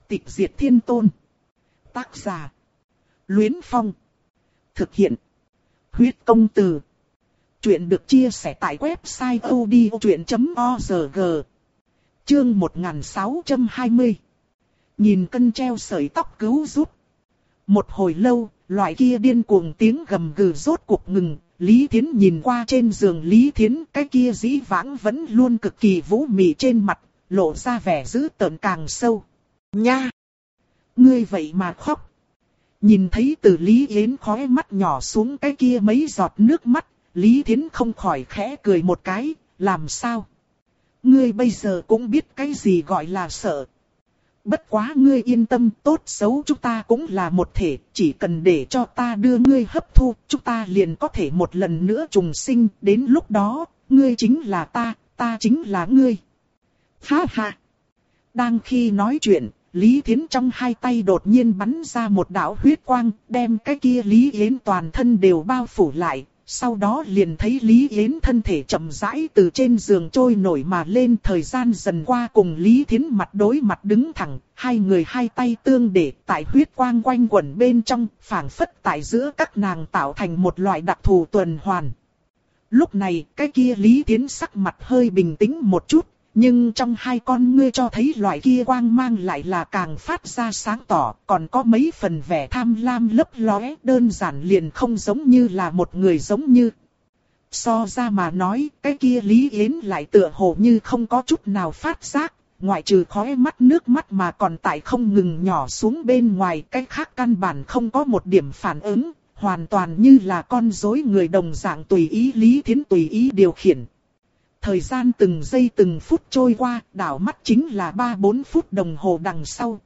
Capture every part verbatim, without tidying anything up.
Tịch diệt thiên tôn. Tác giả: Luyến Phong. Thực hiện: Huyết công từ. Chuyện được chia sẻ tại website odchuyện chấm org. Chương một nghìn sáu trăm hai mươi. Nhìn cân treo sợi tóc cứu giúp. Một hồi lâu, loại kia điên cuồng tiếng gầm gừ rốt cuộc ngừng. Lý Thiến nhìn qua trên giường Lý Thiến, cái kia dĩ vãng vẫn luôn cực kỳ vũ mị trên mặt, lộ ra vẻ dữ tợn càng sâu. Nha! Ngươi vậy mà khóc. Nhìn thấy từ Lý Yến khóe mắt nhỏ xuống cái kia mấy giọt nước mắt, Lý Thiến không khỏi khẽ cười một cái, làm sao? Ngươi bây giờ cũng biết cái gì gọi là sợ. Bất quá ngươi yên tâm, tốt xấu chúng ta cũng là một thể, chỉ cần để cho ta đưa ngươi hấp thu, chúng ta liền có thể một lần nữa trùng sinh, đến lúc đó, ngươi chính là ta, ta chính là ngươi. Ha ha! Đang khi nói chuyện, Lý Thiến trong hai tay đột nhiên bắn ra một đạo huyết quang, đem cái kia Lý Yến toàn thân đều bao phủ lại. Sau đó liền thấy Lý Yến thân thể chậm rãi từ trên giường trôi nổi mà lên, thời gian dần qua cùng Lý Thiến mặt đối mặt đứng thẳng, hai người hai tay tương để tại huyết quang quanh quẩn bên trong, phảng phất tại giữa các nàng tạo thành một loại đặc thù tuần hoàn. Lúc này, cái kia Lý Thiến sắc mặt hơi bình tĩnh một chút, nhưng trong hai con ngươi cho thấy loại kia quang mang lại là càng phát ra sáng tỏ, còn có mấy phần vẻ tham lam lấp lóe, đơn giản liền không giống như là một người giống như. So ra mà nói, cái kia Lý Yến lại tựa hồ như không có chút nào phát giác, ngoại trừ khóe mắt nước mắt mà còn tại không ngừng nhỏ xuống bên ngoài, cái khác căn bản không có một điểm phản ứng, hoàn toàn như là con rối người đồng dạng tùy ý Lý Thiến tùy ý điều khiển. Thời gian từng giây từng phút trôi qua, đảo mắt chính là ba bốn phút đồng hồ đằng sau.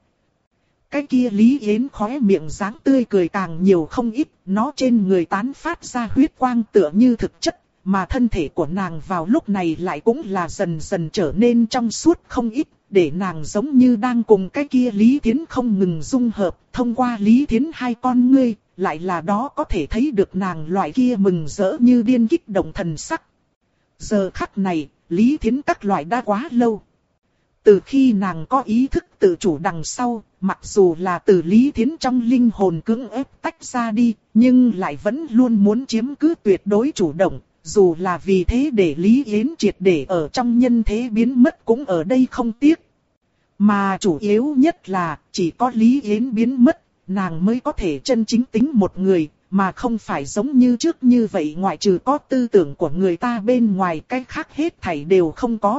Cái kia Lý Yến khóe miệng dáng tươi cười càng nhiều không ít, nó trên người tán phát ra huyết quang tựa như thực chất, mà thân thể của nàng vào lúc này lại cũng là dần dần trở nên trong suốt không ít, để nàng giống như đang cùng cái kia Lý Thiến không ngừng dung hợp, thông qua Lý Thiến hai con ngươi, lại là đó có thể thấy được nàng loại kia mừng rỡ như điên kích động thần sắc. Giờ khắc này, Lý Thiến các loại đã quá lâu. Từ khi nàng có ý thức tự chủ đằng sau, mặc dù là từ Lý Thiến trong linh hồn cưỡng ép tách ra đi, nhưng lại vẫn luôn muốn chiếm cứ tuyệt đối chủ động, dù là vì thế để Lý Yến triệt để ở trong nhân thế biến mất cũng ở đây không tiếc. Mà chủ yếu nhất là, chỉ có Lý Yến biến mất, nàng mới có thể chân chính tính một người. Mà không phải giống như trước như vậy, ngoại trừ có tư tưởng của người ta bên ngoài, cái khác hết thảy đều không có.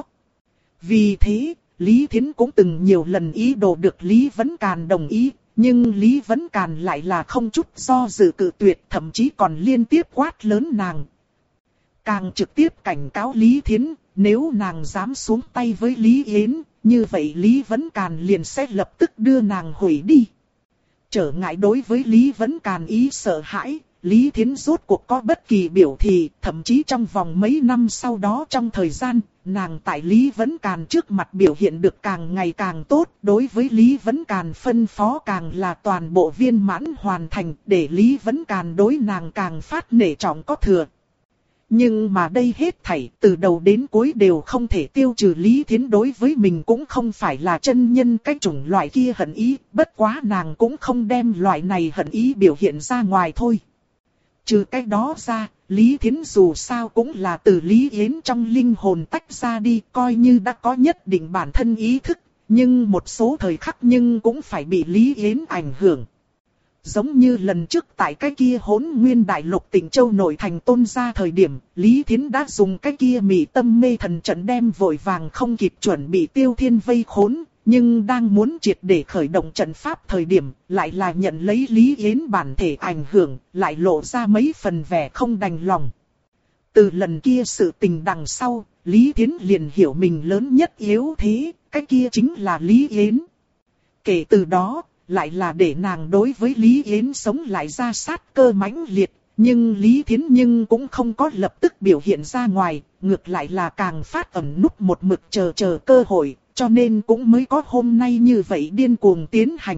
Vì thế, Lý Thiến cũng từng nhiều lần ý đồ được Lý Vấn Càn đồng ý, nhưng Lý Vấn Càn lại là không chút do dự cự tuyệt, thậm chí còn liên tiếp quát lớn nàng. Càng trực tiếp cảnh cáo Lý Thiến, nếu nàng dám xuống tay với Lý Yến, như vậy Lý Vấn Càn liền sẽ lập tức đưa nàng hủy đi. Trở ngại đối với Lý Vấn Càn ý sợ hãi, Lý Thiến rốt cuộc có bất kỳ biểu thị, thậm chí trong vòng mấy năm sau đó trong thời gian, nàng tại Lý Vấn Càn trước mặt biểu hiện được càng ngày càng tốt, đối với Lý Vấn Càn phân phó càng là toàn bộ viên mãn hoàn thành, để Lý Vấn Càn đối nàng càng phát nể trọng có thừa. Nhưng mà đây hết thảy từ đầu đến cuối đều không thể tiêu trừ Lý Thiến đối với mình cũng không phải là chân nhân cái chủng loại kia hận ý, bất quá nàng cũng không đem loại này hận ý biểu hiện ra ngoài thôi. Trừ cái đó ra, Lý Thiến dù sao cũng là từ Lý Yến trong linh hồn tách ra đi, coi như đã có nhất định bản thân ý thức, nhưng một số thời khắc nhưng cũng phải bị Lý Yến ảnh hưởng. Giống như lần trước tại cái kia Hỗn Nguyên Đại Lục Tịnh Châu nội thành tôn ra thời điểm, Lý Thiến đã dùng cái kia mị tâm mê thần trận đem vội vàng không kịp chuẩn bị Tiêu Thiên vây khốn, nhưng đang muốn triệt để khởi động trận pháp thời điểm, lại là nhận lấy Lý Yến bản thể ảnh hưởng, lại lộ ra mấy phần vẻ không đành lòng. Từ lần kia sự tình đằng sau, Lý Thiến liền hiểu mình lớn nhất yếu thế, cái kia chính là Lý Yến. Kể từ đó, lại là để nàng đối với Lý Yến sống lại ra sát cơ mãnh liệt, nhưng Lý Thiến nhưng cũng không có lập tức biểu hiện ra ngoài, ngược lại là càng phát ẩn núp một mực chờ chờ cơ hội, cho nên cũng mới có hôm nay như vậy điên cuồng tiến hành.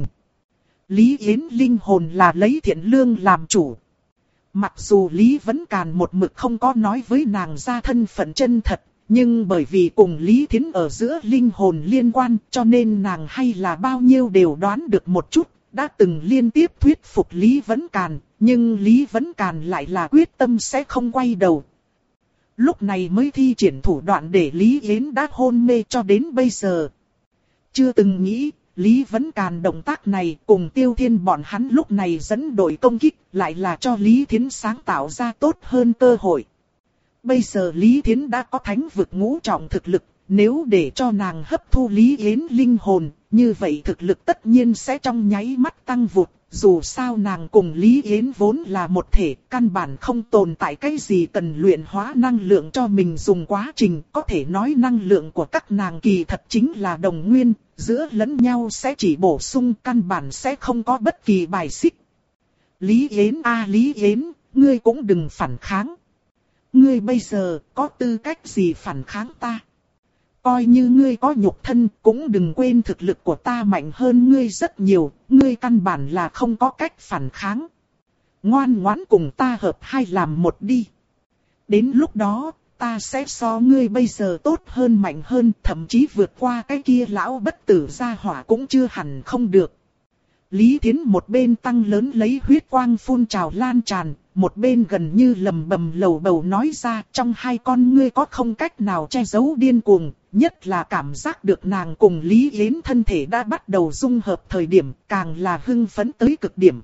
Lý Yến linh hồn là lấy thiện lương làm chủ. Mặc dù Lý Vấn Càn một mực không có nói với nàng ra thân phận chân thật, nhưng bởi vì cùng Lý Thiến ở giữa linh hồn liên quan cho nên nàng hay là bao nhiêu đều đoán được một chút, đã từng liên tiếp thuyết phục Lý Vấn Càn, nhưng Lý Vấn Càn lại là quyết tâm sẽ không quay đầu. Lúc này mới thi triển thủ đoạn để Lý Yến đã hôn mê cho đến bây giờ. Chưa từng nghĩ, Lý Vấn Càn động tác này cùng Tiêu Thiên bọn hắn lúc này dẫn đội công kích lại là cho Lý Thiến sáng tạo ra tốt hơn cơ hội. Bây giờ Lý Thiến đã có thánh vực ngũ trọng thực lực, nếu để cho nàng hấp thu Lý Yến linh hồn, như vậy thực lực tất nhiên sẽ trong nháy mắt tăng vụt. Dù sao nàng cùng Lý Yến vốn là một thể, căn bản không tồn tại cái gì cần luyện hóa năng lượng cho mình dùng quá trình. Có thể nói năng lượng của các nàng kỳ thật chính là đồng nguyên, giữa lẫn nhau sẽ chỉ bổ sung, căn bản sẽ không có bất kỳ bài xích. Lý Yến a à, Lý Yến, ngươi cũng đừng phản kháng. Ngươi bây giờ có tư cách gì phản kháng ta? Coi như ngươi có nhục thân, cũng đừng quên thực lực của ta mạnh hơn ngươi rất nhiều, ngươi căn bản là không có cách phản kháng. Ngoan ngoãn cùng ta hợp hai làm một đi. Đến lúc đó, ta sẽ so ngươi bây giờ tốt hơn mạnh hơn, thậm chí vượt qua cái kia lão bất tử gia hỏa cũng chưa hẳn không được. Lý Thiến một bên tăng lớn lấy huyết quang phun trào lan tràn, một bên gần như lầm bầm lầu bầu nói ra, trong hai con ngươi có không cách nào che giấu điên cuồng, nhất là cảm giác được nàng cùng Lý Yến thân thể đã bắt đầu dung hợp thời điểm, càng là hưng phấn tới cực điểm.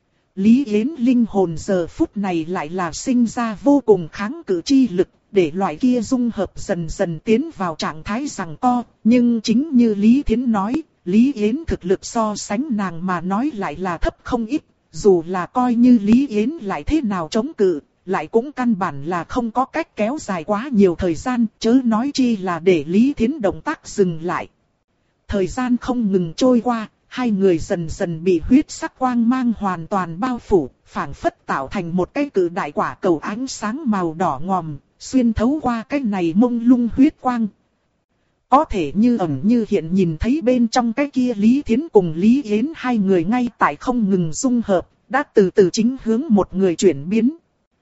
Lý Yến linh hồn giờ phút này lại là sinh ra vô cùng kháng cự chi lực, để loại kia dung hợp dần dần tiến vào trạng thái giằng co, nhưng chính như Lý Thiến nói, Lý Yến thực lực so sánh nàng mà nói lại là thấp không ít, dù là coi như Lý Yến lại thế nào chống cự, lại cũng căn bản là không có cách kéo dài quá nhiều thời gian, chớ nói chi là để Lý Thiến động tác dừng lại. Thời gian không ngừng trôi qua, hai người dần dần bị huyết sắc quang mang hoàn toàn bao phủ, phảng phất tạo thành một cái cự đại quả cầu ánh sáng màu đỏ ngòm, xuyên thấu qua cái này mông lung huyết quang. Có thể như ẩn như hiện nhìn thấy bên trong cái kia Lý Thiến cùng Lý Yến hai người ngay tại không ngừng dung hợp, đã từ từ chính hướng một người chuyển biến.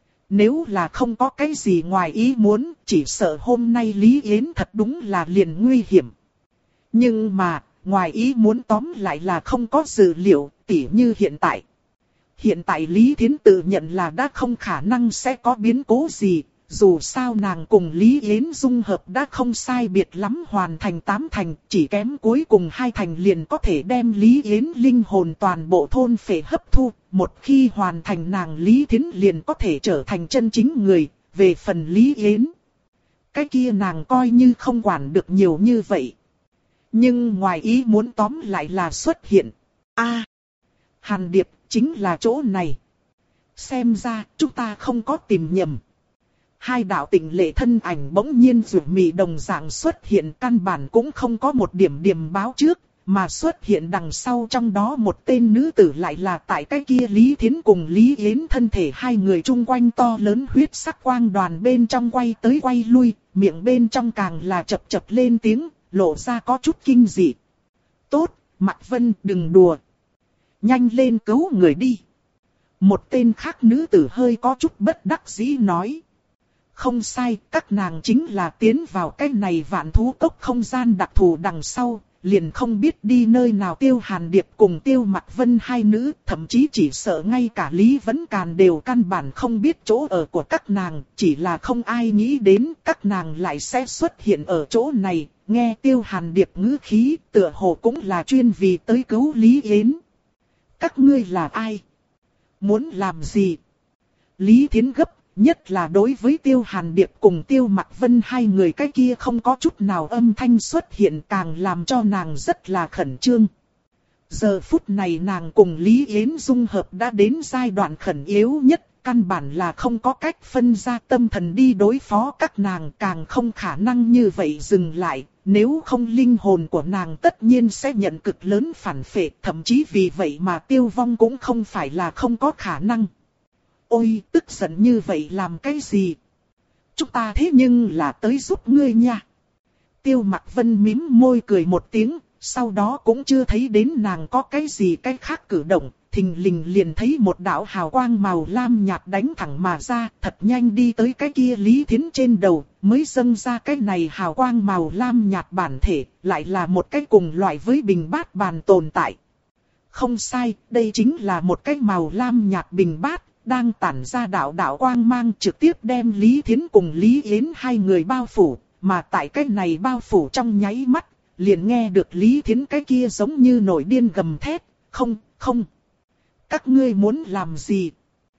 Nếu là không có cái gì ngoài ý muốn, chỉ sợ hôm nay Lý Yến thật đúng là liền nguy hiểm. Nhưng mà, ngoài ý muốn tóm lại là không có dữ liệu, tỉ như hiện tại. Hiện tại Lý Thiến tự nhận là đã không khả năng sẽ có biến cố gì. Dù sao nàng cùng Lý Yến dung hợp đã không sai biệt lắm hoàn thành tám thành, chỉ kém cuối cùng hai thành liền có thể đem Lý Yến linh hồn toàn bộ thôn phệ hấp thu. Một khi hoàn thành nàng Lý Thiến liền có thể trở thành chân chính người, về phần Lý Yến. Cái kia nàng coi như không quản được nhiều như vậy. Nhưng ngoài ý muốn tóm lại là xuất hiện. a à, Hàn Điệp chính là chỗ này. Xem ra chúng ta không có tìm nhầm. Hai đạo tịnh lệ thân ảnh bỗng nhiên rủ mị đồng dạng xuất hiện, căn bản cũng không có một điểm điểm báo trước, mà xuất hiện đằng sau trong đó một tên nữ tử lại là tại cái kia Lý Thiến cùng Lý Yến thân thể hai người chung quanh to lớn huyết sắc quang đoàn bên trong quay tới quay lui, miệng bên trong càng là chập chập lên tiếng, lộ ra có chút kinh dị. Tốt, Mạc Vân đừng đùa. Nhanh lên cứu người đi. Một tên khác nữ tử hơi có chút bất đắc dĩ nói. Không sai, các nàng chính là tiến vào cái này vạn thú cốc không gian đặc thù đằng sau, liền không biết đi nơi nào. Tiêu Hàn Điệp cùng Tiêu Mạc Vân hai nữ, thậm chí chỉ sợ ngay cả Lý Vấn Càn đều căn bản không biết chỗ ở của các nàng, chỉ là không ai nghĩ đến các nàng lại sẽ xuất hiện ở chỗ này. Nghe Tiêu Hàn Điệp ngữ khí, tựa hồ cũng là chuyên vì tới cứu Lý Yến. Các ngươi là ai? Muốn làm gì? Lý Thiến gấp. Nhất là đối với Tiêu Hàn Điệp cùng Tiêu Mạc Vân hai người cái kia không có chút nào âm thanh xuất hiện càng làm cho nàng rất là khẩn trương. Giờ phút này nàng cùng Lý Yến dung hợp đã đến giai đoạn khẩn yếu nhất, căn bản là không có cách phân ra tâm thần đi đối phó các nàng, càng không khả năng như vậy dừng lại, nếu không linh hồn của nàng tất nhiên sẽ nhận cực lớn phản phệ, thậm chí vì vậy mà tiêu vong cũng không phải là không có khả năng. Ôi, tức giận như vậy làm cái gì? Chúng ta thế nhưng là tới giúp ngươi nha. Tiêu Mạc Vân mím môi cười một tiếng, sau đó cũng chưa thấy đến nàng có cái gì cái khác cử động, thình lình liền thấy một đạo hào quang màu lam nhạt đánh thẳng mà ra, thật nhanh đi tới cái kia Lý Thiến trên đầu, mới dâng ra cái này hào quang màu lam nhạt bản thể, lại là một cái cùng loại với bình bát bàn tồn tại. Không sai, đây chính là một cái màu lam nhạt bình bát, đang tản ra đạo đạo quang mang trực tiếp đem Lý Thiến cùng Lý Yến hai người bao phủ, mà tại cái này bao phủ trong nháy mắt, liền nghe được Lý Thiến cái kia giống như nổi điên gầm thét, không, không. Các ngươi muốn làm gì?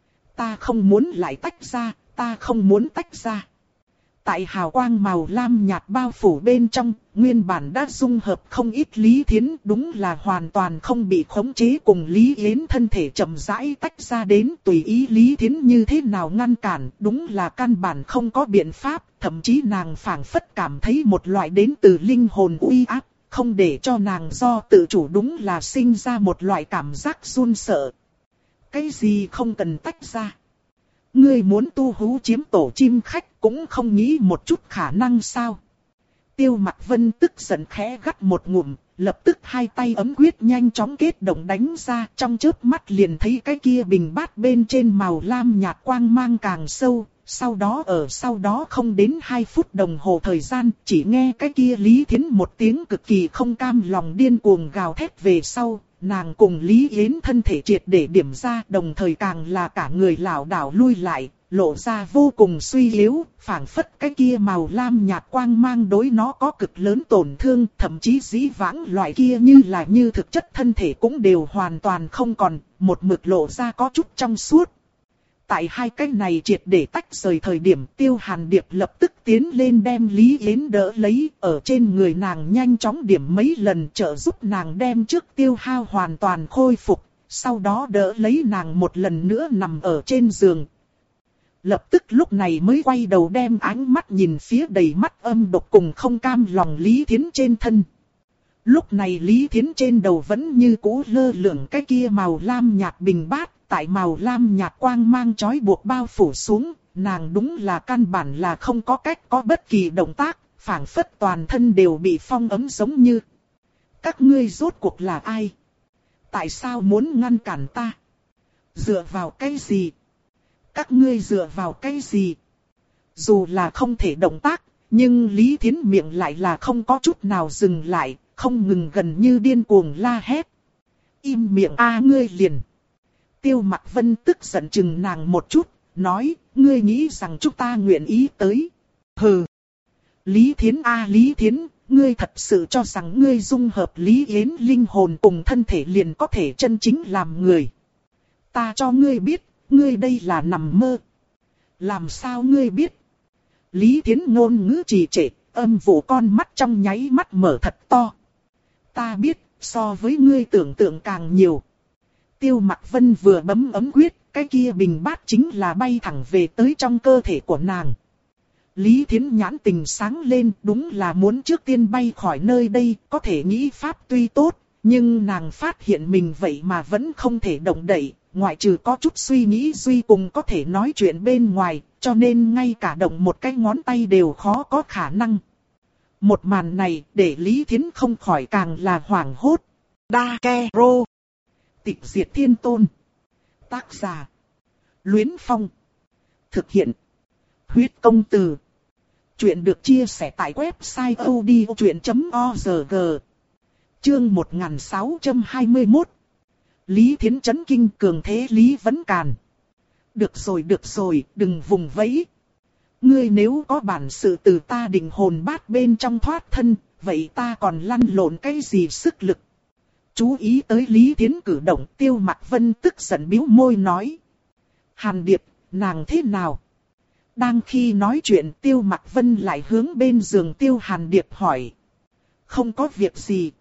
Ta không muốn lại tách ra, ta không muốn tách ra. Tại hào quang màu lam nhạt bao phủ bên trong, nguyên bản đã dung hợp không ít Lý Thiến, đúng là hoàn toàn không bị khống chế cùng Lý Yến thân thể chậm rãi tách ra đến, tùy ý Lý Thiến như thế nào ngăn cản, đúng là căn bản không có biện pháp, thậm chí nàng phảng phất cảm thấy một loại đến từ linh hồn uy áp, không để cho nàng do tự chủ, đúng là sinh ra một loại cảm giác run sợ. Cái gì không cần tách ra? Ngươi muốn tu hú chiếm tổ chim khách cũng không nghĩ một chút khả năng sao? Tiêu Mặc Vân tức giận khẽ gắt một ngụm, lập tức hai tay ấm quyết nhanh chóng kết động đánh ra, trong chớp mắt liền thấy cái kia bình bát bên trên màu lam nhạt quang mang càng sâu. Sau đó ở sau đó không đến hai phút đồng hồ thời gian, chỉ nghe cái kia Lý Thiến một tiếng cực kỳ không cam lòng điên cuồng gào thét về sau, nàng cùng Lý Yến thân thể triệt để điểm ra, đồng thời càng là cả người lảo đảo lui lại, lộ ra vô cùng suy yếu, phảng phất cái kia màu lam nhạt quang mang đối nó có cực lớn tổn thương, thậm chí dĩ vãng loại kia như là như thực chất thân thể cũng đều hoàn toàn không còn, một mực lộ ra có chút trong suốt. Tại hai cái này triệt để tách rời thời điểm, Tiêu Hàn Điệp lập tức tiến lên đem Lý Yến đỡ lấy, ở trên người nàng nhanh chóng điểm mấy lần trợ giúp nàng đem trước tiêu hao hoàn toàn khôi phục, sau đó đỡ lấy nàng một lần nữa nằm ở trên giường. Lập tức lúc này mới quay đầu đem ánh mắt nhìn phía đầy mắt âm độc cùng không cam lòng Lý Thiến trên thân. Lúc này Lý Thiến trên đầu vẫn như cũ lơ lửng cái kia màu lam nhạt bình bát. Tại màu lam nhạt quang mang chói buộc bao phủ xuống, nàng đúng là căn bản là không có cách có bất kỳ động tác, phảng phất toàn thân đều bị phong ấm giống như. Các ngươi rốt cuộc là ai? Tại sao muốn ngăn cản ta? Dựa vào cái gì? Các ngươi dựa vào cái gì? Dù là không thể động tác, nhưng Lý Thiến miệng lại là không có chút nào dừng lại, không ngừng gần như điên cuồng la hét. Im miệng a ngươi liền. Tiêu Mặc Vân tức giận chừng nàng một chút, nói, ngươi nghĩ rằng chúng ta nguyện ý tới. Hừ. Lý Thiến a Lý Thiến, ngươi thật sự cho rằng ngươi dung hợp Lý Yến linh hồn cùng thân thể liền có thể chân chính làm người. Ta cho ngươi biết, ngươi đây là nằm mơ. Làm sao ngươi biết? Lý Thiến ngôn ngữ trì trệ, âm vụ con mắt trong nháy mắt mở thật to. Ta biết, so với ngươi tưởng tượng càng nhiều. Tiêu Mặc Vân vừa bấm ấm quyết, cái kia bình bát chính là bay thẳng về tới trong cơ thể của nàng. Lý Thiến nhãn tình sáng lên, đúng là muốn trước tiên bay khỏi nơi đây, có thể nghĩ pháp tuy tốt, nhưng nàng phát hiện mình vậy mà vẫn không thể động đậy, ngoại trừ có chút suy nghĩ duy cùng có thể nói chuyện bên ngoài, cho nên ngay cả động một cái ngón tay đều khó có khả năng. Một màn này để Lý Thiến không khỏi càng là hoảng hốt. Đa Ke Rô. Tịch Diệt Thiên Tôn. Tác giả. Luyến Phong. Thực hiện. Huyết Công Từ. Chuyện được chia sẻ tại website odchuyện chấm org. Chương một nghìn sáu trăm hai mươi mốt. Lý Thiến chấn kinh cường thế Lý Vấn Càn. Được rồi được rồi, đừng vùng vẫy. Ngươi nếu có bản sự từ ta định hồn bát bên trong thoát thân, vậy ta còn lăn lộn cái gì sức lực? Chú ý tới Lý Thiến cử động, Tiêu Mặc Vân tức giận bĩu môi nói. Hàn Điệp, nàng thế nào? Đang khi nói chuyện Tiêu Mặc Vân lại hướng bên giường Tiêu Hàn Điệp hỏi. Không có việc gì.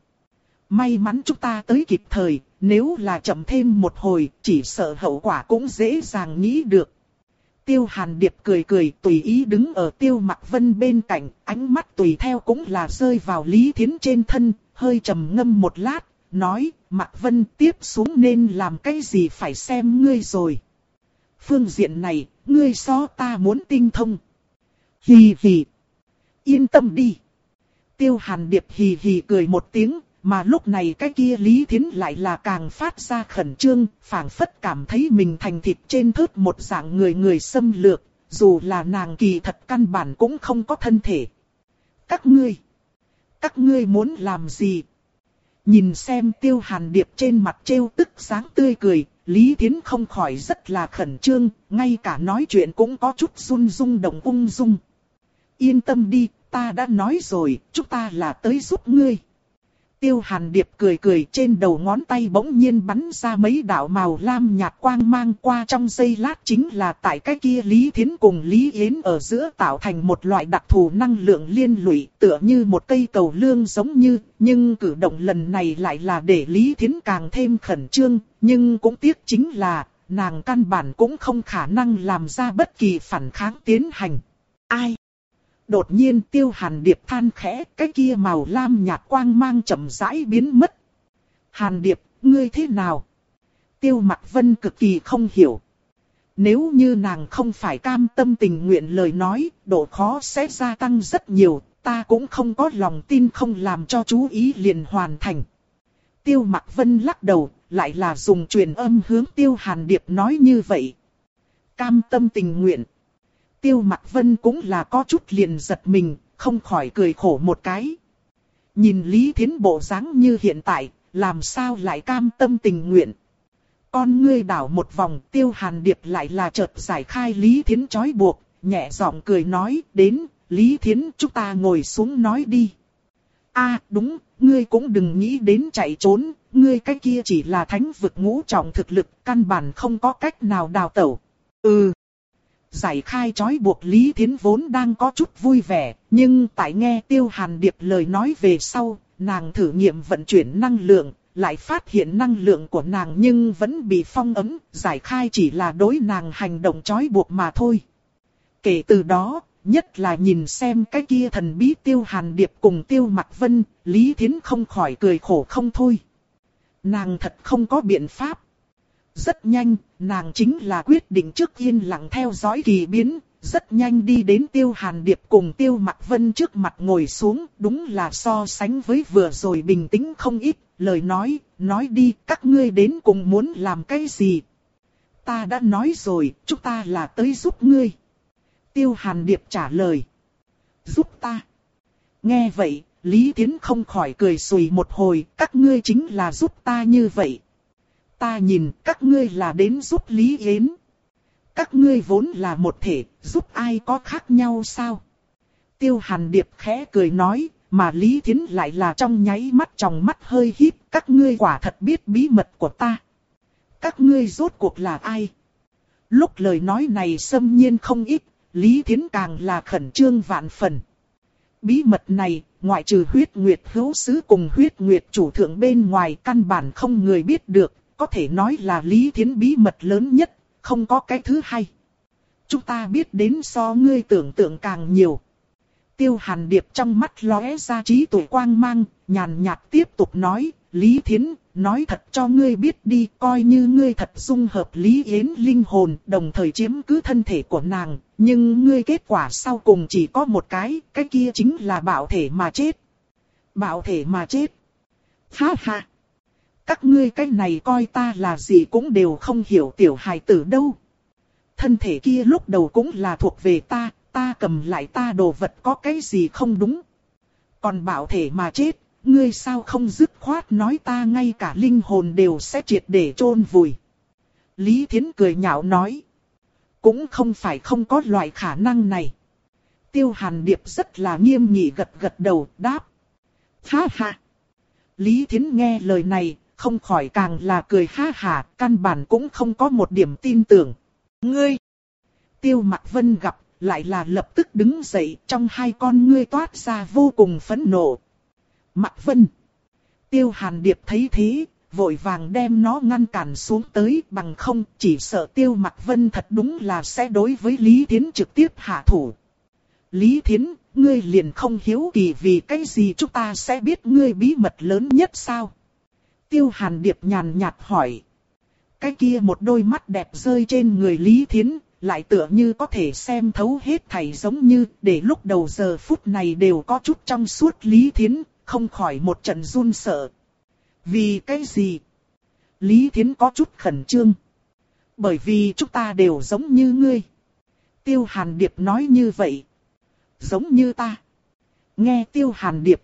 May mắn chúng ta tới kịp thời, nếu là chậm thêm một hồi, chỉ sợ hậu quả cũng dễ dàng nghĩ được. Tiêu Hàn Điệp cười cười tùy ý đứng ở Tiêu Mặc Vân bên cạnh, ánh mắt tùy theo cũng là rơi vào Lý Thiến trên thân, hơi trầm ngâm một lát, nói, Mặc Vân tiếp xuống nên làm cái gì phải xem ngươi rồi. Phương diện này, ngươi so ta muốn tinh thông. Hì hì. Yên tâm đi. Tiêu Hàn Điệp hì hì cười một tiếng, mà lúc này cái kia Lý Thiến lại là càng phát ra khẩn trương, phảng phất cảm thấy mình thành thịt trên thớt một dạng người người xâm lược, dù là nàng kỳ thật căn bản cũng không có thân thể. Các ngươi, các ngươi muốn làm gì? Nhìn xem Tiêu Hàn Điệp trên mặt trêu tức dáng tươi cười, Lý Thiến không khỏi rất là khẩn trương, ngay cả nói chuyện cũng có chút run rung động ung dung. Yên tâm đi, ta đã nói rồi, chúng ta là tới giúp ngươi. Tiêu Hàn Điệp cười cười, trên đầu ngón tay bỗng nhiên bắn ra mấy đạo màu lam nhạt quang mang, qua trong giây lát chính là tại cái kia Lý Thiến cùng Lý Yến ở giữa tạo thành một loại đặc thù năng lượng liên lụy, tựa như một cây cầu lương giống như, nhưng cử động lần này lại là để Lý Thiến càng thêm khẩn trương, nhưng cũng tiếc chính là, nàng căn bản cũng không khả năng làm ra bất kỳ phản kháng tiến hành. Ai? Đột nhiên Tiêu Hàn Điệp than khẽ, cái kia màu lam nhạt quang mang chậm rãi biến mất. Hàn Điệp, ngươi thế nào? Tiêu Mặc Vân cực kỳ không hiểu. Nếu như nàng không phải cam tâm tình nguyện lời nói, độ khó sẽ gia tăng rất nhiều, ta cũng không có lòng tin không làm cho chú ý liền hoàn thành. Tiêu Mặc Vân lắc đầu, lại là dùng truyền âm hướng Tiêu Hàn Điệp nói như vậy. Cam tâm tình nguyện. Tiêu Mặc Vân cũng là có chút liền giật mình, không khỏi cười khổ một cái. Nhìn Lý Thiến bộ dáng như hiện tại, làm sao lại cam tâm tình nguyện. Con ngươi đảo một vòng, Tiêu Hàn Điệp lại là chợt giải khai Lý Thiến trói buộc, nhẹ giọng cười nói, đến, Lý Thiến chúng ta ngồi xuống nói đi. A đúng, ngươi cũng đừng nghĩ đến chạy trốn, ngươi cái kia chỉ là thánh vực ngũ trọng thực lực, căn bản không có cách nào đào tẩu. Ừ. Giải khai trói buộc Lý Thiến vốn đang có chút vui vẻ, nhưng tại nghe Tiêu Hàn Điệp lời nói về sau, nàng thử nghiệm vận chuyển năng lượng, lại phát hiện năng lượng của nàng nhưng vẫn bị phong ấn, giải khai chỉ là đối nàng hành động trói buộc mà thôi. Kể từ đó, nhất là nhìn xem cái kia thần bí Tiêu Hàn Điệp cùng Tiêu Mặc Vân, Lý Thiến không khỏi cười khổ không thôi. Nàng thật không có biện pháp. Rất nhanh, nàng chính là quyết định trước yên lặng theo dõi kỳ biến, rất nhanh đi đến Tiêu Hàn Điệp cùng Tiêu Mặc Vân trước mặt ngồi xuống, đúng là so sánh với vừa rồi bình tĩnh không ít, lời nói, nói đi, các ngươi đến cùng muốn làm cái gì? Ta đã nói rồi, chúng ta là tới giúp ngươi. Tiêu Hàn Điệp trả lời. Giúp ta? Nghe vậy, Lý Thiến không khỏi cười xùy một hồi, các ngươi chính là giúp ta như vậy. Ta nhìn các ngươi là đến giúp Lý Yến. Các ngươi vốn là một thể, giúp ai có khác nhau sao? Tiêu Hàn Điệp khẽ cười nói, mà Lý Thiến lại là trong nháy mắt tròng mắt hơi híp, các ngươi quả thật biết bí mật của ta. Các ngươi rốt cuộc là ai? Lúc lời nói này xâm nhiên không ít, Lý Thiến càng là khẩn trương vạn phần. Bí mật này, ngoại trừ huyết nguyệt hữu sứ cùng huyết nguyệt chủ thượng bên ngoài căn bản không người biết được. Có thể nói là Lý Thiến bí mật lớn nhất, không có cái thứ hai. Chúng ta biết đến so ngươi tưởng tượng càng nhiều. Tiêu Hàn Điệp trong mắt lóe ra trí tuệ quang mang, nhàn nhạt tiếp tục nói, Lý Thiến, nói thật cho ngươi biết đi, coi như ngươi thật dung hợp Lý Yến linh hồn, đồng thời chiếm cứ thân thể của nàng, nhưng ngươi kết quả sau cùng chỉ có một cái, cái kia chính là bạo thể mà chết. Bạo thể mà chết. Ha ha. Các ngươi cái này coi ta là gì cũng đều không hiểu tiểu hài tử đâu. Thân thể kia lúc đầu cũng là thuộc về ta, ta cầm lại ta đồ vật có cái gì không đúng. Còn bảo thể mà chết, ngươi sao không dứt khoát nói ta ngay cả linh hồn đều sẽ triệt để chôn vùi. Lý Thiến cười nhạo nói. Cũng không phải không có loại khả năng này. Tiêu Hàn Điệp rất là nghiêm nghị gật gật đầu đáp. Ha ha. Lý Thiến nghe lời này. Không khỏi càng là cười ha hà, căn bản cũng không có một điểm tin tưởng. Ngươi! Tiêu Mặc Vân gặp, lại là lập tức đứng dậy, trong hai con ngươi toát ra vô cùng phẫn nộ. Mặc Vân! Tiêu Hàn Điệp thấy thế, vội vàng đem nó ngăn cản xuống tới, bằng không chỉ sợ Tiêu Mặc Vân thật đúng là sẽ đối với Lý Thiến trực tiếp hạ thủ. Lý Thiến, ngươi liền không hiếu kỳ vì cái gì chúng ta sẽ biết ngươi bí mật lớn nhất sao? Tiêu Hàn Điệp nhàn nhạt hỏi. Cái kia một đôi mắt đẹp rơi trên người Lý Thiến, lại tựa như có thể xem thấu hết thảy giống như, để lúc đầu giờ phút này đều có chút trong suốt Lý Thiến, không khỏi một trận run sợ. Vì cái gì? Lý Thiến có chút khẩn trương. Bởi vì chúng ta đều giống như ngươi. Tiêu Hàn Điệp nói như vậy. Giống như ta. Nghe Tiêu Hàn Điệp.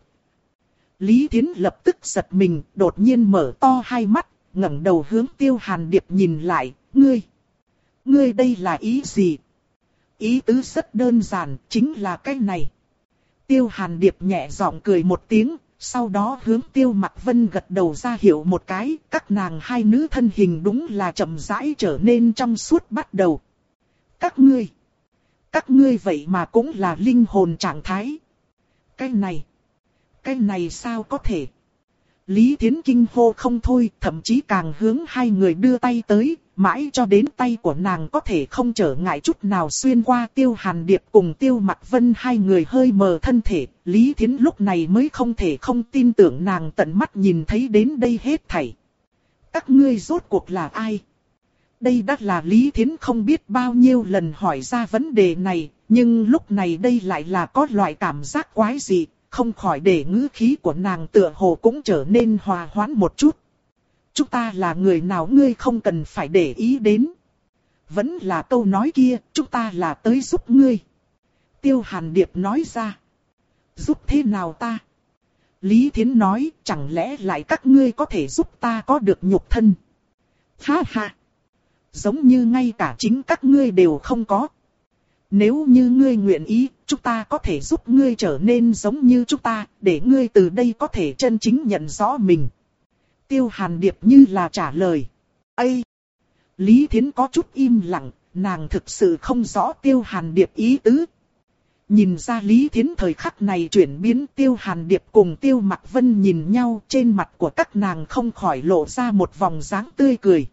Lý Thiến lập tức giật mình, đột nhiên mở to hai mắt, ngẩng đầu hướng Tiêu Hàn Điệp nhìn lại. Ngươi, ngươi đây là ý gì? Ý tứ rất đơn giản, chính là cái này. Tiêu Hàn Điệp nhẹ giọng cười một tiếng, sau đó hướng Tiêu Mặc Vân gật đầu ra hiệu một cái, các nàng hai nữ thân hình đúng là chậm rãi trở nên trong suốt bắt đầu. Các ngươi, các ngươi vậy mà cũng là linh hồn trạng thái. Cái này, cái này sao có thể? Lý Thiến kinh hô không thôi, thậm chí càng hướng hai người đưa tay tới, mãi cho đến tay của nàng có thể không trở ngại chút nào xuyên qua Tiêu Hàn Điệp cùng Tiêu Mặc Vân hai người hơi mờ thân thể. Lý Thiến lúc này mới không thể không tin tưởng nàng tận mắt nhìn thấy đến đây hết thảy. Các ngươi rốt cuộc là ai? Đây đã là Lý Thiến không biết bao nhiêu lần hỏi ra vấn đề này, nhưng lúc này đây lại là có loại cảm giác quái dị. Không khỏi để ngữ khí của nàng tựa hồ cũng trở nên hòa hoãn một chút. Chúng ta là người nào ngươi không cần phải để ý đến. Vẫn là câu nói kia, chúng ta là tới giúp ngươi. Tiêu Hàn Điệp nói ra. Giúp thế nào ta? Lý Thiến nói, chẳng lẽ lại các ngươi có thể giúp ta có được nhục thân? Ha ha! Giống như ngay cả chính các ngươi đều không có. Nếu như ngươi nguyện ý, chúng ta có thể giúp ngươi trở nên giống như chúng ta, để ngươi từ đây có thể chân chính nhận rõ mình. Tiêu Hàn Điệp như là trả lời. Ây! Lý Thiến có chút im lặng, nàng thực sự không rõ Tiêu Hàn Điệp ý tứ. Nhìn ra Lý Thiến thời khắc này chuyển biến, Tiêu Hàn Điệp cùng Tiêu Mặc Vân nhìn nhau, trên mặt của các nàng không khỏi lộ ra một vòng dáng tươi cười.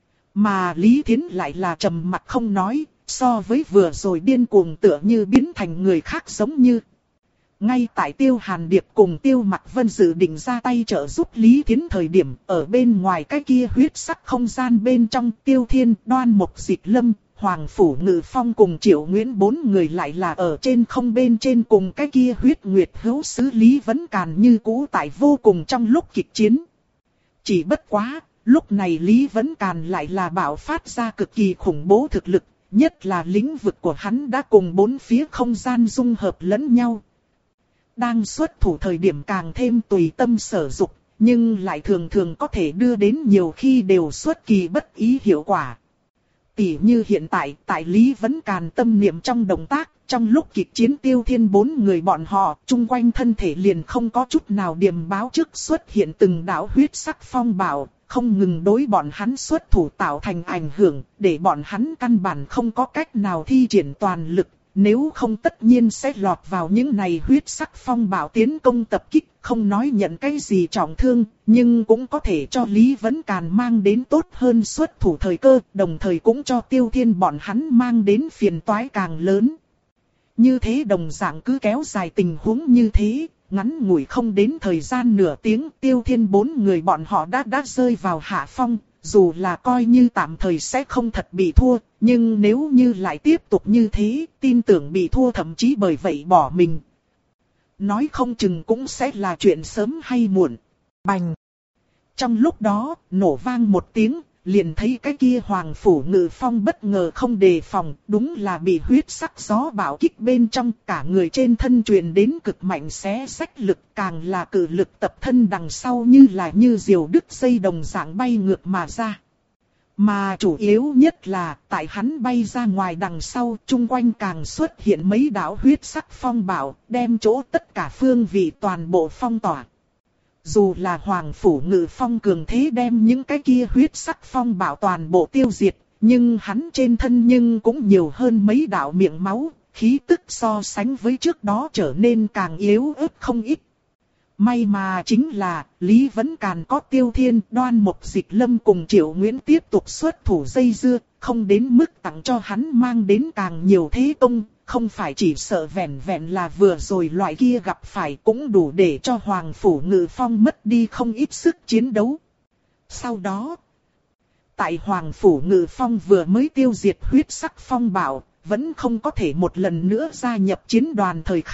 Mà Lý Thiến lại là trầm mặt không nói. So với vừa rồi điên cuồng tựa như biến thành người khác giống như. Ngay tại Tiêu Hàn Điệp cùng Tiêu Mặc Vân dự định ra tay trợ giúp Lý Thiến thời điểm, ở bên ngoài cái kia huyết sắc không gian bên trong, Tiêu Thiên, Đoan Mục Dịch Lâm, Hoàng Phủ Ngự Phong cùng Triệu Nguyễn bốn người lại là ở trên không bên trên cùng cái kia huyết nguyệt hữu sứ Lý Vấn Càn như cũ tại vô cùng trong lúc kịch chiến. Chỉ bất quá, lúc này Lý Vấn Càn lại là bạo phát ra cực kỳ khủng bố thực lực. Nhất là lĩnh vực của hắn đã cùng bốn phía không gian dung hợp lẫn nhau. Đang xuất thủ thời điểm càng thêm tùy tâm sở dục, nhưng lại thường thường có thể đưa đến nhiều khi đều xuất kỳ bất ý hiệu quả. Tỉ như hiện tại, tại Lý Vấn Càn tâm niệm trong động tác, trong lúc kịch chiến Tiêu Thiên bốn người bọn họ, chung quanh thân thể liền không có chút nào điềm báo trước xuất hiện từng đạo huyết sắc phong bạo. Không ngừng đối bọn hắn xuất thủ tạo thành ảnh hưởng, để bọn hắn căn bản không có cách nào thi triển toàn lực, nếu không tất nhiên sẽ lọt vào những này huyết sắc phong bạo tiến công tập kích, không nói nhận cái gì trọng thương, nhưng cũng có thể cho Lý Vấn Càn mang đến tốt hơn xuất thủ thời cơ, đồng thời cũng cho Tiêu Thiên bọn hắn mang đến phiền toái càng lớn. Như thế đồng dạng cứ kéo dài tình huống như thế. Ngắn ngủi không đến thời gian nửa tiếng, Tiêu Thiên bốn người bọn họ đã đã rơi vào hạ phong, dù là coi như tạm thời sẽ không thật bị thua, nhưng nếu như lại tiếp tục như thế, tin tưởng bị thua thậm chí bởi vậy bỏ mình. Nói không chừng cũng sẽ là chuyện sớm hay muộn. Bành! Trong lúc đó, nổ vang một tiếng, liền thấy cái kia Hoàng Phủ Ngự Phong bất ngờ không đề phòng, đúng là bị huyết sắc gió bão kích bên trong, cả người trên thân truyền đến cực mạnh xé xách lực, càng là cự lực tập thân đằng sau như là như diều đứt dây đồng dạng bay ngược mà ra. Mà chủ yếu nhất là, tại hắn bay ra ngoài đằng sau, chung quanh càng xuất hiện mấy đạo huyết sắc phong bạo, đem chỗ tất cả phương vị toàn bộ phong tỏa. Dù là Hoàng Phủ Ngự Phong cường thế đem những cái kia huyết sắc phong bạo toàn bộ tiêu diệt, nhưng hắn trên thân nhưng cũng nhiều hơn mấy đạo miệng máu, khí tức so sánh với trước đó trở nên càng yếu ớt không ít. May mà chính là, Lý Vấn Càn có Tiêu Thiên, Đoan Mục Dịch Lâm cùng Triệu Nguyễn tiếp tục xuất thủ dây dưa, không đến mức tặng cho hắn mang đến càng nhiều thế công, không phải chỉ sợ vẹn vẹn là vừa rồi loại kia gặp phải cũng đủ để cho Hoàng Phủ Ngự Phong mất đi không ít sức chiến đấu. Sau đó, tại Hoàng Phủ Ngự Phong vừa mới tiêu diệt huyết sắc phong bạo, vẫn không có thể một lần nữa gia nhập chiến đoàn thời khắc.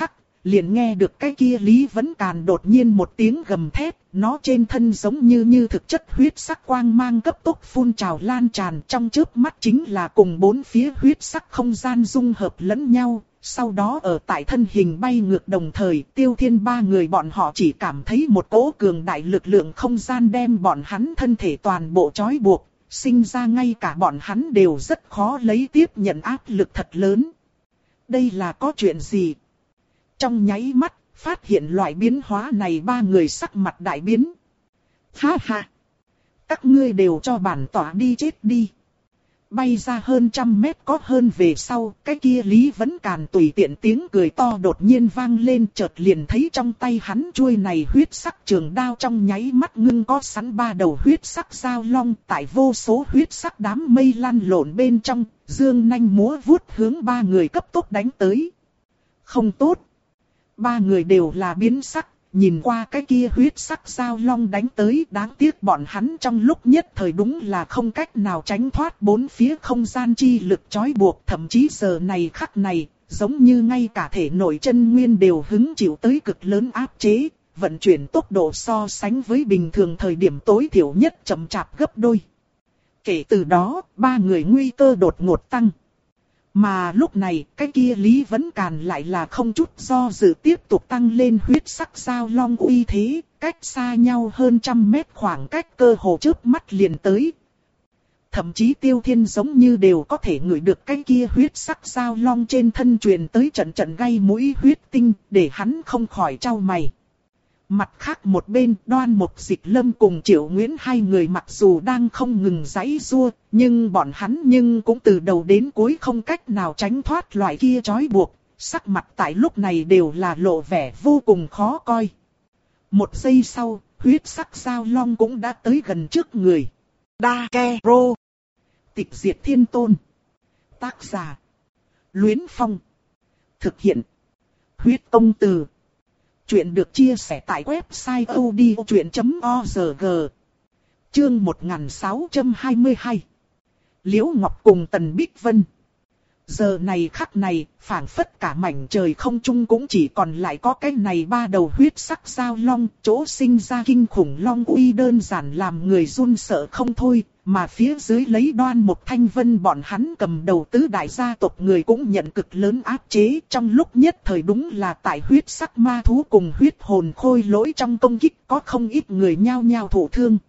liền nghe được cái kia Lý Vấn Càn đột nhiên một tiếng gầm thét, nó trên thân giống như như thực chất huyết sắc quang mang cấp tốc phun trào lan tràn, trong chớp mắt chính là cùng bốn phía huyết sắc không gian dung hợp lẫn nhau. Sau đó ở tại thân hình bay ngược đồng thời, Tiêu Thiên ba người bọn họ chỉ cảm thấy một cỗ cường đại lực lượng không gian đem bọn hắn thân thể toàn bộ trói buộc, sinh ra ngay cả bọn hắn đều rất khó lấy tiếp nhận áp lực thật lớn. Đây là có chuyện gì? Trong nháy mắt, phát hiện loại biến hóa này ba người sắc mặt đại biến. Ha ha! Các ngươi đều cho bản tỏa đi chết đi. Bay ra hơn trăm mét có hơn về sau, cái kia Lý Vấn Càn tùy tiện tiếng cười to đột nhiên vang lên, chợt liền thấy trong tay hắn chuôi này huyết sắc trường đao trong nháy mắt ngưng có sẵn ba đầu huyết sắc dao long, tại vô số huyết sắc đám mây lăn lộn bên trong, dương nanh múa vuốt hướng ba người cấp tốc đánh tới. Không tốt. Ba người đều là biến sắc. Nhìn qua cái kia huyết sắc dao long đánh tới, đáng tiếc bọn hắn trong lúc nhất thời đúng là không cách nào tránh thoát bốn phía không gian chi lực trói buộc. Thậm chí giờ này khắc này, giống như ngay cả thể nội chân nguyên đều hứng chịu tới cực lớn áp chế, vận chuyển tốc độ so sánh với bình thường thời điểm tối thiểu nhất chậm chạp gấp đôi. Kể từ đó, ba người nguy cơ đột ngột tăng. Mà lúc này, cái kia Lý Vấn Càn lại là không chút do dự tiếp tục tăng lên huyết sắc dao long uy thế, cách xa nhau hơn trăm mét khoảng cách cơ hồ chớp mắt liền tới. Thậm chí Tiêu Thiên giống như đều có thể ngửi được cái kia huyết sắc dao long trên thân truyền tới trận trận gây mũi huyết tinh, để hắn không khỏi chau mày. Mặt khác một bên, Đoan Mục Dịch Lâm cùng Triệu Nguyễn hai người mặc dù đang không ngừng giãy giụa, nhưng bọn hắn nhưng cũng từ đầu đến cuối không cách nào tránh thoát loại kia trói buộc, sắc mặt tại lúc này đều là lộ vẻ vô cùng khó coi. Một giây sau, huyết sắc dao long cũng đã tới gần trước người. Đa Ke Rô. Tịch diệt thiên tôn. Tác giả: Luyến Phong. Thực hiện: Huyết Công Từ. Chuyện được chia sẻ tại website odchuyện chấm org. Chương một nghìn sáu trăm hai mươi hai. Liễu Ngọc cùng Tần Bích Vân. Giờ này khắc này, phảng phất cả mảnh trời không trung cũng chỉ còn lại có cái này ba đầu huyết sắc dao long, chỗ sinh ra kinh khủng long uy đơn giản làm người run sợ không thôi, mà phía dưới lấy Đoan Mục Thanh Vân bọn hắn cầm đầu tứ đại gia tộc người cũng nhận cực lớn áp chế, trong lúc nhất thời đúng là tại huyết sắc ma thú cùng huyết hồn khôi lỗi trong công kích có không ít người nhao nhao thụ thương.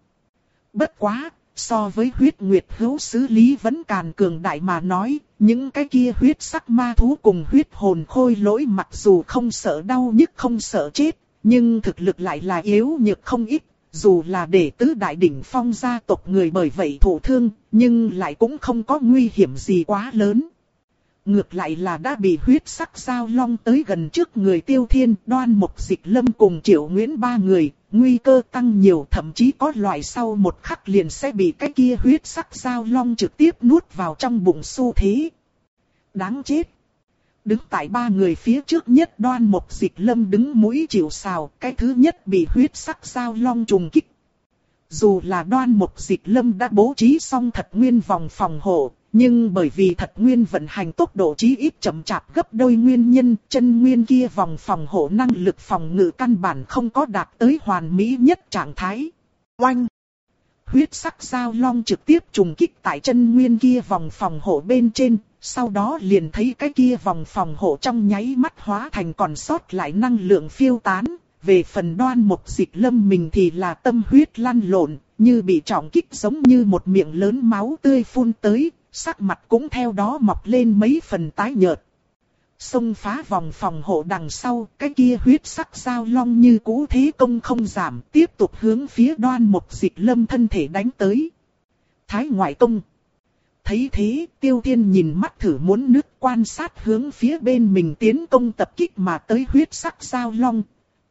Bất quá, so với huyết nguyệt hữu sứ Lý Vấn Càn cường đại mà nói, những cái kia huyết sắc ma thú cùng huyết hồn khôi lỗi mặc dù không sợ đau nhức không sợ chết, nhưng thực lực lại là yếu nhược không ít. Dù là để tứ đại đỉnh phong gia tộc người bởi vậy thụ thương, nhưng lại cũng không có nguy hiểm gì quá lớn. Ngược lại là đã bị huyết sắc dao long tới gần trước người Tiêu Thiên, Đoan Mục Dịch Lâm cùng Triệu Nguyễn ba người, nguy cơ tăng nhiều, thậm chí có loại sau một khắc liền sẽ bị cái kia huyết sắc dao long trực tiếp nuốt vào trong bụng xu thế. Đáng chết! Đứng tại ba người phía trước nhất Đoan Mục Dịch Lâm đứng mũi chịu sào, cái thứ nhất bị huyết sắc dao long trùng kích. Dù là Đoan Mục Dịch Lâm đã bố trí xong thật nguyên vòng phòng hộ, nhưng bởi vì thật nguyên vận hành tốc độ chí ít chậm chạp gấp đôi nguyên nhân, chân nguyên kia vòng phòng hộ năng lực phòng ngự căn bản không có đạt tới hoàn mỹ nhất trạng thái. Oanh! Huyết sắc dao long trực tiếp trùng kích tại chân nguyên kia vòng phòng hộ bên trên, sau đó liền thấy cái kia vòng phòng hộ trong nháy mắt hóa thành còn sót lại năng lượng phiêu tán. Về phần Đoan Mục Dịch Lâm mình thì là tâm huyết lăn lộn, như bị trọng kích giống như một miệng lớn máu tươi phun tới, sắc mặt cũng theo đó mọc lên mấy phần tái nhợt. Xông phá vòng phòng hộ đằng sau, cái kia huyết sắc dao long như cũ thế công không giảm, tiếp tục hướng phía Đoan Mục Dịch Lâm thân thể đánh tới. Thái ngoại công. Thấy thế, Tiêu Thiên nhìn mắt thử muốn nước quan sát hướng phía bên mình tiến công tập kích mà tới huyết sắc dao long.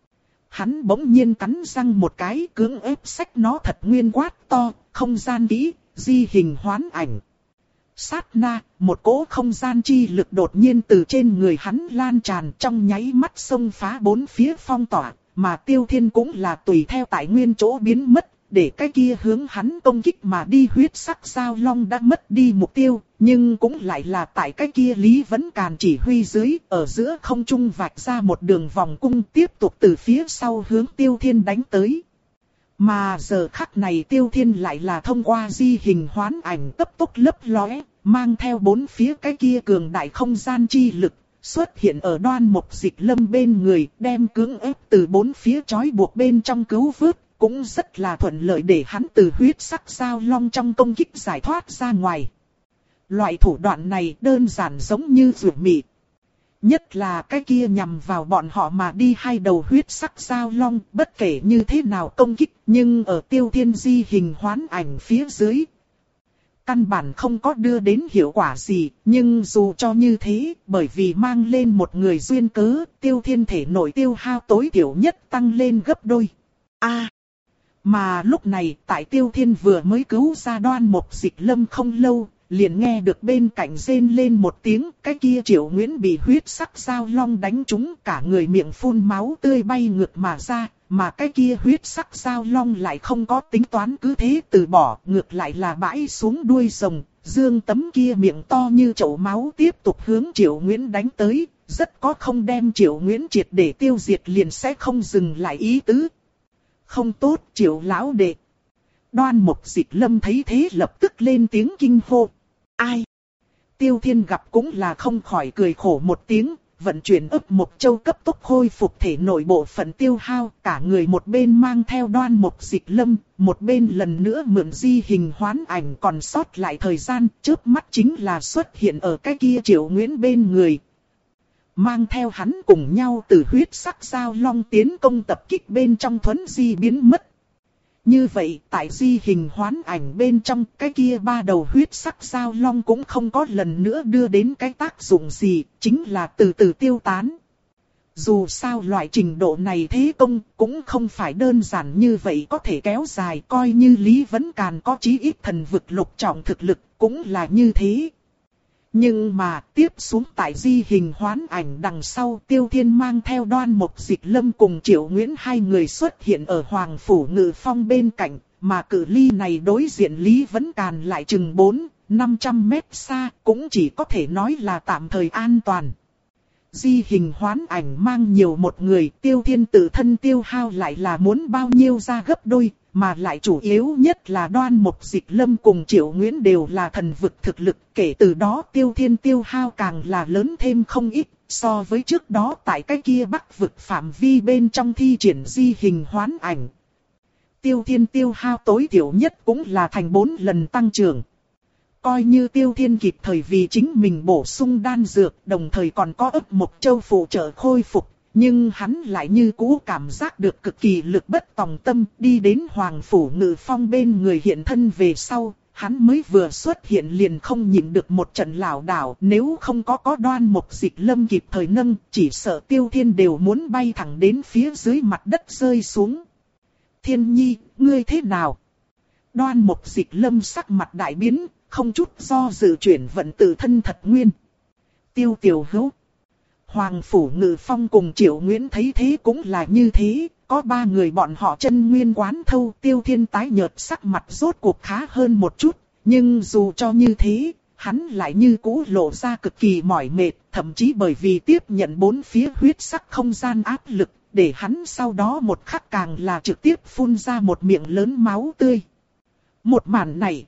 Hắn bỗng nhiên cắn răng một cái, cưỡng ép xách nó thật nguyên quát to, không gian kỹ, di hình hoán ảnh. Sát na, một cỗ không gian chi lực đột nhiên từ trên người hắn lan tràn, trong nháy mắt xông phá bốn phía phong tỏa, mà Tiêu Thiên cũng là tùy theo tại nguyên chỗ biến mất, để cái kia hướng hắn công kích mà đi huyết sắc giao long đã mất đi mục tiêu, nhưng cũng lại là tại cái kia Lý Vấn Càn chỉ huy dưới, ở giữa không trung vạch ra một đường vòng cung tiếp tục từ phía sau hướng Tiêu Thiên đánh tới. Mà giờ khắc này Tiêu Thiên lại là thông qua di hình hoán ảnh cấp tốc lấp lóe, mang theo bốn phía cái kia cường đại không gian chi lực, xuất hiện ở Đoan Mục Dịch Lâm bên người, đem cưỡng ép từ bốn phía trói buộc bên trong cứu vớt, cũng rất là thuận lợi để hắn từ huyết sắc giao long trong công kích giải thoát ra ngoài. Loại thủ đoạn này đơn giản giống như rượu mị. Nhất là cái kia nhằm vào bọn họ mà đi hai đầu huyết sắc giao long, bất kể như thế nào công kích, nhưng ở Tiêu Thiên di hình hoán ảnh phía dưới, căn bản không có đưa đến hiệu quả gì, nhưng dù cho như thế, bởi vì mang lên một người duyên cớ, Tiêu Thiên thể nội tiêu hao tối thiểu nhất tăng lên gấp đôi. A, à, mà lúc này, tại Tiêu Thiên vừa mới cứu ra Đoan Mục Dịch Lâm không lâu, liền nghe được bên cạnh rên lên một tiếng, cái kia Triệu Nguyễn bị huyết sắc giao long đánh trúng, cả người miệng phun máu tươi bay ngược mà ra, mà cái kia huyết sắc giao long lại không có tính toán cứ thế từ bỏ, ngược lại là bãi xuống đuôi rồng, dương tấm kia miệng to như chậu máu tiếp tục hướng Triệu Nguyễn đánh tới, rất có không đem Triệu Nguyễn triệt để tiêu diệt liền sẽ không dừng lại ý tứ. Không tốt, Triệu lão đệ. Đoan Mục Dịch Lâm thấy thế lập tức lên tiếng kinh hô. Ai? Tiêu Thiên gặp cũng là không khỏi cười khổ một tiếng, vận chuyển ấp một châu cấp tốc khôi phục thể nội bộ phận tiêu hao, cả người một bên mang theo Đoan Mục Dịch Lâm, một bên lần nữa mượn di hình hoán ảnh còn sót lại thời gian, chớp mắt chính là xuất hiện ở cái kia Triệu Nguyễn bên người. Mang theo hắn cùng nhau từ huyết sắc giao long tiến công tập kích bên trong thuấn di biến mất. Như vậy, tại di hình hoán ảnh bên trong, cái kia ba đầu huyết sắc giao long cũng không có lần nữa đưa đến cái tác dụng gì, chính là từ từ tiêu tán. Dù sao loại trình độ này thế công cũng không phải đơn giản như vậy có thể kéo dài, coi như Lý Vấn Càn có chí ít thần vực lục trọng thực lực, cũng là như thế. Nhưng mà tiếp xuống tại di hình hoán ảnh đằng sau, Tiêu Thiên mang theo Đoan Mục Dịch Lâm cùng Triệu Nguyễn hai người xuất hiện ở Hoàng Phủ Ngự Phong bên cạnh, mà cự ly này đối diện Lý Vấn Càn lại chừng bốn đến năm trăm mét xa, cũng chỉ có thể nói là tạm thời an toàn. Di hình hoán ảnh mang nhiều một người, Tiêu Thiên tự thân tiêu hao lại là muốn bao nhiêu ra gấp đôi, mà lại chủ yếu nhất là Đoan Mục Dịch Lâm cùng Triệu Nguyễn đều là thần vực thực lực, kể từ đó Tiêu Thiên tiêu hao càng là lớn thêm không ít, so với trước đó tại cái kia Bắc vực phạm vi bên trong thi triển di hình hoán ảnh. Tiêu Thiên tiêu hao tối thiểu nhất cũng là thành bốn lần tăng trưởng. Coi như Tiêu Thiên kịp thời vì chính mình bổ sung đan dược, đồng thời còn có ấp một châu phụ trợ khôi phục, nhưng hắn lại như cũ cảm giác được cực kỳ lực bất tòng tâm, đi đến Hoàng Phủ Ngự Phong bên người hiện thân về sau, hắn mới vừa xuất hiện liền không nhịn được một trận lảo đảo, nếu không có có Đoan Mục Dịch Lâm kịp thời nâng, chỉ sợ Tiêu Thiên đều muốn bay thẳng đến phía dưới mặt đất rơi xuống. Thiên Nhi, ngươi thế nào? Đoan Mục Dịch Lâm sắc mặt đại biến, không chút do dự chuyển vận tự thân thật nguyên. Tiêu Tiểu Hữu. Hoàng Phủ Ngự Phong cùng Triệu Nguyễn thấy thế cũng là như thế, có ba người bọn họ chân nguyên quán thâu. Tiêu Thiên tái nhợt sắc mặt rốt cuộc khá hơn một chút, nhưng dù cho như thế, hắn lại như cũ lộ ra cực kỳ mỏi mệt, thậm chí bởi vì tiếp nhận bốn phía huyết sắc không gian áp lực, để hắn sau đó một khắc càng là trực tiếp phun ra một miệng lớn máu tươi. Một màn này,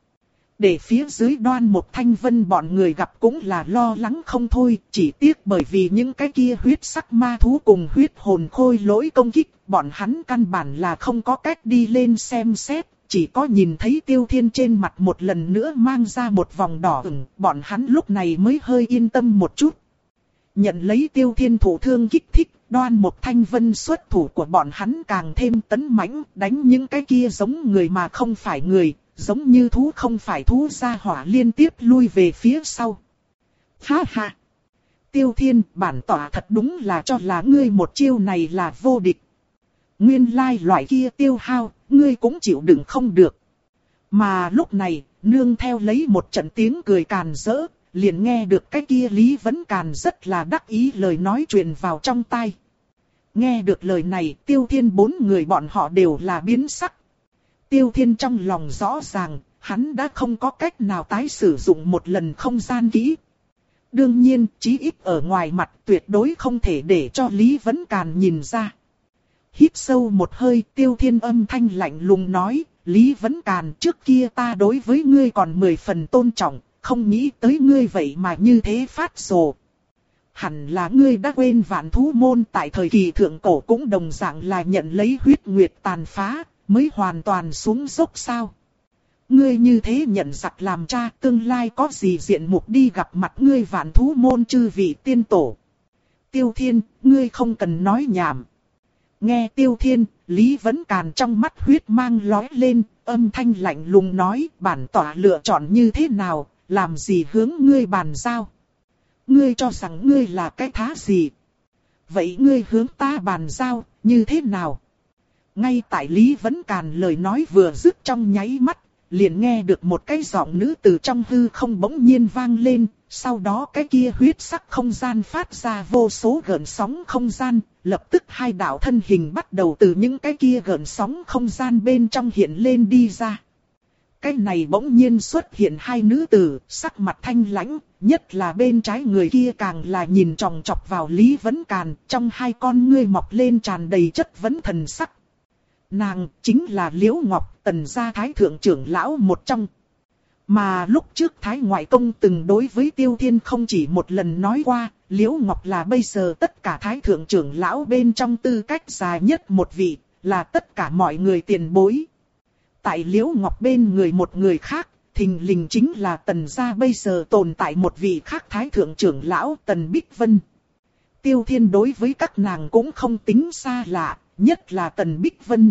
để phía dưới Đoan Mục Thanh Vân bọn người gặp cũng là lo lắng không thôi, chỉ tiếc bởi vì những cái kia huyết sắc ma thú cùng huyết hồn khôi lỗi công kích, bọn hắn căn bản là không có cách đi lên xem xét, chỉ có nhìn thấy Tiêu Thiên trên mặt một lần nữa mang ra một vòng đỏ ửng, bọn hắn lúc này mới hơi yên tâm một chút. Nhận lấy Tiêu Thiên thủ thương kích thích, Đoan Mục Thanh Vân xuất thủ của bọn hắn càng thêm tấn mãnh, đánh những cái kia giống người mà không phải người, giống như thú không phải thú ra hỏa liên tiếp lui về phía sau. Ha ha! Tiêu Thiên, bản tỏa thật đúng là cho là ngươi một chiêu này là vô địch. Nguyên lai loại kia tiêu hao, ngươi cũng chịu đựng không được. Mà lúc này, nương theo lấy một trận tiếng cười càn rỡ, liền nghe được cái kia Lý Vấn Càn rất là đắc ý lời nói truyền vào trong tai. Nghe được lời này, Tiêu Thiên bốn người bọn họ đều là biến sắc. Tiêu Thiên trong lòng rõ ràng, hắn đã không có cách nào tái sử dụng một lần không gian kỹ. Đương nhiên, chí ít ở ngoài mặt tuyệt đối không thể để cho Lý Vấn Càn nhìn ra. Hít sâu một hơi, Tiêu Thiên âm thanh lạnh lùng nói, Lý Vấn Càn, trước kia ta đối với ngươi còn mười phần tôn trọng, không nghĩ tới ngươi vậy mà như thế phát rồ. Hẳn là ngươi đã quên Vạn Thú Môn tại thời kỳ thượng cổ cũng đồng dạng là nhận lấy huyết nguyệt tàn phá, mới hoàn toàn xuống dốc sao. Ngươi như thế nhận giặc làm cha, tương lai có gì diện mục đi gặp mặt ngươi Vạn Thú Môn chư vị tiên tổ. Tiêu Thiên, ngươi không cần nói nhảm. Nghe Tiêu Thiên, Lý Vấn Càn trong mắt huyết mang lóe lên, âm thanh lạnh lùng nói, bản tỏa lựa chọn như thế nào, làm gì hướng ngươi bàn giao. Ngươi cho rằng ngươi là cái thá gì? Vậy ngươi hướng ta bàn giao, như thế nào? Ngay tại Lý Vấn Càn lời nói vừa dứt trong nháy mắt, liền nghe được một cái giọng nữ từ trong hư không bỗng nhiên vang lên, sau đó cái kia huyết sắc không gian phát ra vô số gợn sóng không gian, lập tức hai đạo thân hình bắt đầu từ những cái kia gợn sóng không gian bên trong hiện lên đi ra. Cái này bỗng nhiên xuất hiện hai nữ tử, sắc mặt thanh lãnh, nhất là bên trái người kia càng là nhìn chòng chọc vào Lý Vấn Càn, trong hai con ngươi mọc lên tràn đầy chất vấn thần sắc. Nàng chính là Liễu Ngọc, Tần gia thái thượng trưởng lão một trong. Mà lúc trước Thái Ngoại Công từng đối với Tiêu Thiên không chỉ một lần nói qua, Liễu Ngọc là bây giờ tất cả thái thượng trưởng lão bên trong tư cách dài nhất một vị, là tất cả mọi người tiền bối. Tại Liễu Ngọc bên người một người khác, thình lình chính là Tần gia bây giờ tồn tại một vị khác thái thượng trưởng lão Tần Bích Vân. Tiêu Thiên đối với các nàng cũng không tính xa lạ, nhất là Tần Bích Vân.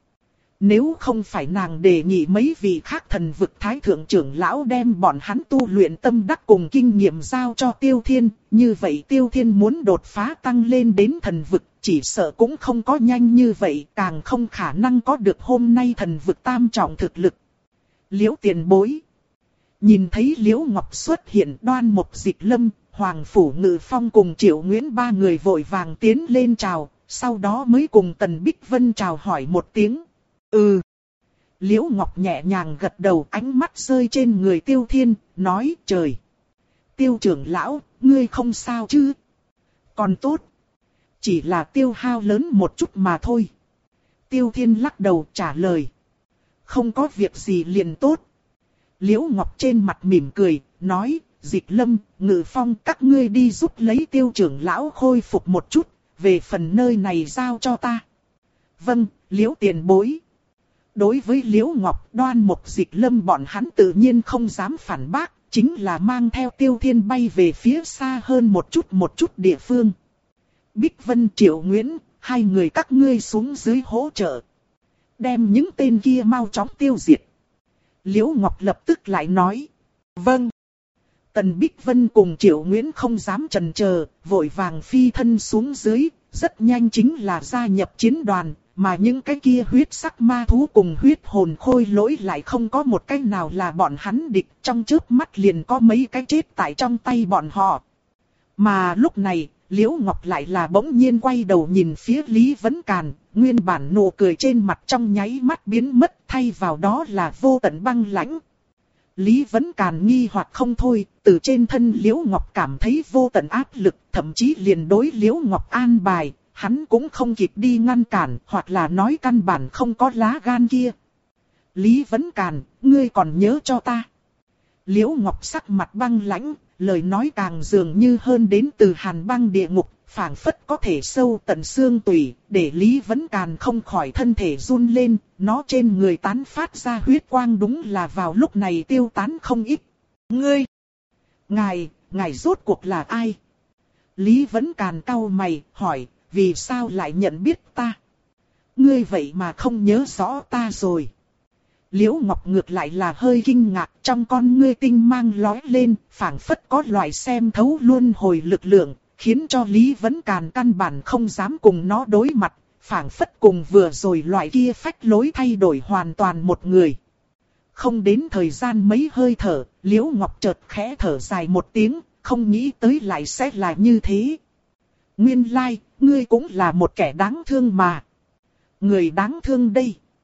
Nếu không phải nàng đề nghị mấy vị khác thần vực thái thượng trưởng lão đem bọn hắn tu luyện tâm đắc cùng kinh nghiệm giao cho Tiêu Thiên, như vậy Tiêu Thiên muốn đột phá tăng lên đến thần vực, chỉ sợ cũng không có nhanh như vậy, càng không khả năng có được hôm nay thần vực tam trọng thực lực. Liễu tiền bối. Nhìn thấy Liễu Ngọc xuất hiện, Đoan Mục Dịch Lâm, Hoàng Phủ Ngự Phong cùng Triệu Nguyễn ba người vội vàng tiến lên chào, sau đó mới cùng Tần Bích Vân chào hỏi một tiếng. Ừ. Liễu Ngọc nhẹ nhàng gật đầu, ánh mắt rơi trên người Tiêu Thiên, nói trời. Tiêu trưởng lão, ngươi không sao chứ? Còn tốt. Chỉ là tiêu hao lớn một chút mà thôi. Tiêu Thiên lắc đầu trả lời. Không có việc gì liền tốt. Liễu Ngọc trên mặt mỉm cười, nói, Dịch Lâm, Ngự Phong các ngươi đi giúp lấy Tiêu trưởng lão khôi phục một chút, về phần nơi này giao cho ta. Vâng, Liễu tiền bối. Đối với Liễu Ngọc, Đoan Mục Dịch Lâm bọn hắn tự nhiên không dám phản bác, chính là mang theo Tiêu Thiên bay về phía xa hơn một chút một chút địa phương. Bích Vân, Triệu Nguyễn, hai người các ngươi xuống dưới hỗ trợ. Đem những tên kia mau chóng tiêu diệt. Liễu Ngọc lập tức lại nói. Vâng. Tần Bích Vân cùng Triệu Nguyễn không dám chần chờ, vội vàng phi thân xuống dưới, rất nhanh chính là gia nhập chiến đoàn. Mà những cái kia huyết sắc ma thú cùng huyết hồn khôi lỗi lại không có một cái nào là bọn hắn địch, trong chớp mắt liền có mấy cái chết tại trong tay bọn họ. Mà lúc này, Liễu Ngọc lại là bỗng nhiên quay đầu nhìn phía Lý Vấn Càn, nguyên bản nụ cười trên mặt trong nháy mắt biến mất, thay vào đó là vô tận băng lãnh. Lý Vấn Càn nghi hoặc không thôi, từ trên thân Liễu Ngọc cảm thấy vô tận áp lực, thậm chí liền đối Liễu Ngọc an bài. Hắn cũng không kịp đi ngăn cản, hoặc là nói căn bản không có lá gan kia. Lý Vấn Càn, ngươi còn nhớ cho ta. Liễu Ngọc sắc mặt băng lãnh, lời nói càng dường như hơn đến từ hàn băng địa ngục, phảng phất có thể sâu tận xương tủy, để Lý Vấn Càn không khỏi thân thể run lên, nó trên người tán phát ra huyết quang đúng là vào lúc này tiêu tán không ít. Ngươi! Ngài, ngài rốt cuộc là ai? Lý Vấn Càn cau mày, hỏi. Vì sao lại nhận biết ta? Ngươi vậy mà không nhớ rõ ta rồi. Liễu Ngọc ngược lại là hơi kinh ngạc, trong con ngươi tinh mang lóe lên, phảng phất có loại xem thấu luân hồi lực lượng, khiến cho Lý Vấn Càn căn bản không dám cùng nó đối mặt, phảng phất cùng vừa rồi loại kia phách lối thay đổi hoàn toàn một người. Không đến thời gian mấy hơi thở, Liễu Ngọc chợt khẽ thở dài một tiếng, không nghĩ tới lại sẽ là như thế. Nguyên lai, ngươi cũng là một kẻ đáng thương mà. Người đáng thương đây.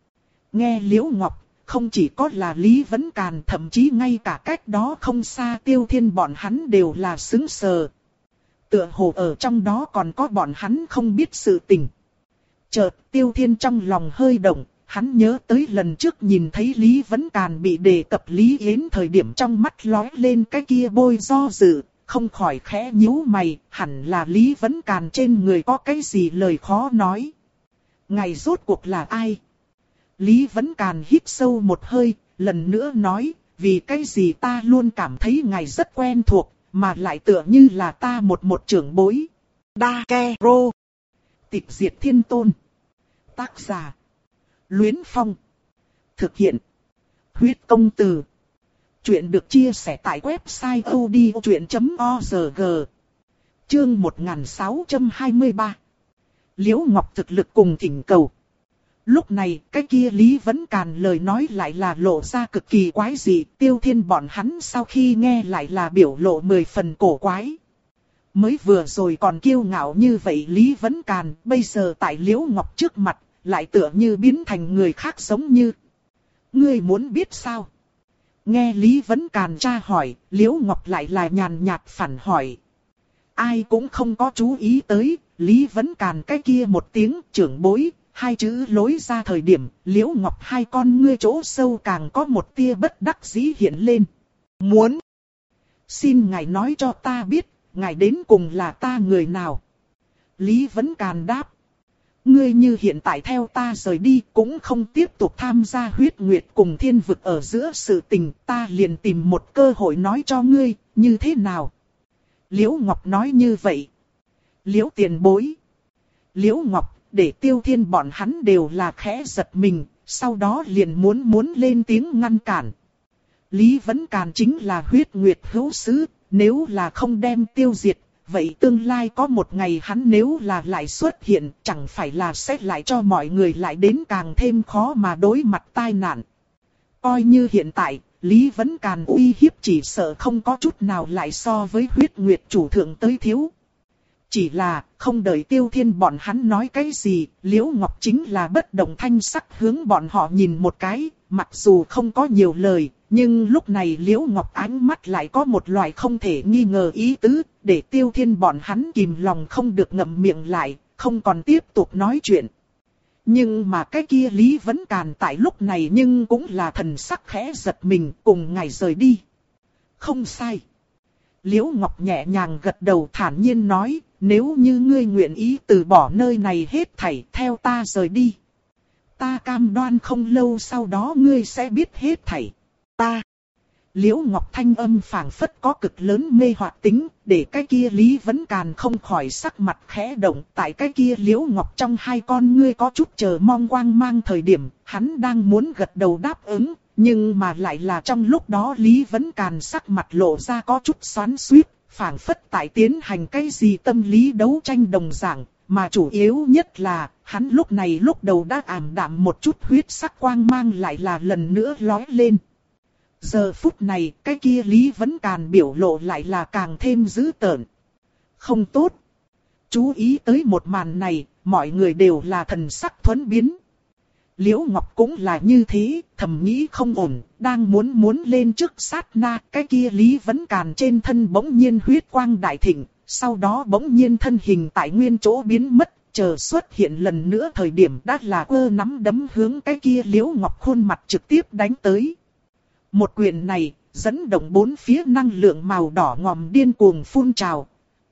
Nghe Liễu Ngọc, không chỉ có là Lý Vấn Càn, thậm chí ngay cả cách đó không xa Tiêu Thiên bọn hắn đều là sững sờ. Tựa hồ ở trong đó còn có bọn hắn không biết sự tình. Chợt Tiêu Thiên trong lòng hơi động, hắn nhớ tới lần trước nhìn thấy Lý Vấn Càn bị đề cập Lý Yến thời điểm trong mắt lóe lên cái kia bôi do dự, không khỏi khẽ nhíu mày, hẳn là Lý Vấn Càn trên người có cái gì lời khó nói. Ngài rốt cuộc là ai? Lý Vấn Càn hít sâu một hơi, lần nữa nói, vì cái gì ta luôn cảm thấy ngài rất quen thuộc, mà lại tựa như là ta một một trưởng bối. Đa Ke Rô. Tịch Diệt Thiên Tôn. Tác giả. Luyến Phong. Thực hiện. Huyết Công Từ. Chuyện được chia sẻ tại website odchuyện chấm org. Chương một nghìn sáu trăm hai mươi ba. Liễu Ngọc thực lực cùng thỉnh cầu. Lúc này, cái kia Lý Vấn Càn lời nói lại là lộ ra cực kỳ quái dị, Tiêu Thiên bọn hắn sau khi nghe lại là biểu lộ mười phần cổ quái. Mới vừa rồi còn kiêu ngạo như vậy Lý Vấn Càn, bây giờ tại Liễu Ngọc trước mặt, lại tựa như biến thành người khác giống như. Ngươi muốn biết sao? Nghe Lý Vấn Càn tra hỏi, Liễu Ngọc lại là nhàn nhạt phản hỏi. Ai cũng không có chú ý tới, Lý Vấn Càn cái kia một tiếng trưởng bối. Hai chữ lối ra thời điểm, Liễu Ngọc hai con ngươi chỗ sâu càng có một tia bất đắc dĩ hiện lên. Muốn. Xin ngài nói cho ta biết, ngài đến cùng là ta người nào? Lý Vấn Càn đáp. Ngươi như hiện tại theo ta rời đi cũng không tiếp tục tham gia huyết nguyệt cùng thiên vực ở giữa sự tình, ta liền tìm một cơ hội nói cho ngươi, như thế nào? Liễu Ngọc nói như vậy. Liễu tiền bối. Liễu Ngọc. Để Tiêu Thiên bọn hắn đều là khẽ giật mình, sau đó liền muốn muốn lên tiếng ngăn cản. Lý Vấn Càn chính là huyết nguyệt hữu sứ, nếu là không đem tiêu diệt, vậy tương lai có một ngày hắn nếu là lại xuất hiện, chẳng phải là sẽ lại cho mọi người lại đến càng thêm khó mà đối mặt tai nạn. Coi như hiện tại, Lý Vấn Càn uy hiếp chỉ sợ không có chút nào lại so với huyết nguyệt chủ thượng tới thiếu. Chỉ là, không đợi Tiêu Thiên bọn hắn nói cái gì, Liễu Ngọc chính là bất động thanh sắc hướng bọn họ nhìn một cái, mặc dù không có nhiều lời, nhưng lúc này Liễu Ngọc ánh mắt lại có một loại không thể nghi ngờ ý tứ, để Tiêu Thiên bọn hắn kìm lòng không được ngậm miệng lại, không còn tiếp tục nói chuyện. Nhưng mà cái kia Lý Vấn Càn tại lúc này nhưng cũng là thần sắc khẽ giật mình, cùng ngài rời đi. Không sai. Liễu Ngọc nhẹ nhàng gật đầu thản nhiên nói, nếu như ngươi nguyện ý từ bỏ nơi này hết thảy theo ta rời đi. Ta cam đoan không lâu sau đó ngươi sẽ biết hết thảy. Ta. Liễu Ngọc thanh âm phảng phất có cực lớn mê hoặc tính, để cái kia Lý Vấn Càn không khỏi sắc mặt khẽ động. Tại cái kia Liễu Ngọc trong hai con ngươi có chút chờ mong quang mang thời điểm, hắn đang muốn gật đầu đáp ứng. Nhưng mà lại là trong lúc đó Lý Vấn Càn sắc mặt lộ ra có chút xoắn xuýt, phảng phất tại tiến hành cái gì tâm lý đấu tranh đồng dạng, mà chủ yếu nhất là, hắn lúc này lúc đầu đã ảm đạm một chút huyết sắc quang mang lại là lần nữa lóe lên. Giờ phút này, cái kia Lý Vấn Càn biểu lộ lại là càng thêm dữ tợn. Không tốt. Chú ý tới một màn này, mọi người đều là thần sắc thuẫn biến. Liễu Ngọc cũng là như thế, thầm nghĩ không ổn, đang muốn muốn lên trước sát na, cái kia Lý Vấn Càn trên thân bỗng nhiên huyết quang đại thịnh, sau đó bỗng nhiên thân hình tại nguyên chỗ biến mất, chờ xuất hiện lần nữa thời điểm đã là ơ nắm đấm hướng cái kia Liễu Ngọc khuôn mặt trực tiếp đánh tới. Một quyền này, dẫn động bốn phía năng lượng màu đỏ ngòm điên cuồng phun trào.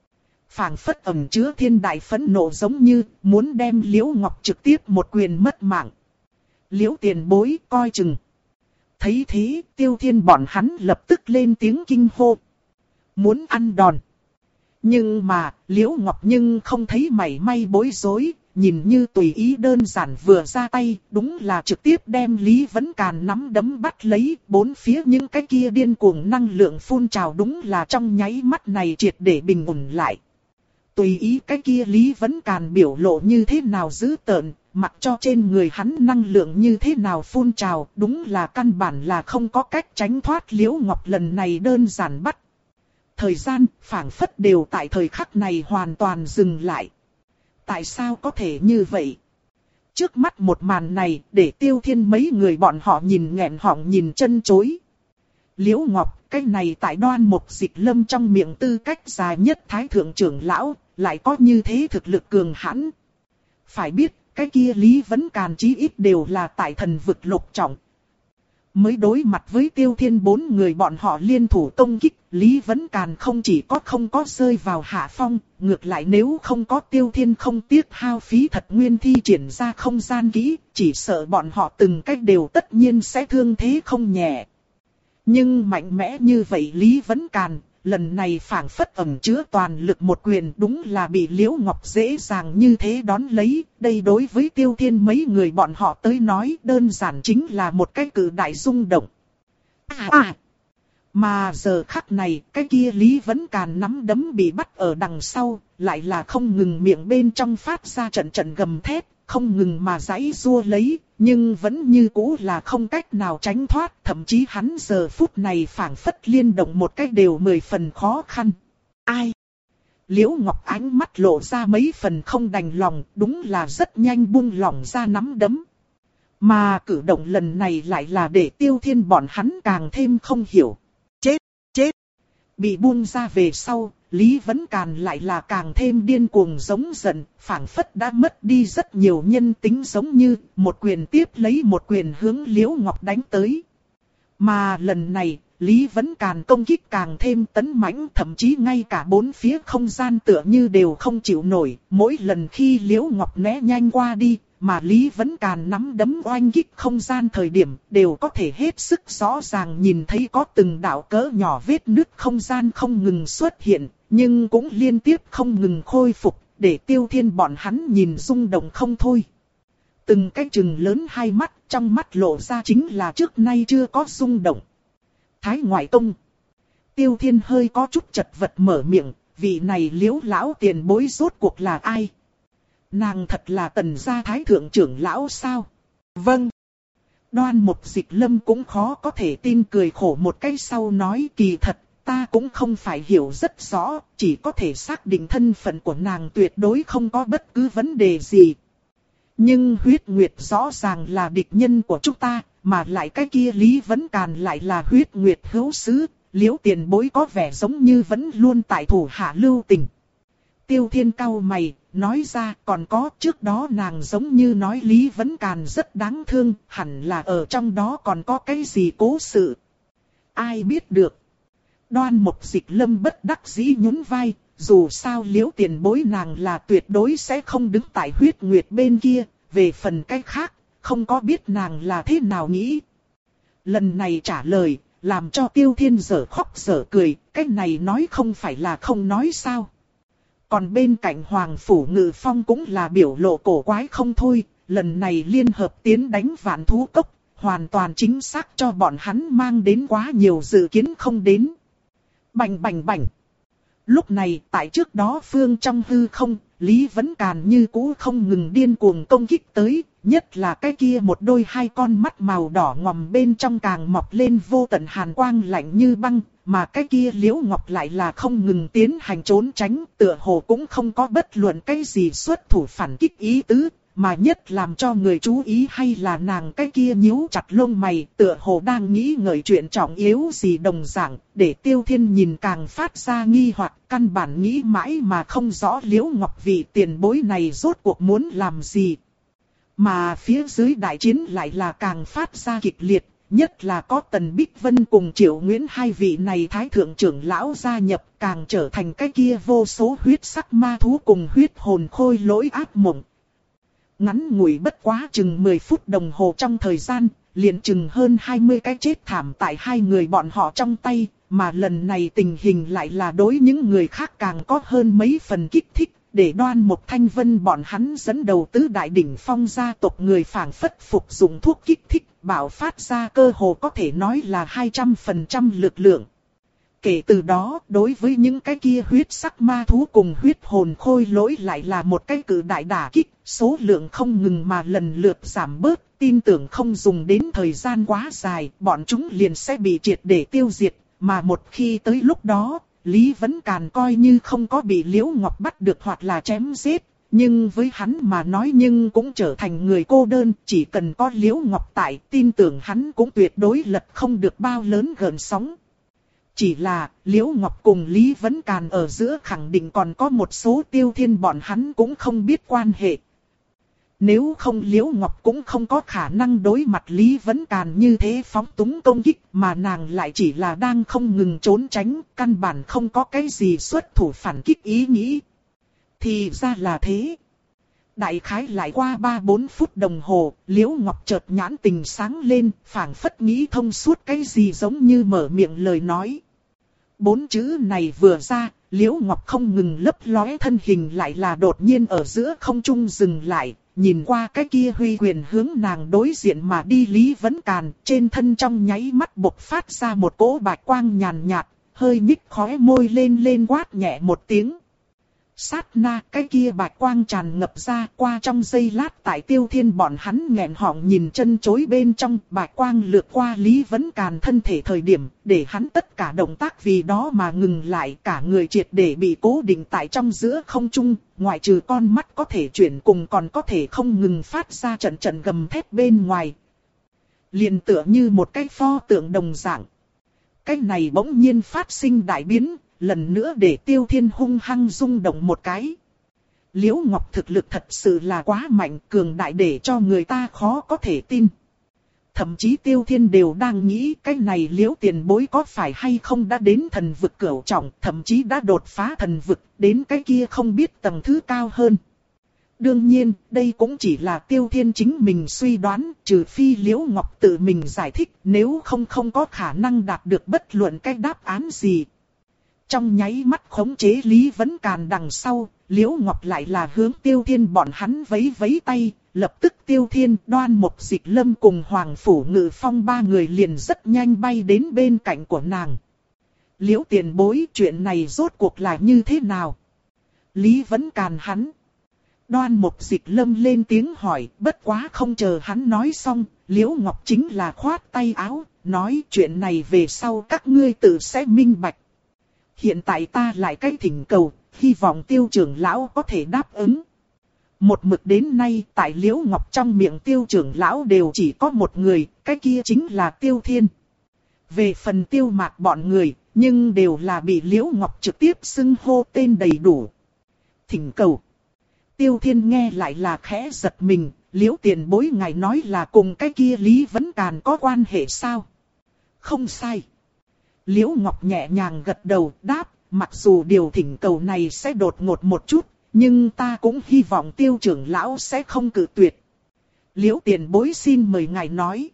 Phảng phất ẩn chứa thiên đại phẫn nộ giống như muốn đem Liễu Ngọc trực tiếp một quyền mất mạng. Liễu tiền bối coi chừng. Thấy thế, Tiêu Thiên bọn hắn lập tức lên tiếng kinh hô. Muốn ăn đòn. Nhưng mà, Liễu Ngọc nhưng không thấy mảy may bối rối, nhìn như tùy ý đơn giản vừa ra tay, đúng là trực tiếp đem Lý Vấn Càn nắm đấm bắt lấy, bốn phía những cái kia điên cuồng năng lượng phun trào đúng là trong nháy mắt này triệt để bình ổn lại. Tùy ý cái kia Lý Vấn Càn biểu lộ như thế nào dữ tợn, mặc cho trên người hắn năng lượng như thế nào phun trào, đúng là căn bản là không có cách tránh thoát Liễu Ngọc lần này đơn giản bắt. Thời gian, phảng phất đều tại thời khắc này hoàn toàn dừng lại. Tại sao có thể như vậy? Trước mắt một màn này để Tiêu Thiên mấy người bọn họ nhìn nghẹn họng nhìn chân chối. Liễu Ngọc, cái này tại Đoan Mục Dịch Lâm trong miệng tư cách dài nhất thái thượng trưởng lão, lại có như thế thực lực cường hãn. Phải biết, cái kia Lý Vấn Càn chí ít đều là tại thần vực lục trọng. Mới đối mặt với Tiêu Thiên bốn người bọn họ liên thủ công kích, Lý Vấn Càn không chỉ có không có rơi vào hạ phong, ngược lại nếu không có Tiêu Thiên không tiếc hao phí thật nguyên thi triển ra không gian kỹ, chỉ sợ bọn họ từng cách đều tất nhiên sẽ thương thế không nhẹ. Nhưng mạnh mẽ như vậy Lý Vấn Càn, lần này phảng phất ẩn chứa toàn lực một quyền, đúng là bị Liễu Ngọc dễ dàng như thế đón lấy. Đây đối với Tiêu Thiên mấy người bọn họ tới nói đơn giản chính là một cái cự đại rung động. À à! Mà giờ khắc này, cái kia Lý Vấn Càn nắm đấm bị bắt ở đằng sau, lại là không ngừng miệng bên trong phát ra trận trận gầm thét, không ngừng mà giãy giụa lấy, nhưng vẫn như cũ là không cách nào tránh thoát, thậm chí hắn giờ phút này phảng phất liên động một cách đều mười phần khó khăn. Ai? Liễu Ngọc ánh mắt lộ ra mấy phần không đành lòng, đúng là rất nhanh buông lỏng ra nắm đấm. Mà cử động lần này lại là để Tiêu Thiên bọn hắn càng thêm không hiểu. Chết, chết. Bị buông ra về sau, Lý Vấn Càn lại là càng thêm điên cuồng giống giận, phảng phất đã mất đi rất nhiều nhân tính, giống như một quyền tiếp lấy một quyền hướng Liễu Ngọc đánh tới. Mà lần này, Lý Vấn Càn công kích càng thêm tấn mãnh, thậm chí ngay cả bốn phía không gian tựa như đều không chịu nổi, mỗi lần khi Liễu Ngọc né nhanh qua đi, mà Lý Vấn Càn nắm đấm oanh kích không gian thời điểm, đều có thể hết sức rõ ràng nhìn thấy có từng đạo cỡ nhỏ vết nứt không gian không ngừng xuất hiện, nhưng cũng liên tiếp không ngừng khôi phục, để Tiêu Thiên bọn hắn nhìn rung động không thôi. Từng cái chừng lớn hai mắt, trong mắt lộ ra chính là trước nay chưa có rung động. Thái ngoại tông. Tiêu Thiên hơi có chút chật vật mở miệng, vị này Liễu lão tiền bối rốt cuộc là ai? Nàng thật là Tần gia thái thượng trưởng lão sao? Vâng. Đoan Mục Dịch Lâm cũng khó có thể tin, cười khổ một cái sau nói, kỳ thật, ta cũng không phải hiểu rất rõ, chỉ có thể xác định thân phận của nàng tuyệt đối không có bất cứ vấn đề gì. Nhưng huyết nguyệt rõ ràng là địch nhân của chúng ta, mà lại cái kia Lý Vấn Càn lại là huyết nguyệt hữu sứ, Liễu tiền bối có vẻ giống như vẫn luôn tại thủ hạ lưu tình. Tiêu Thiên cau mày, nói ra, còn có trước đó nàng giống như nói Lý Vấn Càn rất đáng thương, hẳn là ở trong đó còn có cái gì cố sự. Ai biết được. Đoan Mục Dịch Lâm bất đắc dĩ nhún vai, dù sao Liễu tiền bối nàng là tuyệt đối sẽ không đứng tại huyết nguyệt bên kia, về phần cái khác, không có biết nàng là thế nào nghĩ. Lần này trả lời, làm cho Tiêu Thiên dở khóc dở cười, cái này nói không phải là không nói sao. Còn bên cạnh Hoàng Phủ Ngự Phong cũng là biểu lộ cổ quái không thôi, lần này liên hợp tiến đánh Vạn Thú Cốc, hoàn toàn chính xác cho bọn hắn mang đến quá nhiều dự kiến không đến. Bành bành bành. Lúc này tại trước đó phương trong hư không, Lý Vấn Càn như cũ không ngừng điên cuồng công kích tới, nhất là cái kia một đôi hai con mắt màu đỏ ngòm bên trong càng mọc lên vô tận hàn quang lạnh như băng, mà cái kia Liễu Ngọc lại là không ngừng tiến hành trốn tránh, tựa hồ cũng không có bất luận cái gì xuất thủ phản kích ý tứ, mà nhất làm cho người chú ý hay là nàng cái kia nhíu chặt lông mày, tựa hồ đang nghĩ ngợi chuyện trọng yếu gì đồng dạng, để Tiêu Thiên nhìn càng phát ra nghi hoặc, căn bản nghĩ mãi mà không rõ Liễu Ngọc vị tiền bối này rốt cuộc muốn làm gì. Mà phía dưới đại chiến lại là càng phát ra kịch liệt, nhất là có Tần Bích Vân cùng Triệu Nguyễn hai vị này thái thượng trưởng lão gia nhập, càng trở thành cái kia vô số huyết sắc ma thú cùng huyết hồn khôi lỗi ác mộng. Ngắn ngủi bất quá chừng mười phút đồng hồ trong thời gian, liền chừng hơn hai mươi cái chết thảm tại hai người bọn họ trong tay, mà lần này tình hình lại là đối những người khác càng có hơn mấy phần kích thích, để Đoan Mục Thanh Vân bọn hắn dẫn đầu tứ đại đỉnh phong gia tộc người phảng phất phục dụng thuốc kích thích, bạo phát ra cơ hồ có thể nói là hai trăm phần trăm lực lượng. Kể từ đó, đối với những cái kia huyết sắc ma thú cùng huyết hồn khôi lỗi lại là một cái cự đại đả kích, số lượng không ngừng mà lần lượt giảm bớt, tin tưởng không dùng đến thời gian quá dài, bọn chúng liền sẽ bị triệt để tiêu diệt, mà một khi tới lúc đó, Lý Vấn Càn coi như không có bị Liễu Ngọc bắt được hoặc là chém giết, nhưng với hắn mà nói nhưng cũng trở thành người cô đơn, chỉ cần có Liễu Ngọc tại, tin tưởng hắn cũng tuyệt đối lật không được bao lớn gợn sóng. Chỉ là, Liễu Ngọc cùng Lý Vấn Càn ở giữa khẳng định còn có một số Tiêu Thiên bọn hắn cũng không biết quan hệ. Nếu không Liễu Ngọc cũng không có khả năng đối mặt Lý Vấn Càn như thế phóng túng công kích, mà nàng lại chỉ là đang không ngừng trốn tránh, căn bản không có cái gì xuất thủ phản kích ý nghĩ. Thì ra là thế. Đại khái lại qua ba bốn phút đồng hồ, Liễu Ngọc chợt nhãn tình sáng lên, phảng phất nghĩ thông suốt cái gì giống như mở miệng lời nói. Bốn chữ này vừa ra, Liễu Ngọc không ngừng lấp lóe thân hình lại là đột nhiên ở giữa không trung dừng lại, nhìn qua cái kia huy quyền hướng nàng đối diện mà đi Lý Vấn Càn, trên thân trong nháy mắt bộc phát ra một cỗ bạch quang nhàn nhạt, hơi nhích khóe môi lên lên quát nhẹ một tiếng. Sát na cái kia bạch quang tràn ngập ra qua trong giây lát tại Tiêu Thiên bọn hắn nghẹn họng nhìn chân chối bên trong bạch quang lướt qua Lý Vấn Càn thân thể thời điểm để hắn tất cả động tác vì đó mà ngừng lại, cả người triệt để bị cố định tại trong giữa không trung, ngoại trừ con mắt có thể chuyển cùng còn có thể không ngừng phát ra trận trận gầm thét bên ngoài. Liền tựa như một cái pho tượng đồng dạng. Cái này bỗng nhiên phát sinh đại biến. Lần nữa để Tiêu Thiên hung hăng rung động một cái. Liễu Ngọc thực lực thật sự là quá mạnh, cường đại để cho người ta khó có thể tin. Thậm chí Tiêu Thiên đều đang nghĩ cái này Liễu tiền bối có phải hay không đã đến thần vực cửu trọng, thậm chí đã đột phá thần vực, đến cái kia không biết tầng thứ cao hơn. Đương nhiên, đây cũng chỉ là Tiêu Thiên chính mình suy đoán, trừ phi Liễu Ngọc tự mình giải thích, nếu không không có khả năng đạt được bất luận cái đáp án gì. Trong nháy mắt khống chế Lý Vấn Càn đằng sau, Liễu Ngọc lại là hướng Tiêu Thiên bọn hắn vẫy vẫy tay, lập tức Tiêu Thiên, Đoan Mộc Dịch Lâm cùng Hoàng Phủ Ngự Phong ba người liền rất nhanh bay đến bên cạnh của nàng. Liễu tiền bối, chuyện này rốt cuộc là như thế nào? Lý Vấn Càn hắn. Đoan Mộc Dịch Lâm lên tiếng hỏi, bất quá không chờ hắn nói xong, Liễu Ngọc chính là khoát tay áo, nói chuyện này về sau các ngươi tự sẽ minh bạch. Hiện tại ta lại cái thỉnh cầu, hy vọng Tiêu trưởng lão có thể đáp ứng. Một mực đến nay tại Liễu Ngọc trong miệng Tiêu trưởng lão đều chỉ có một người, cái kia chính là Tiêu Thiên. Về phần Tiêu Mạc bọn người, nhưng đều là bị Liễu Ngọc trực tiếp xưng hô tên đầy đủ. Thỉnh cầu. Tiêu Thiên nghe lại là khẽ giật mình, Liễu tiền bối ngài nói là cùng cái kia Lý Vấn Càn có quan hệ sao? Không sai. Liễu Ngọc nhẹ nhàng gật đầu đáp, mặc dù điều thỉnh cầu này sẽ đột ngột một chút, nhưng ta cũng hy vọng Tiêu trưởng lão sẽ không cự tuyệt. Liễu tiền bối xin mời ngài nói.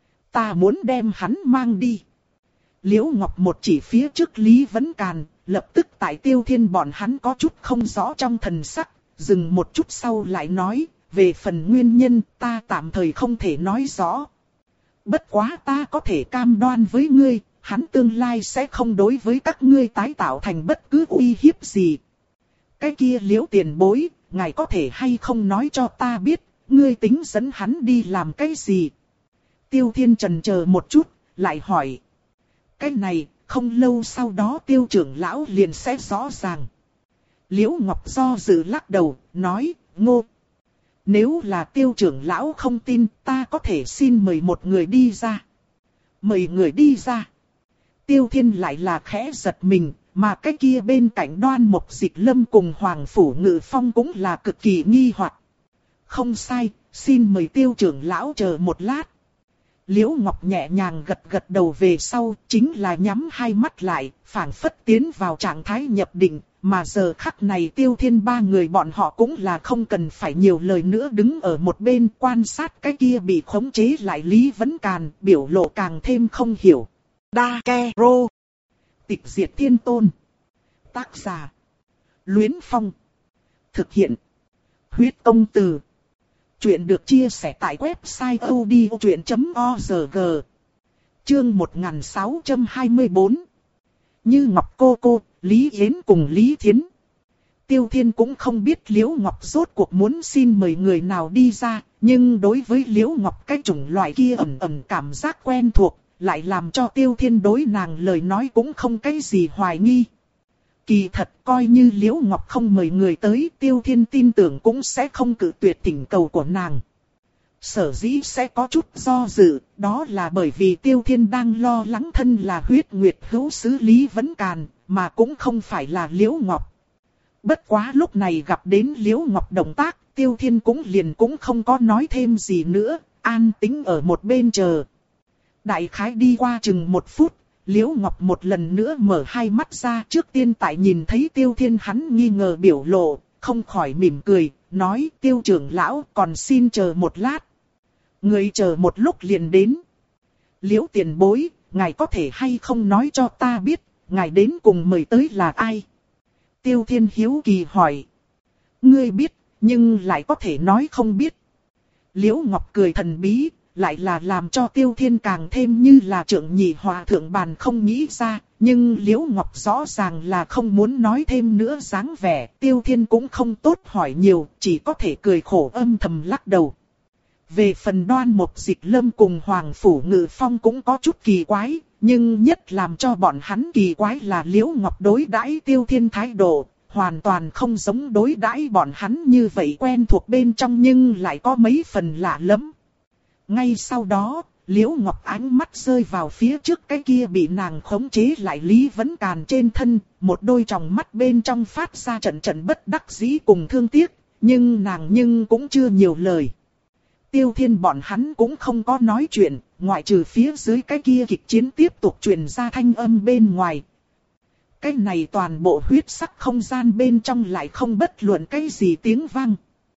Ta muốn đem hắn mang đi. Liễu Ngọc một chỉ phía trước Lý Vấn Càn, lập tức tại Tiêu Thiên bọn hắn có chút không rõ trong thần sắc, dừng một chút sau lại nói, về phần nguyên nhân ta tạm thời không thể nói rõ. Bất quá ta có thể cam đoan với ngươi. Hắn tương lai sẽ không đối với các ngươi tái tạo thành bất cứ uy hiếp gì. Cái kia Liễu tiền bối, ngài có thể hay không nói cho ta biết, ngươi tính dẫn hắn đi làm cái gì? Tiêu Thiên chần chờ một chút, lại hỏi. Cái này, không lâu sau đó Tiêu trưởng lão liền sẽ rõ ràng. Liễu Ngọc do dự lắc đầu, nói, ngô. Nếu là Tiêu trưởng lão không tin, ta có thể xin mời một người đi ra. Mời người đi ra. Tiêu Thiên lại là khẽ giật mình, mà cái kia bên cạnh Đoan Mộc Dịch Lâm cùng Hoàng Phủ Ngự Phong cũng là cực kỳ nghi hoặc. Không sai, xin mời Tiêu trưởng lão chờ một lát. Liễu Ngọc nhẹ nhàng gật gật đầu về sau, chính là nhắm hai mắt lại, phảng phất tiến vào trạng thái nhập định, mà giờ khắc này Tiêu Thiên ba người bọn họ cũng là không cần phải nhiều lời nữa đứng ở một bên quan sát cái kia bị khống chế lại Lý Vấn Càn, biểu lộ càng thêm không hiểu. Đa Ke Rô. Tịch Diệt Thiên Tôn. Tác giả. Luyến Phong. Thực hiện. Huyết Công Từ. Chuyện được chia sẻ tại website odchuyện chấm org. Chương một nghìn sáu trăm hai mươi tư. Như Ngọc cô cô, Lý Yến cùng Lý Thiến. Tiêu Thiên cũng không biết Liễu Ngọc rốt cuộc muốn xin mời người nào đi ra, nhưng đối với Liễu Ngọc cái chủng loại kia ẩn ẩn cảm giác quen thuộc, lại làm cho Tiêu Thiên đối nàng lời nói cũng không cái gì hoài nghi. Kỳ thật coi như Liễu Ngọc không mời người tới, Tiêu Thiên tin tưởng cũng sẽ không cự tuyệt thỉnh cầu của nàng. Sở dĩ sẽ có chút do dự, đó là bởi vì Tiêu Thiên đang lo lắng thân là huyết nguyệt hữu sứ Lý Vấn Càn, mà cũng không phải là Liễu Ngọc. Bất quá lúc này gặp đến Liễu Ngọc động tác, Tiêu Thiên cũng liền cũng không có nói thêm gì nữa, an tĩnh ở một bên chờ. Đại khái đi qua chừng một phút, Liễu Ngọc một lần nữa mở hai mắt ra, trước tiên tại nhìn thấy Tiêu Thiên hắn nghi ngờ biểu lộ, không khỏi mỉm cười, nói Tiêu trưởng lão còn xin chờ một lát. Người chờ một lúc liền đến. Liễu tiền bối, ngài có thể hay không nói cho ta biết, ngài đến cùng mời tới là ai? Tiêu Thiên hiếu kỳ hỏi. Ngươi biết, nhưng lại có thể nói không biết. Liễu Ngọc cười thần bí, lại là làm cho Tiêu Thiên càng thêm như là trưởng nhị hòa thượng bàn không nghĩ ra. Nhưng Liễu Ngọc rõ ràng là không muốn nói thêm nữa dáng vẻ. Tiêu Thiên cũng không tốt hỏi nhiều, chỉ có thể cười khổ âm thầm lắc đầu. Về phần Đoan Mộc Dịch Lâm cùng Hoàng Phủ Ngự Phong cũng có chút kỳ quái, nhưng nhất làm cho bọn hắn kỳ quái là Liễu Ngọc đối đãi Tiêu Thiên thái độ, hoàn toàn không giống đối đãi bọn hắn như vậy quen thuộc bên trong nhưng lại có mấy phần lạ lắm. Ngay sau đó, Liễu Ngọc ánh mắt rơi vào phía trước cái kia bị nàng khống chế lại Lý Vấn Càn trên thân, một đôi tròng mắt bên trong phát ra trận trận bất đắc dĩ cùng thương tiếc, nhưng nàng nhưng cũng chưa nhiều lời. Tiêu Thiên bọn hắn cũng không có nói chuyện, ngoại trừ phía dưới cái kia kịch chiến tiếp tục truyền ra thanh âm bên ngoài. Cái này toàn bộ huyết sắc không gian bên trong lại không bất luận cái gì tiếng vang.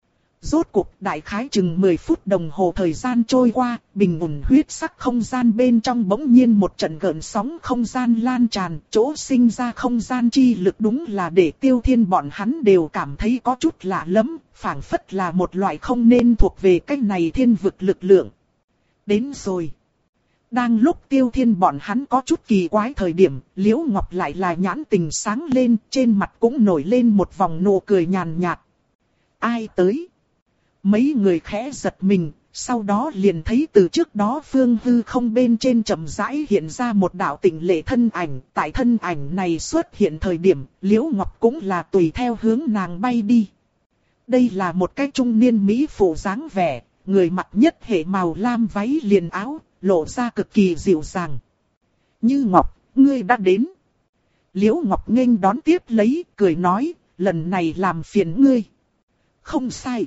Rốt cuộc đại khái chừng mười phút đồng hồ thời gian trôi qua, bình ổn huyết sắc không gian bên trong bỗng nhiên một trận gợn sóng không gian lan tràn, chỗ sinh ra không gian chi lực đúng là để Tiêu Thiên bọn hắn đều cảm thấy có chút lạ lắm, phảng phất là một loại không nên thuộc về cái này thiên vực lực lượng. Đến rồi. Đang lúc Tiêu Thiên bọn hắn có chút kỳ quái thời điểm, Liễu Ngọc lại là nhãn tình sáng lên, trên mặt cũng nổi lên một vòng nụ cười nhàn nhạt. Ai tới? Mấy người khẽ giật mình, sau đó liền thấy từ trước đó phương hư không bên trên chậm rãi hiện ra một đạo tịnh lệ thân ảnh. Tại thân ảnh này xuất hiện thời điểm, Liễu Ngọc cũng là tùy theo hướng nàng bay đi. Đây là một cái trung niên mỹ phụ dáng vẻ, người mặc nhất hệ màu lam váy liền áo, lộ ra cực kỳ dịu dàng. Như Ngọc, ngươi đã đến. Liễu Ngọc nghênh đón tiếp lấy, cười nói, lần này làm phiền ngươi. Không sai.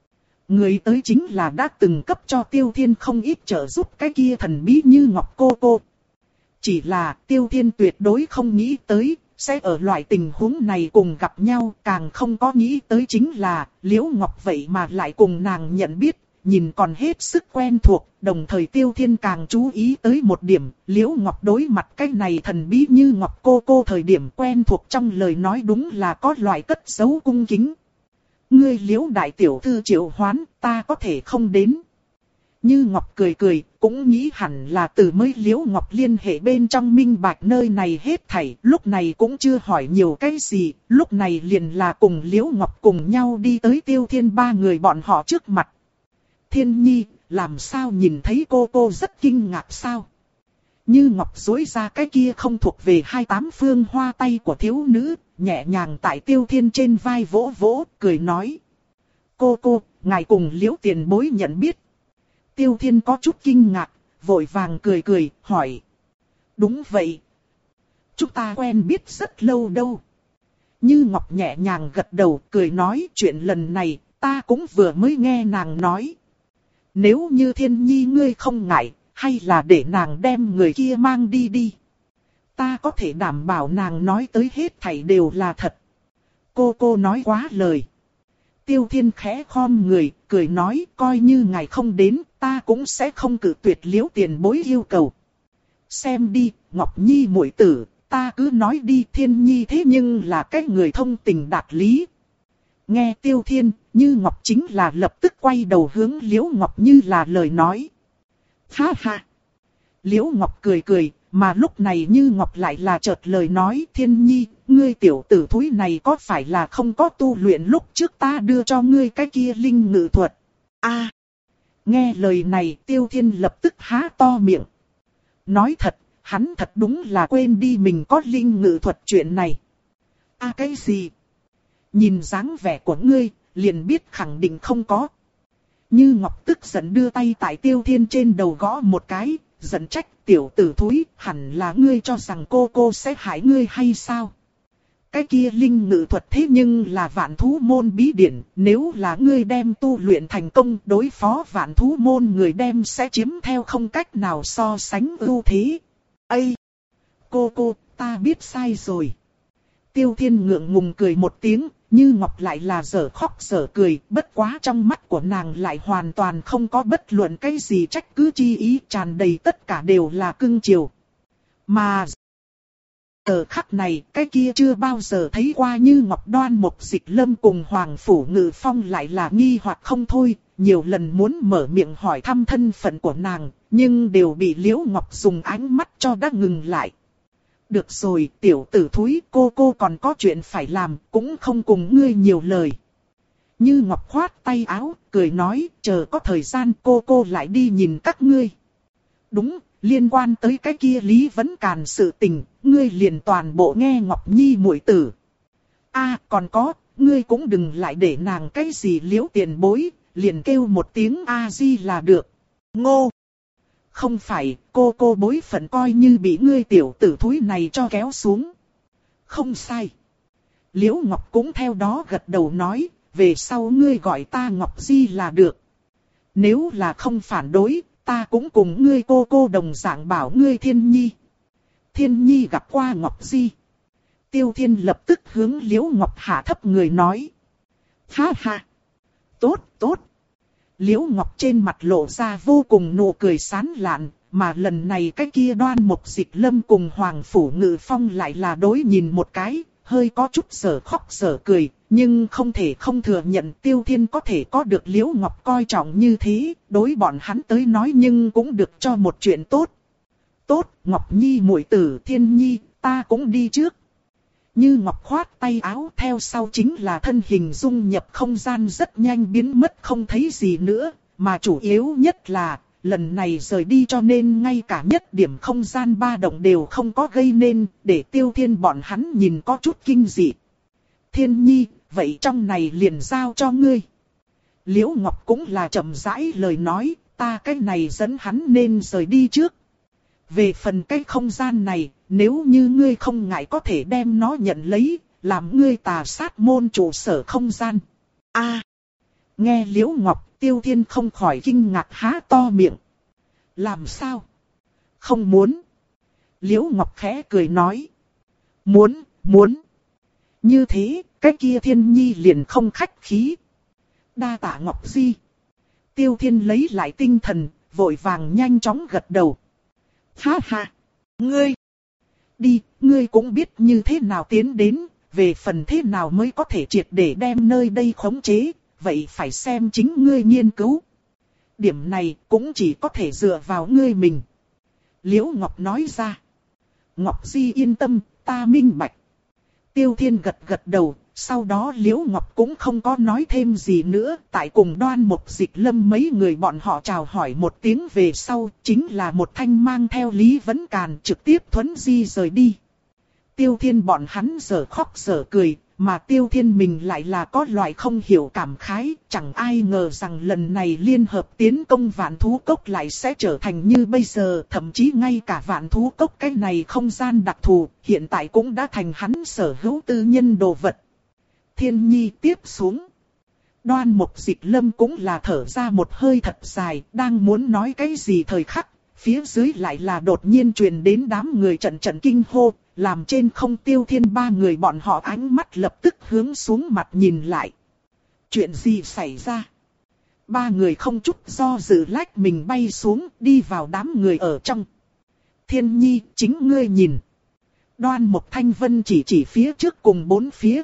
Người tới chính là đã từng cấp cho Tiêu Thiên không ít trợ giúp cái kia thần bí Như Ngọc cô cô. Chỉ là Tiêu Thiên tuyệt đối không nghĩ tới, sẽ ở loại tình huống này cùng gặp nhau, càng không có nghĩ tới chính là, Liễu Ngọc vậy mà lại cùng nàng nhận biết, nhìn còn hết sức quen thuộc, đồng thời Tiêu Thiên càng chú ý tới một điểm, Liễu Ngọc đối mặt cái này thần bí Như Ngọc cô cô thời điểm quen thuộc trong lời nói đúng là có loại cất giấu cung kính. Ngươi Liễu đại tiểu thư triệu hoán, ta có thể không đến. Như Ngọc cười cười, cũng nghĩ hẳn là từ mới Liễu Ngọc liên hệ bên trong minh bạch nơi này hết thảy, lúc này cũng chưa hỏi nhiều cái gì, lúc này liền là cùng Liễu Ngọc cùng nhau đi tới Tiêu Thiên ba người bọn họ trước mặt. Thiên Nhi, làm sao nhìn thấy cô cô rất kinh ngạc sao? Như Ngọc duỗi ra cái kia không thuộc về hai tám phương hoa tay của thiếu nữ, nhẹ nhàng tại Tiêu Thiên trên vai vỗ vỗ, cười nói. Cô cô, ngài cùng Liễu tiền bối nhận biết. Tiêu Thiên có chút kinh ngạc, vội vàng cười cười, hỏi. Đúng vậy. Chúng ta quen biết rất lâu đâu. Như Ngọc nhẹ nhàng gật đầu, cười nói chuyện lần này, ta cũng vừa mới nghe nàng nói. Nếu như Thiên Nhi ngươi không ngại, hay là để nàng đem người kia mang đi đi. Ta có thể đảm bảo nàng nói tới hết thảy đều là thật. Cô cô nói quá lời. Tiêu Thiên khẽ khom người, cười nói coi như ngài không đến, ta cũng sẽ không cự tuyệt Liễu tiền bối yêu cầu. Xem đi, Ngọc Nhi muội tử, ta cứ nói đi, Thiên Nhi thế nhưng là cái người thông tình đạt lý. Nghe Tiêu Thiên, Như Ngọc chính là lập tức quay đầu hướng Liễu Ngọc Như là lời nói. Ha ha! Liễu Ngọc cười cười, mà lúc này Như Ngọc lại là chợt lời nói, Thiên Nhi, ngươi tiểu tử thúi này có phải là không có tu luyện lúc trước ta đưa cho ngươi cái kia linh ngự thuật? A! À, nghe lời này Tiêu Thiên lập tức há to miệng. Nói thật, hắn thật đúng là quên đi mình có linh ngự thuật chuyện này. À cái gì? Nhìn dáng vẻ của ngươi, liền biết khẳng định không có. Như Ngọc tức giận đưa tay tại Tiêu Thiên trên đầu gõ một cái, giận trách tiểu tử thúi, hẳn là ngươi cho rằng cô cô sẽ hại ngươi hay sao? Cái kia linh ngự thuật thế nhưng là vạn thú môn bí điển, nếu là ngươi đem tu luyện thành công đối phó vạn thú môn người đem sẽ chiếm theo không cách nào so sánh ưu thế. Ây! Cô cô, ta biết sai rồi. Tiêu Thiên ngượng ngùng cười một tiếng, Như Ngọc lại là dở khóc dở cười, bất quá trong mắt của nàng lại hoàn toàn không có bất luận cái gì trách cứ chi ý, tràn đầy tất cả đều là cưng chiều. Mà ở khắc này, cái kia chưa bao giờ thấy qua Như Ngọc Đoan Mộc Dịch Lâm cùng Hoàng Phủ Ngự Phong lại là nghi hoặc không thôi, nhiều lần muốn mở miệng hỏi thăm thân phận của nàng, nhưng đều bị Liễu Ngọc dùng ánh mắt cho đã ngừng lại. Được rồi, tiểu tử thúi, cô cô còn có chuyện phải làm, cũng không cùng ngươi nhiều lời. Như Ngọc khoát tay áo, cười nói, chờ có thời gian cô cô lại đi nhìn các ngươi. Đúng, liên quan tới cái kia Lý Vấn Càn sự tình, ngươi liền toàn bộ nghe Ngọc Nhi muội tử. À, còn có, ngươi cũng đừng lại để nàng cái gì Liễu tiền bối, liền kêu một tiếng A-di là được. Ngô! Không phải, cô cô bối phận coi như bị ngươi tiểu tử thúi này cho kéo xuống. Không sai. Liễu Ngọc cũng theo đó gật đầu nói, về sau ngươi gọi ta Ngọc Di là được. Nếu là không phản đối, ta cũng cùng ngươi cô cô đồng dạng bảo ngươi Thiên Nhi. Thiên Nhi gặp qua Ngọc Di. Tiêu Thiên lập tức hướng Liễu Ngọc hạ thấp người nói. Ha ha. Tốt, tốt. Liễu Ngọc trên mặt lộ ra vô cùng nụ cười sán lạn, mà lần này cái kia Đoan Mộc Dịch Lâm cùng Hoàng Phủ Ngự Phong lại là đối nhìn một cái, hơi có chút sở khóc sở cười, nhưng không thể không thừa nhận Tiêu Thiên có thể có được Liễu Ngọc coi trọng như thế, đối bọn hắn tới nói nhưng cũng được cho một chuyện tốt. Tốt, Ngọc Nhi muội tử Thiên Nhi, ta cũng đi trước. Như Ngọc khoát tay áo theo sau chính là thân hình dung nhập không gian rất nhanh biến mất không thấy gì nữa, mà chủ yếu nhất là, lần này rời đi cho nên ngay cả nhất điểm không gian ba động đều không có gây nên, để Tiêu Thiên bọn hắn nhìn có chút kinh dị. Thiên Nhi, vậy trong này liền giao cho ngươi. Liễu Ngọc cũng là chậm rãi lời nói, ta cái này dẫn hắn nên rời đi trước. Về phần cái không gian này, nếu như ngươi không ngại có thể đem nó nhận lấy, làm ngươi tà sát môn trụ sở không gian. A, à, nghe Liễu Ngọc, Tiêu Thiên không khỏi kinh ngạc há to miệng. Làm sao? Không muốn. Liễu Ngọc khẽ cười nói. Muốn, muốn. Như thế, cái kia Thiên Nhi liền không khách khí. Đa tạ Ngọc Di. Tiêu Thiên lấy lại tinh thần, vội vàng nhanh chóng gật đầu. Ha ha, ngươi, đi, ngươi cũng biết như thế nào tiến đến, về phần thế nào mới có thể triệt để đem nơi đây khống chế, vậy phải xem chính ngươi nghiên cứu. Điểm này cũng chỉ có thể dựa vào ngươi mình. Liễu Ngọc nói ra. Ngọc Di yên tâm, ta minh bạch. Tiêu Thiên gật gật đầu. Sau đó Liễu Ngọc cũng không có nói thêm gì nữa, tại cùng Đoan Mộc Dịch Lâm mấy người bọn họ chào hỏi một tiếng về sau, chính là một thanh mang theo Lý Vấn Càn trực tiếp thuấn di rời đi. Tiêu Thiên bọn hắn giờ khóc giờ cười, mà Tiêu Thiên mình lại là có loại không hiểu cảm khái, chẳng ai ngờ rằng lần này liên hợp tiến công Vạn Thú Cốc lại sẽ trở thành như bây giờ, thậm chí ngay cả Vạn Thú Cốc cái này không gian đặc thù, hiện tại cũng đã thành hắn sở hữu tư nhân đồ vật. Thiên Nhi tiếp xuống. Đoan Mộc Dịch Lâm cũng là thở ra một hơi thật dài, đang muốn nói cái gì thời khắc, phía dưới lại là đột nhiên truyền đến đám người trận trận kinh hô, làm trên không Tiêu Thiên ba người bọn họ ánh mắt lập tức hướng xuống mặt nhìn lại. Chuyện gì xảy ra? Ba người không chút do dự lách mình bay xuống, đi vào đám người ở trong. Thiên Nhi, chính ngươi nhìn. Đoan Mộc Thanh Vân chỉ chỉ phía trước cùng bốn phía.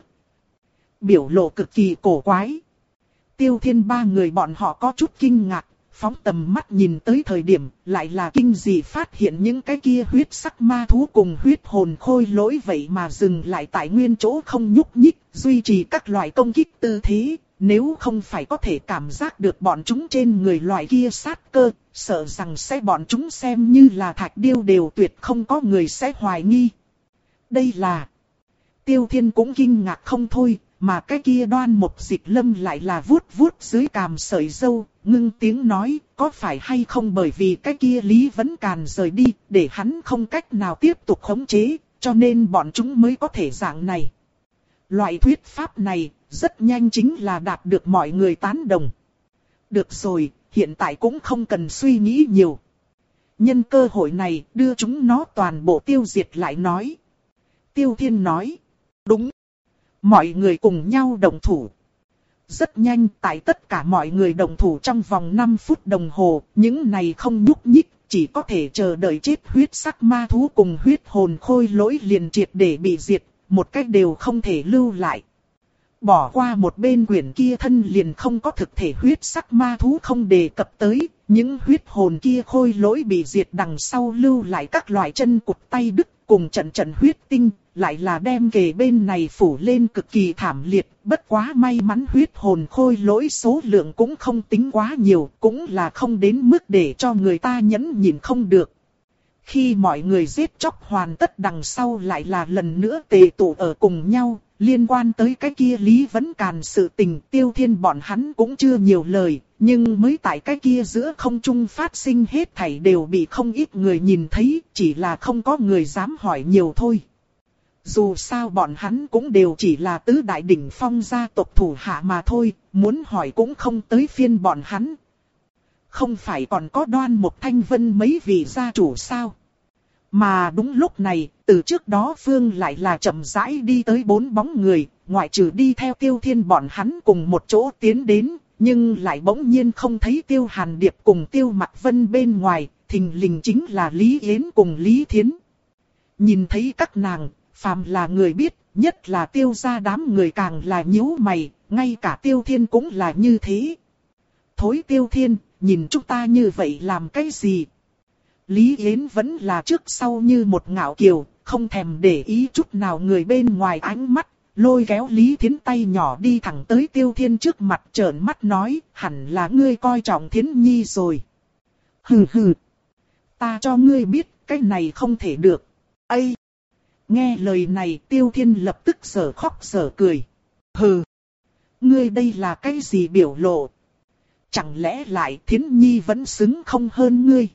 Biểu lộ cực kỳ cổ quái. Tiêu Thiên ba người bọn họ có chút kinh ngạc, phóng tầm mắt nhìn tới thời điểm, lại là kinh dị phát hiện những cái kia huyết sắc ma thú cùng huyết hồn khôi lỗi vậy mà dừng lại tại nguyên chỗ không nhúc nhích, duy trì các loại công kích tư thế, nếu không phải có thể cảm giác được bọn chúng trên người loại kia sát cơ, sợ rằng sẽ bọn chúng xem như là thạch điêu đều tuyệt không có người sẽ hoài nghi. Đây là... Tiêu Thiên cũng kinh ngạc không thôi, mà cái kia Đoan Mục Dịch Lâm lại là vuốt vuốt dưới cằm sợi râu, ngưng tiếng nói, có phải hay không bởi vì cái kia Lý Vấn Càn rời đi, để hắn không cách nào tiếp tục khống chế, cho nên bọn chúng mới có thể dạng này. Loại thuyết pháp này, rất nhanh chính là đạt được mọi người tán đồng. Được rồi, hiện tại cũng không cần suy nghĩ nhiều. Nhân cơ hội này, đưa chúng nó toàn bộ tiêu diệt lại nói. Tiêu Thiên nói, đúng. Mọi người cùng nhau động thủ. Rất nhanh, tại tất cả mọi người động thủ trong vòng năm phút đồng hồ, những này không nhúc nhích, chỉ có thể chờ đợi chết huyết sắc ma thú cùng huyết hồn khôi lỗi liền triệt để bị diệt, một cách đều không thể lưu lại. Bỏ qua một bên quyển kia thân liền không có thực thể huyết sắc ma thú không đề cập tới, những huyết hồn kia khôi lỗi bị diệt đằng sau lưu lại các loại chân cụt tay đứt cùng trận trận huyết tinh, lại là đem kề bên này phủ lên cực kỳ thảm liệt, bất quá may mắn huyết hồn khôi lỗi số lượng cũng không tính quá nhiều, cũng là không đến mức để cho người ta nhẫn nhịn không được. Khi mọi người giết chóc hoàn tất đằng sau lại là lần nữa tề tụ ở cùng nhau, liên quan tới cái kia Lý Vấn Càn sự tình Tiêu Thiên bọn hắn cũng chưa nhiều lời, nhưng mới tại cái kia giữa không trung phát sinh hết thảy đều bị không ít người nhìn thấy, chỉ là không có người dám hỏi nhiều thôi. Dù sao bọn hắn cũng đều chỉ là tứ đại đỉnh phong gia tộc thủ hạ mà thôi, muốn hỏi cũng không tới phiên bọn hắn. Không phải còn có Đoan Mục Thanh Vân mấy vị gia chủ sao? Mà đúng lúc này, từ trước đó Phương lại là chậm rãi đi tới bốn bóng người, ngoại trừ đi theo Tiêu Thiên bọn hắn cùng một chỗ tiến đến, nhưng lại bỗng nhiên không thấy Tiêu Hàn Điệp cùng Tiêu Mặc Vân bên ngoài, thình lình chính là Lý Yến cùng Lý Thiến. Nhìn thấy các nàng, phàm là người biết, nhất là Tiêu gia đám người càng là nhíu mày, ngay cả Tiêu Thiên cũng là như thế. Thối Tiêu Thiên, nhìn chúng ta như vậy làm cái gì? Lý Yến vẫn là trước sau như một ngạo kiều, không thèm để ý chút nào người bên ngoài ánh mắt, lôi kéo Lý Thiến tay nhỏ đi thẳng tới Tiêu Thiên trước mặt trợn mắt nói, hẳn là ngươi coi trọng Thiến Nhi rồi. Hừ hừ, ta cho ngươi biết, cái này không thể được. Ây! Nghe lời này Tiêu Thiên lập tức sở khóc sở cười. Hừ! Ngươi đây là cái gì biểu lộ? Chẳng lẽ lại Thiến Nhi vẫn xứng không hơn ngươi?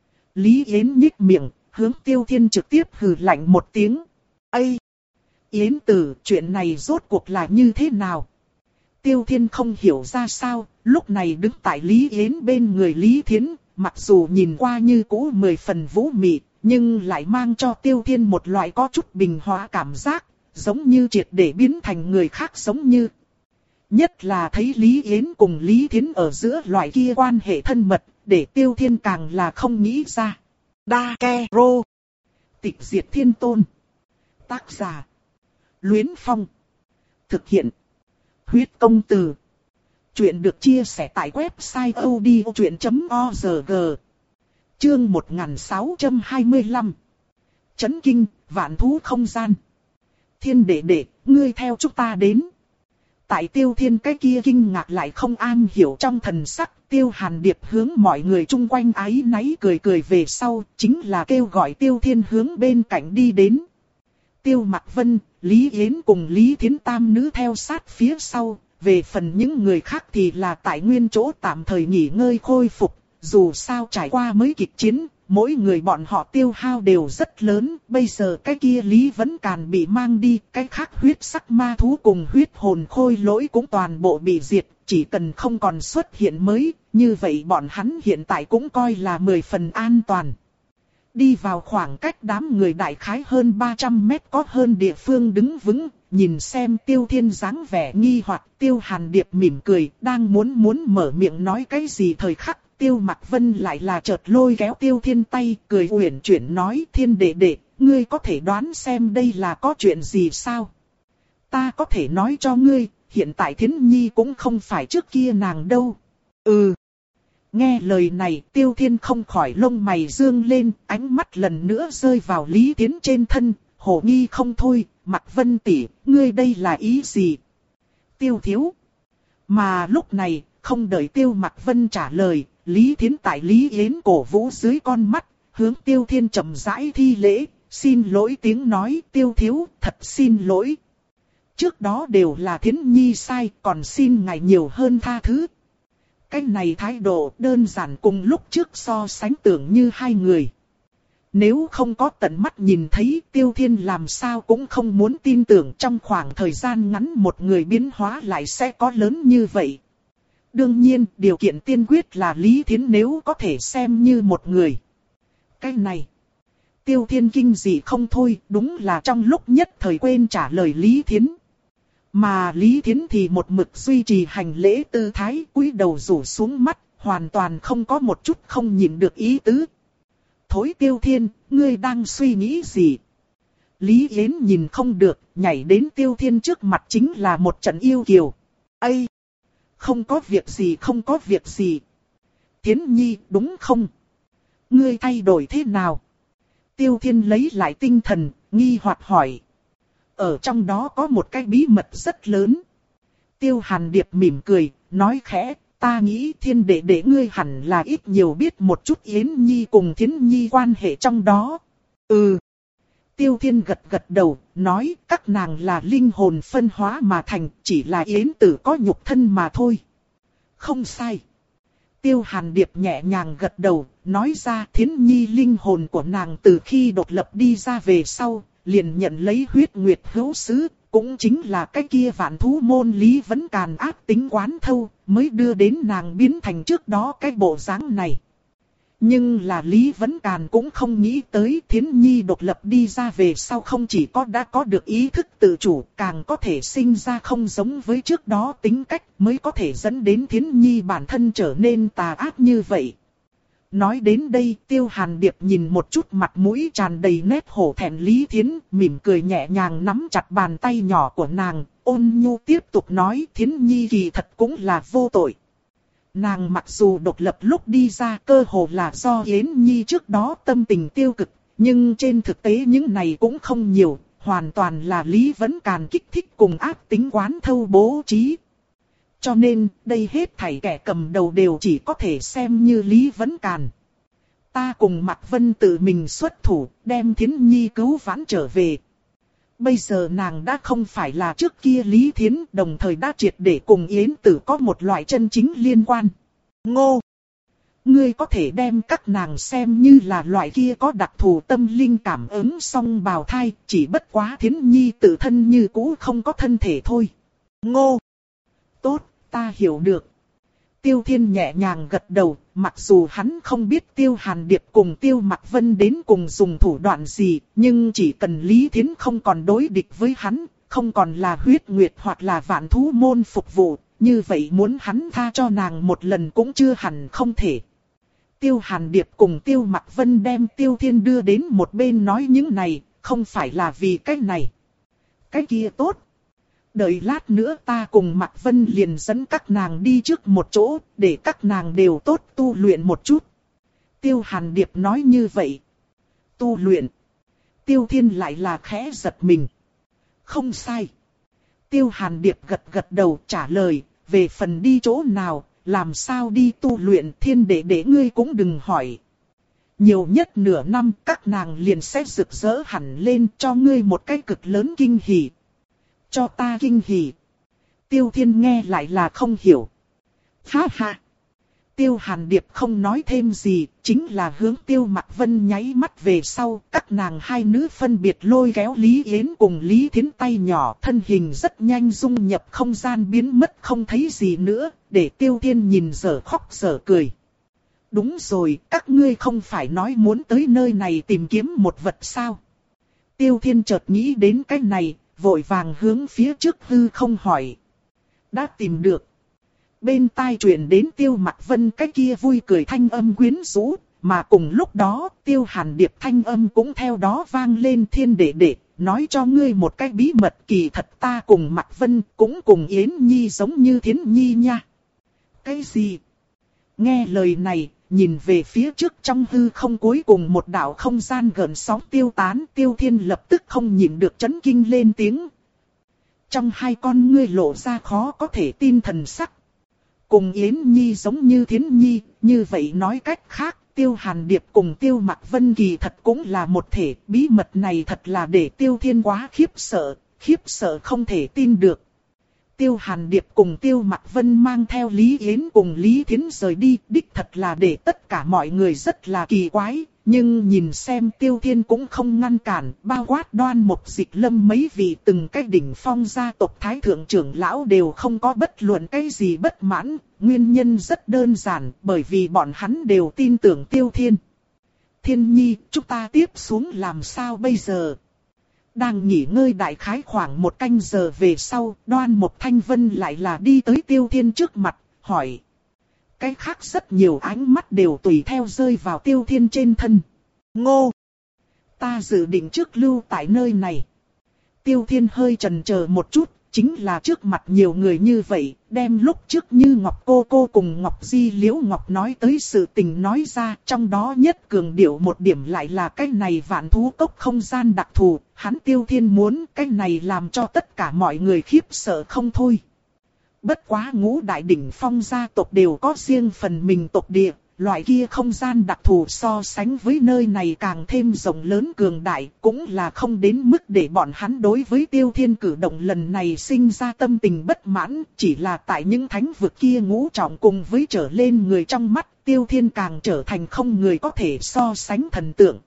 Lý Yến nhích miệng, hướng Tiêu Thiên trực tiếp hừ lạnh một tiếng. Ây! Yến tử, chuyện này rốt cuộc là như thế nào? Tiêu Thiên không hiểu ra sao, lúc này đứng tại Lý Yến bên người Lý Thiến, mặc dù nhìn qua như cũ mười phần vũ mị, nhưng lại mang cho Tiêu Thiên một loại có chút bình hóa cảm giác, giống như triệt để biến thành người khác giống như. Nhất là thấy Lý Yến cùng Lý Thiến ở giữa loại kia quan hệ thân mật, để Tiêu Thiên càng là không nghĩ ra. Đa Ke Rô. Tịch diệt thiên tôn. Tác giả. Luyến Phong. Thực hiện. Huyết công từ. Chuyện được chia sẻ tại website odchuyện chấm org. Chương một nghìn sáu trăm hai mươi lăm. Chấn kinh, vạn thú không gian. Thiên đệ đệ, ngươi theo chúng ta đến. Tại Tiêu Thiên cái kia kinh ngạc lại không an hiểu trong thần sắc, Tiêu Hàn Điệp hướng mọi người chung quanh áy náy cười cười về sau, chính là kêu gọi Tiêu Thiên hướng bên cạnh đi đến. Tiêu Mặc Vân, Lý Yến cùng Lý Thiến tam nữ theo sát phía sau, về phần những người khác thì là tại nguyên chỗ tạm thời nghỉ ngơi khôi phục, dù sao trải qua mới kịch chiến. Mỗi người bọn họ tiêu hao đều rất lớn, bây giờ cái kia Lý Vấn Càn bị mang đi, cái khác huyết sắc ma thú cùng huyết hồn khôi lỗi cũng toàn bộ bị diệt, chỉ cần không còn xuất hiện mới, như vậy bọn hắn hiện tại cũng coi là mười phần an toàn. Đi vào khoảng cách đám người đại khái hơn ba trăm mét có hơn địa phương đứng vững, nhìn xem Tiêu Thiên dáng vẻ nghi hoặc, Tiêu Hàn Điệp mỉm cười, đang muốn muốn mở miệng nói cái gì thời khắc. Tiêu Mặc Vân lại là chợt lôi kéo Tiêu Thiên tay, cười uyển chuyển nói, Thiên đệ đệ, ngươi có thể đoán xem đây là có chuyện gì sao? Ta có thể nói cho ngươi, hiện tại Thiến Nhi cũng không phải trước kia nàng đâu. Ừ. Nghe lời này, Tiêu Thiên không khỏi lông mày dương lên, ánh mắt lần nữa rơi vào Lý Thiến trên thân, hồ nghi không thôi, Mặc Vân tỷ, ngươi đây là ý gì? Tiêu thiếu. Mà lúc này, không đợi Tiêu Mặc Vân trả lời, Lý Thiến tại Lý Yến cổ vũ dưới con mắt, hướng Tiêu Thiên chậm rãi thi lễ, xin lỗi tiếng nói, Tiêu thiếu, thật xin lỗi, Trước đó đều là Thiến Nhi sai, còn xin ngài nhiều hơn tha thứ. Cái này thái độ đơn giản cùng lúc trước so sánh tưởng như hai người. Nếu không có tận mắt nhìn thấy, Tiêu Thiên làm sao cũng không muốn tin tưởng trong khoảng thời gian ngắn một người biến hóa lại sẽ có lớn như vậy. Đương nhiên, điều kiện tiên quyết là Lý Thiến nếu có thể xem như một người. Cái này, Tiêu Thiên kinh dị không thôi, đúng là trong lúc nhất thời quên trả lời Lý Thiến. Mà Lý Thiến thì một mực duy trì hành lễ tư thái, cúi đầu rủ xuống mắt, hoàn toàn không có một chút không nhìn được ý tứ. Thối Tiêu Thiên, ngươi đang suy nghĩ gì? Lý Yến nhìn không được, nhảy đến Tiêu Thiên trước mặt chính là một trận yêu kiều. Ây! Không có việc gì, không có việc gì. Thiến Nhi, đúng không? Ngươi thay đổi thế nào? Tiêu Thiên lấy lại tinh thần, nghi hoặc hỏi. Ở trong đó có một cái bí mật rất lớn. Tiêu Hàn Điệp mỉm cười, nói khẽ, ta nghĩ Thiên đệ đệ ngươi hẳn là ít nhiều biết một chút Yến Nhi cùng Thiến Nhi quan hệ trong đó. Ừ. Tiêu Thiên gật gật đầu, nói các nàng là linh hồn phân hóa mà thành, chỉ là Yến Tử có nhục thân mà thôi. Không sai. Tiêu Hàn Điệp nhẹ nhàng gật đầu, nói ra Thiến Nhi linh hồn của nàng từ khi độc lập đi ra về sau, liền nhận lấy huyết nguyệt hữu sứ, cũng chính là cái kia vạn thú môn Lý Vấn Càn ác tính quán thâu, mới đưa đến nàng biến thành trước đó cái bộ dáng này. Nhưng là Lý Vấn Càn cũng không nghĩ tới Thiến Nhi độc lập đi ra về sau không chỉ có đã có được ý thức tự chủ, càng có thể sinh ra không giống với trước đó tính cách, mới có thể dẫn đến Thiến Nhi bản thân trở nên tà ác như vậy. Nói đến đây, Tiêu Hàn Điệp nhìn một chút mặt mũi tràn đầy nét hổ thẹn Lý Thiến, mỉm cười nhẹ nhàng nắm chặt bàn tay nhỏ của nàng, ôn nhu tiếp tục nói Thiến Nhi kỳ thật cũng là vô tội. Nàng mặc dù độc lập lúc đi ra cơ hồ là do Yến Nhi trước đó tâm tình tiêu cực, nhưng trên thực tế những này cũng không nhiều, hoàn toàn là Lý Vấn Càn kích thích cùng ác tính quán thâu bố trí. Cho nên, đây hết thảy kẻ cầm đầu đều chỉ có thể xem như Lý Vấn Càn. Ta cùng Mạc Vân tự mình xuất thủ, đem Thiến Nhi cứu vãn trở về. Bây giờ nàng đã không phải là trước kia Lý Thiến, đồng thời đã triệt để cùng Yến Tử có một loại chân chính liên quan. Ngô! Ngươi có thể đem các nàng xem như là loại kia có đặc thù tâm linh cảm ứng song bào thai, chỉ bất quá Thiến Nhi tự thân như cũ không có thân thể thôi. Ngô! Tốt, ta hiểu được. Tiêu Thiên nhẹ nhàng gật đầu, mặc dù hắn không biết Tiêu Hàn Điệp cùng Tiêu Mạc Vân đến cùng dùng thủ đoạn gì, nhưng chỉ cần Lý Thiến không còn đối địch với hắn, không còn là huyết nguyệt hoặc là vạn thú môn phục vụ, như vậy muốn hắn tha cho nàng một lần cũng chưa hẳn không thể. Tiêu Hàn Điệp cùng Tiêu Mạc Vân đem Tiêu Thiên đưa đến một bên nói những này, không phải là vì cái này. Cái kia tốt. Đợi lát nữa ta cùng Mạc Vân liền dẫn các nàng đi trước một chỗ, để các nàng đều tốt tu luyện một chút. Tiêu Hàn Điệp nói như vậy. Tu luyện. Tiêu Thiên lại là khẽ giật mình. Không sai. Tiêu Hàn Điệp gật gật đầu trả lời, về phần đi chỗ nào, làm sao đi tu luyện Thiên đệ đệ ngươi cũng đừng hỏi. Nhiều nhất nửa năm các nàng liền sẽ rực rỡ hẳn lên cho ngươi một cái cực lớn kinh hỉ. Cho ta kinh hỉ. Tiêu Thiên nghe lại là không hiểu. Ha ha. Tiêu Hàn Điệp không nói thêm gì, chính là hướng Tiêu Mạc Vân nháy mắt về sau, các nàng hai nữ phân biệt lôi kéo Lý Yến cùng Lý Thiến tay nhỏ, thân hình rất nhanh dung nhập không gian biến mất không thấy gì nữa, để Tiêu Thiên nhìn dở khóc dở cười. Đúng rồi, các ngươi không phải nói muốn tới nơi này tìm kiếm một vật sao? Tiêu Thiên chợt nghĩ đến cái này, vội vàng hướng phía trước hư không hỏi. Đã tìm được. Bên tai truyền đến Tiêu Mạc Vân cái kia vui cười thanh âm quyến rũ, mà cùng lúc đó Tiêu Hàn Điệp thanh âm cũng theo đó vang lên Thiên đệ đệ, nói cho ngươi một cái bí mật kỳ thật ta cùng Mạc Vân cũng cùng Yến Nhi giống như Thiến Nhi nha. Cái gì? Nghe lời này, nhìn về phía trước trong hư không cuối cùng một đạo không gian gợn sóng tiêu tán, Tiêu Thiên lập tức không nhịn được chấn kinh lên tiếng. Trong hai con ngươi lộ ra khó có thể tin thần sắc. Cùng Yến Nhi giống như Thiến Nhi, như vậy nói cách khác, Tiêu Hàn Điệp cùng Tiêu Mạc Vân kỳ thật cũng là một thể, bí mật này thật là để Tiêu Thiên quá khiếp sợ, khiếp sợ không thể tin được. Tiêu Hàn Điệp cùng Tiêu Mặc Vân mang theo Lý Yến cùng Lý Thiến rời đi, đích thật là để tất cả mọi người rất là kỳ quái, nhưng nhìn xem Tiêu Thiên cũng không ngăn cản, bao quát Đoan Mục Dịch Lâm mấy vị từng cái đỉnh phong gia tộc thái thượng trưởng lão đều không có bất luận cái gì bất mãn, nguyên nhân rất đơn giản, bởi vì bọn hắn đều tin tưởng Tiêu Thiên. Thiên Nhi, chúng ta tiếp xuống làm sao bây giờ? Đang nghỉ ngơi đại khái khoảng một canh giờ về sau, Đoan Mục Thanh Vân lại là đi tới Tiêu Thiên trước mặt, hỏi. Cái khác rất nhiều ánh mắt đều tùy theo rơi vào Tiêu Thiên trên thân. Ngô! Ta dự định trước lưu tại nơi này. Tiêu Thiên hơi chần chờ một chút, chính là trước mặt nhiều người như vậy, đem lúc trước như Ngọc Cô Cô cùng Ngọc Di Liễu Ngọc nói tới sự tình nói ra, trong đó nhất cường điệu một điểm lại là cái này vạn thú cốc không gian đặc thù, hắn Tiêu Thiên muốn cái này làm cho tất cả mọi người khiếp sợ không thôi. Bất quá ngũ đại đỉnh phong gia tộc đều có riêng phần mình tộc địa, loại kia không gian đặc thù so sánh với nơi này càng thêm rộng lớn cường đại, cũng là không đến mức để bọn hắn đối với Tiêu Thiên cử động lần này sinh ra tâm tình bất mãn, chỉ là tại những thánh vực kia ngũ trọng cùng với trở lên người trong mắt, Tiêu Thiên càng trở thành không người có thể so sánh thần tượng.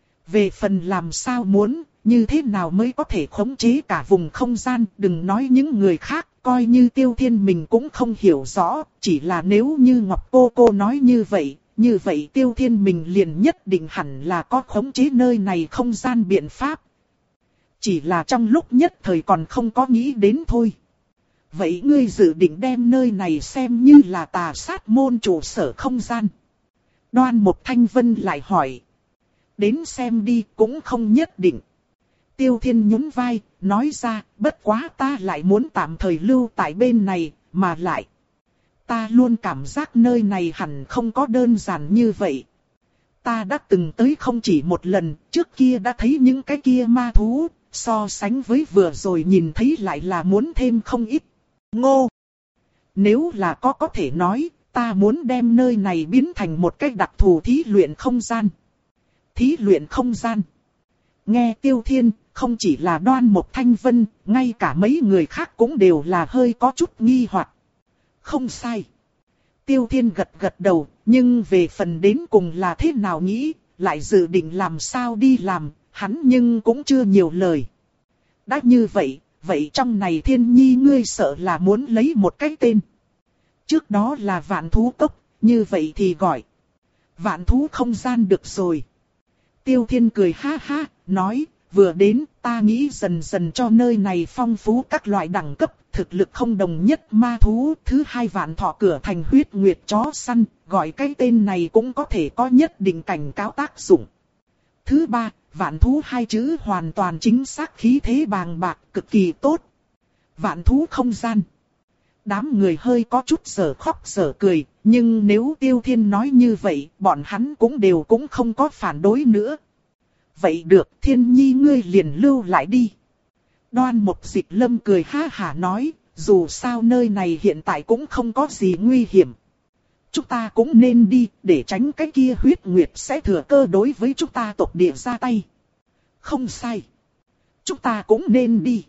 Về phần làm sao muốn, như thế nào mới có thể khống chế cả vùng không gian, đừng nói những người khác. Coi như Tiêu Thiên mình cũng không hiểu rõ, chỉ là nếu như Ngọc Cô Cô nói như vậy, như vậy Tiêu Thiên mình liền nhất định hẳn là có khống chế nơi này không gian biện pháp. Chỉ là trong lúc nhất thời còn không có nghĩ đến thôi. Vậy ngươi dự định đem nơi này xem như là Tà Sát môn trụ sở không gian? Đoan Mục Thanh Vân lại hỏi. Đến xem đi cũng không nhất định. Tiêu Thiên nhún vai, nói ra, bất quá ta lại muốn tạm thời lưu tại bên này, mà lại. Ta luôn cảm giác nơi này hẳn không có đơn giản như vậy. Ta đã từng tới không chỉ một lần, trước kia đã thấy những cái kia ma thú, so sánh với vừa rồi nhìn thấy lại là muốn thêm không ít. Ngô! Nếu là có có thể nói, ta muốn đem nơi này biến thành một cách đặc thù thí luyện không gian. Thí luyện không gian. Nghe Tiêu Thiên, không chỉ là Đoan Mục Thanh Vân, ngay cả mấy người khác cũng đều là hơi có chút nghi hoặc. Không sai. Tiêu Thiên gật gật đầu, nhưng về phần đến cùng là thế nào nghĩ, lại dự định làm sao đi làm, hắn nhưng cũng chưa nhiều lời. Đã như vậy, vậy trong này Thiên Nhi ngươi sợ là muốn lấy một cái tên. Trước đó là Vạn Thú Cốc, như vậy thì gọi Vạn Thú Không Gian được rồi. Tiêu Thiên cười ha ha, nói, vừa đến ta nghĩ dần dần cho nơi này phong phú các loại đẳng cấp, thực lực không đồng nhất ma thú. Thứ hai Vạn Thọ Cửa Thành huyết nguyệt chó săn, gọi cái tên này cũng có thể có nhất định cảnh cáo tác dụng. Thứ ba, Vạn Thú hai chữ hoàn toàn chính xác khí thế bàng bạc, cực kỳ tốt. Vạn Thú Không Gian. Đám người hơi có chút sở khóc sở cười, nhưng nếu Tiêu Thiên nói như vậy, bọn hắn cũng đều cũng không có phản đối nữa. Vậy được, Thiên Nhi ngươi liền lưu lại đi. Đoan Mục Dịch Lâm cười ha hả nói, dù sao nơi này hiện tại cũng không có gì nguy hiểm. Chúng ta cũng nên đi, để tránh cái kia huyết nguyệt sẽ thừa cơ đối với chúng ta tộc địa ra tay. Không sai. Chúng ta cũng nên đi.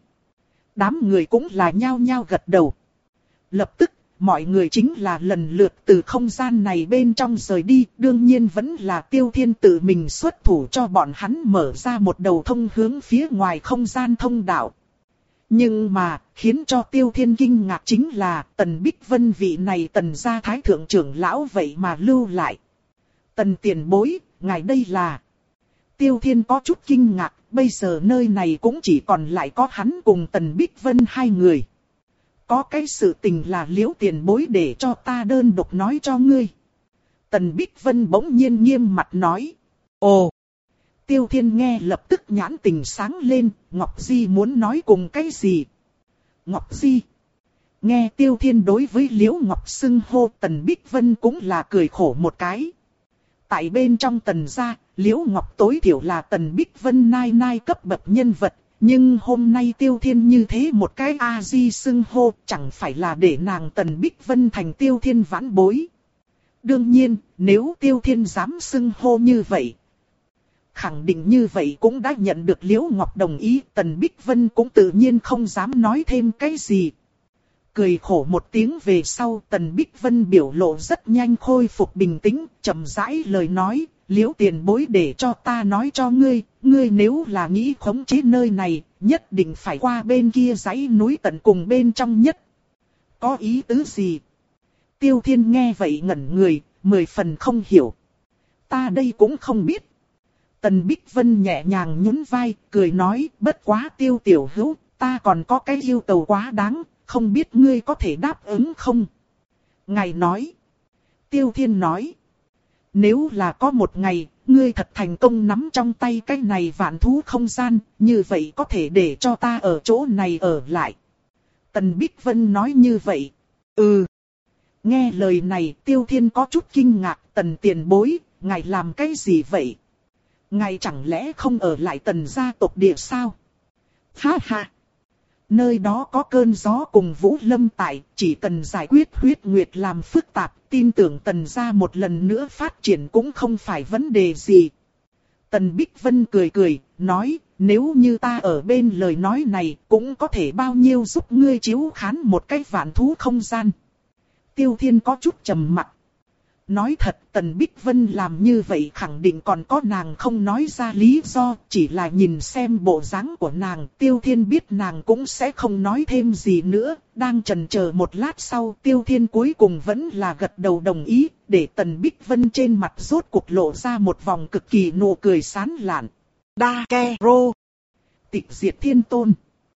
Đám người cũng là nhao nhao gật đầu. Lập tức, mọi người chính là lần lượt từ không gian này bên trong rời đi, đương nhiên vẫn là Tiêu Thiên tự mình xuất thủ cho bọn hắn mở ra một đầu thông hướng phía ngoài không gian thông đạo. Nhưng mà, khiến cho Tiêu Thiên kinh ngạc chính là Tần Bích Vân vị này Tần gia thái thượng trưởng lão vậy mà lưu lại. Tần tiền bối, ngài đây là... Tiêu Thiên có chút kinh ngạc, bây giờ nơi này cũng chỉ còn lại có hắn cùng Tần Bích Vân hai người. Có cái sự tình là Liễu tiền bối để cho ta đơn độc nói cho ngươi. Tần Bích Vân bỗng nhiên nghiêm mặt nói. Ồ! Tiêu Thiên nghe lập tức nhãn tình sáng lên, Ngọc Di muốn nói cùng cái gì? Ngọc Di! Nghe Tiêu Thiên đối với Liễu Ngọc xưng hô, Tần Bích Vân cũng là cười khổ một cái. Tại bên trong Tần gia, Liễu Ngọc tối thiểu là Tần Bích Vân nai nai cấp bậc nhân vật. Nhưng hôm nay Tiêu Thiên như thế một cái A-di xưng hô, chẳng phải là để nàng Tần Bích Vân thành Tiêu Thiên vãn bối. Đương nhiên, nếu Tiêu Thiên dám xưng hô như vậy, khẳng định như vậy cũng đã nhận được Liễu Ngọc đồng ý, Tần Bích Vân cũng tự nhiên không dám nói thêm cái gì. Cười khổ một tiếng về sau, Tần Bích Vân biểu lộ rất nhanh khôi phục bình tĩnh, chậm rãi lời nói, Liễu tiền bối để cho ta nói cho ngươi, ngươi nếu là nghĩ khống chế nơi này, nhất định phải qua bên kia dãy núi tận cùng bên trong nhất. Có ý tứ gì? Tiêu Thiên nghe vậy ngẩn người, mười phần không hiểu. Ta đây cũng không biết. Tần Bích Vân nhẹ nhàng nhún vai, cười nói, bất quá Tiêu tiểu hữu, ta còn có cái yêu cầu quá đáng, không biết ngươi có thể đáp ứng không? Ngài nói. Tiêu Thiên nói. Nếu là có một ngày, ngươi thật thành công nắm trong tay cái này vạn thú không gian, như vậy có thể để cho ta ở chỗ này ở lại. Tần Bích Vân nói như vậy. Ừ. Nghe lời này, Tiêu Thiên có chút kinh ngạc, Tần tiền bối, ngài làm cái gì vậy? Ngài chẳng lẽ không ở lại Tần gia tộc địa sao? Ha ha! Nơi đó có cơn gió cùng Vũ Lâm tại, chỉ cần giải quyết huyết nguyệt làm phức tạp, tin tưởng Tần gia một lần nữa phát triển cũng không phải vấn đề gì. Tần Bích Vân cười cười, nói, nếu như ta ở bên lời nói này, cũng có thể bao nhiêu giúp ngươi chiếu khán một cái vạn thú không gian. Tiêu Thiên có chút trầm mặc. Nói thật, Tần Bích Vân làm như vậy khẳng định còn có nàng không nói ra lý do, chỉ là nhìn xem bộ dáng của nàng, Tiêu Thiên biết nàng cũng sẽ không nói thêm gì nữa, đang chần chờ một lát sau, Tiêu Thiên cuối cùng vẫn là gật đầu đồng ý, để Tần Bích Vân trên mặt rốt cuộc lộ ra một vòng cực kỳ nụ cười sán lạn. Đa Ke Rô. Tịch diệt thiên tôn.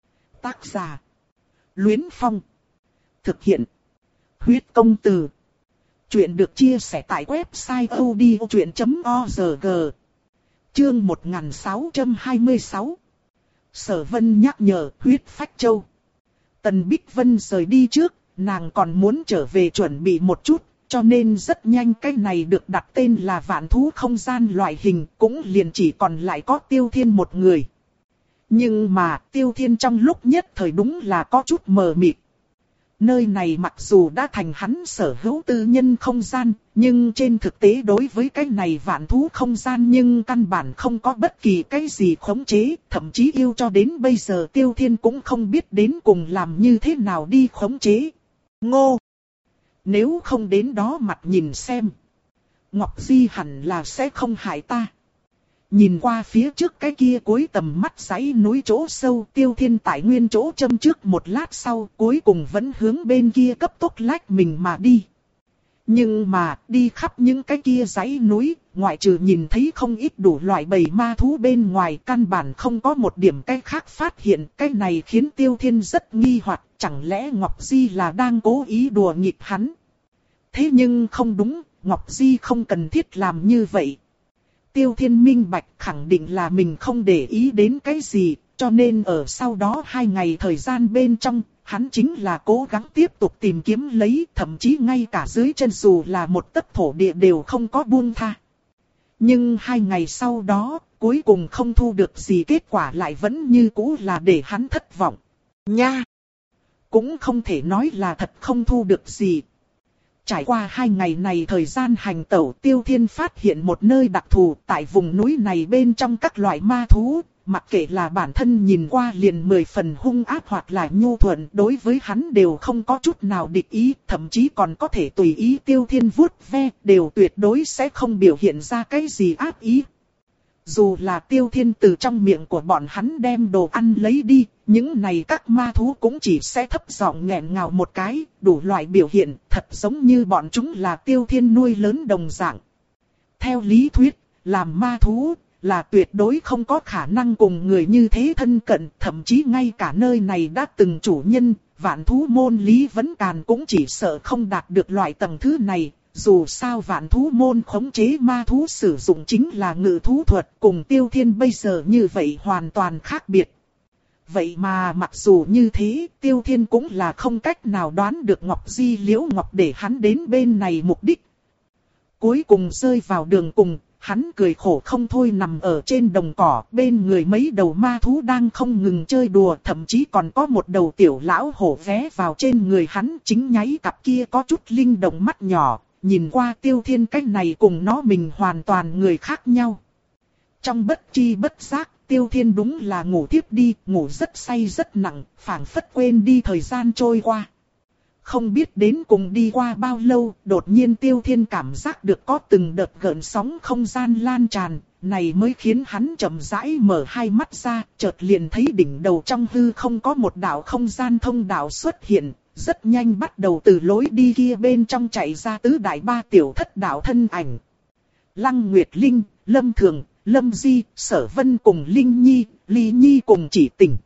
Tác giả. Luyến Phong. Thực hiện. Huyết công từ. Chuyện được chia sẻ tại website odchuyện chấm org. Chương một nghìn sáu trăm hai mươi sáu. Sở Vân nhắc nhở huyết phách châu. Tần Bích Vân rời đi trước, nàng còn muốn trở về chuẩn bị một chút, cho nên rất nhanh cái này được đặt tên là vạn thú không gian loại hình, cũng liền chỉ còn lại có Tiêu Thiên một người. Nhưng mà Tiêu Thiên trong lúc nhất thời đúng là có chút mờ mịt. Nơi này mặc dù đã thành hắn sở hữu tư nhân không gian, nhưng trên thực tế đối với cái này vạn thú không gian nhưng căn bản không có bất kỳ cái gì khống chế, thậm chí yêu cho đến bây giờ Tiêu Thiên cũng không biết đến cùng làm như thế nào đi khống chế. Ngô! Nếu không đến đó mặt nhìn xem, Ngọc Di hẳn là sẽ không hại ta. Nhìn qua phía trước cái kia cuối tầm mắt dãy núi chỗ sâu, Tiêu Thiên tại nguyên chỗ châm trước một lát sau, cuối cùng vẫn hướng bên kia cấp tốc lách mình mà đi. Nhưng mà, đi khắp những cái kia dãy núi, ngoại trừ nhìn thấy không ít đủ loại bầy ma thú bên ngoài, căn bản không có một điểm cái khác phát hiện. Cái này khiến Tiêu Thiên rất nghi hoặc, chẳng lẽ Ngọc Di là đang cố ý đùa nghịch hắn? Thế nhưng không đúng, Ngọc Di không cần thiết làm như vậy. Tiêu Thiên minh bạch khẳng định là mình không để ý đến cái gì, cho nên ở sau đó hai ngày thời gian bên trong, hắn chính là cố gắng tiếp tục tìm kiếm lấy, thậm chí ngay cả dưới chân dù là một tấc thổ địa đều không có buông tha. Nhưng hai ngày sau đó, cuối cùng không thu được gì, kết quả lại vẫn như cũ là để hắn thất vọng. Nha! Cũng không thể nói là thật không thu được gì. Trải qua hai ngày này thời gian hành tẩu, Tiêu Thiên phát hiện một nơi đặc thù tại vùng núi này bên trong các loại ma thú, mặc kệ là bản thân nhìn qua liền mười phần hung ác hoặc là nhu thuận, đối với hắn đều không có chút nào địch ý, thậm chí còn có thể tùy ý Tiêu Thiên vuốt ve, đều tuyệt đối sẽ không biểu hiện ra cái gì ác ý. Dù là Tiêu Thiên từ trong miệng của bọn hắn đem đồ ăn lấy đi, những này các ma thú cũng chỉ sẽ thấp giọng nghẹn ngào một cái, đủ loại biểu hiện, thật giống như bọn chúng là Tiêu Thiên nuôi lớn đồng dạng. Theo lý thuyết, làm ma thú, là tuyệt đối không có khả năng cùng người như thế thân cận, thậm chí ngay cả nơi này đã từng chủ nhân, vạn thú môn Lý Vấn Càn cũng chỉ sợ không đạt được loại tầng thứ này. Dù sao vạn thú môn khống chế ma thú sử dụng chính là ngự thú thuật, cùng Tiêu Thiên bây giờ như vậy hoàn toàn khác biệt. Vậy mà mặc dù như thế, Tiêu Thiên cũng là không cách nào đoán được Ngọc Di Liễu Ngọc để hắn đến bên này mục đích. Cuối cùng rơi vào đường cùng, hắn cười khổ không thôi nằm ở trên đồng cỏ, bên người mấy đầu ma thú đang không ngừng chơi đùa, thậm chí còn có một đầu tiểu lão hổ ghé vào trên người hắn, chính nháy cặp kia có chút linh động mắt nhỏ. Nhìn qua Tiêu Thiên cách này cùng nó mình hoàn toàn người khác nhau. Trong bất chi bất giác, Tiêu Thiên đúng là ngủ thiếp đi, ngủ rất say rất nặng, phảng phất quên đi thời gian trôi qua. Không biết đến cùng đi qua bao lâu, đột nhiên Tiêu Thiên cảm giác được có từng đợt gợn sóng không gian lan tràn, này mới khiến hắn chậm rãi mở hai mắt ra, chợt liền thấy đỉnh đầu trong hư không có một đạo không gian thông đạo xuất hiện, rất nhanh bắt đầu từ lối đi kia bên trong chạy ra tứ đại ba tiểu thất đạo thân ảnh. Lăng Nguyệt Linh, Lâm Thường, Lâm Di, Sở Vân cùng Linh Nhi, Ly Nhi cùng Chỉ Tình.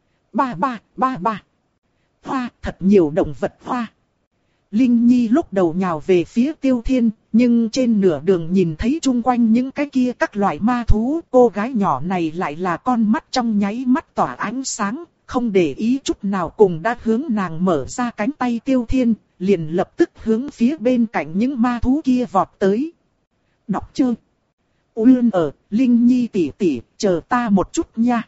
Ba ba, ba ba. Hoa, thật nhiều động vật hoa. Linh Nhi lúc đầu nhào về phía Tiêu Thiên, nhưng trên nửa đường nhìn thấy chung quanh những cái kia các loại ma thú, cô gái nhỏ này lại là con mắt trong nháy mắt tỏa ánh sáng, không để ý chút nào cùng đã hướng nàng mở ra cánh tay Tiêu Thiên, liền lập tức hướng phía bên cạnh những ma thú kia vọt tới. Đọc chơi. Uyên ở, Linh Nhi tỷ tỷ, chờ ta một chút nha.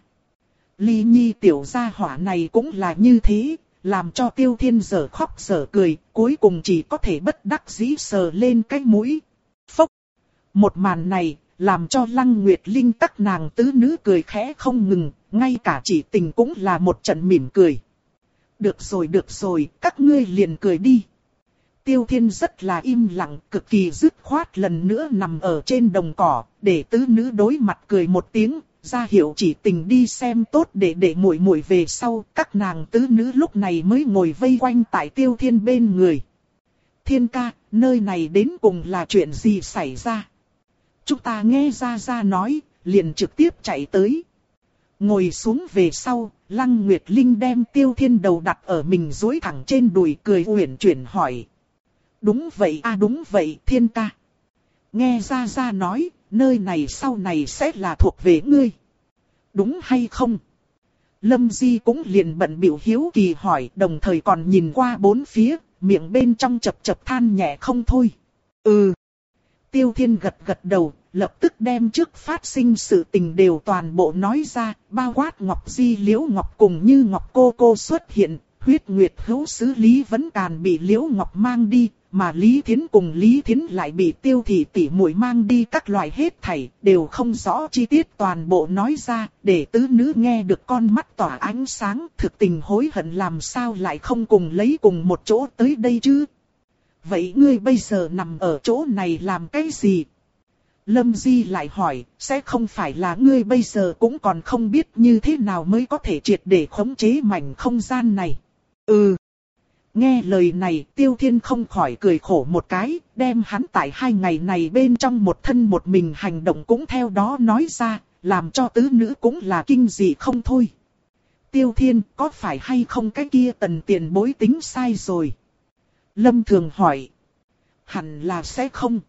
Ly Nhi tiểu gia hỏa này cũng là như thế, làm cho Tiêu Thiên dở khóc dở cười, cuối cùng chỉ có thể bất đắc dĩ sờ lên cái mũi. Phốc. Một màn này, làm cho Lăng Nguyệt Linh các nàng tứ nữ cười khẽ không ngừng, ngay cả Chỉ Tình cũng là một trận mỉm cười. Được rồi được rồi, các ngươi liền cười đi. Tiêu Thiên rất là im lặng, cực kỳ dứt khoát lần nữa nằm ở trên đồng cỏ, để tứ nữ đối mặt cười một tiếng, ra hiệu Chỉ Tình đi xem tốt để để muội muội về sau, các nàng tứ nữ lúc này mới ngồi vây quanh tại Tiêu Thiên bên người. Thiên ca, nơi này đến cùng là chuyện gì xảy ra? Chúng ta nghe ra ra nói, liền trực tiếp chạy tới. Ngồi xuống về sau, Lăng Nguyệt Linh đem Tiêu Thiên đầu đặt ở mình duỗi thẳng trên đùi cười uyển chuyển hỏi. Đúng vậy a à, đúng vậy Thiên ca. Nghe ra ra nói, nơi này sau này sẽ là thuộc về ngươi. Đúng hay không? Lâm Di cũng liền bận biểu hiếu kỳ hỏi, đồng thời còn nhìn qua bốn phía, miệng bên trong chập chập than nhẹ không thôi. Ừ. Tiêu Thiên gật gật đầu, lập tức đem trước phát sinh sự tình đều toàn bộ nói ra, bao quát Ngọc Di Liễu Ngọc cùng như Ngọc cô cô xuất hiện, huyết nguyệt hữu sứ Lý Vấn Càn bị Liễu Ngọc mang đi, mà Lý Thiến cùng Lý Thiến lại bị Tiêu thị tỷ muội mang đi, các loại hết thảy đều không rõ chi tiết toàn bộ nói ra, để tứ nữ nghe được con mắt tỏa ánh sáng, thực tình hối hận làm sao lại không cùng lấy cùng một chỗ tới đây chứ. Vậy ngươi bây giờ nằm ở chỗ này làm cái gì? Lâm Di lại hỏi, sẽ không phải là ngươi bây giờ cũng còn không biết như thế nào mới có thể triệt để khống chế mảnh không gian này? Ừ. Nghe lời này, Tiêu Thiên không khỏi cười khổ một cái, đem hắn tại hai ngày này bên trong một thân một mình hành động cũng theo đó nói ra, làm cho tứ nữ cũng là kinh dị không thôi. Tiêu Thiên, có phải hay không cái kia Tần tiền bối tính sai rồi? Lâm Thường hỏi. Hẳn là sẽ không.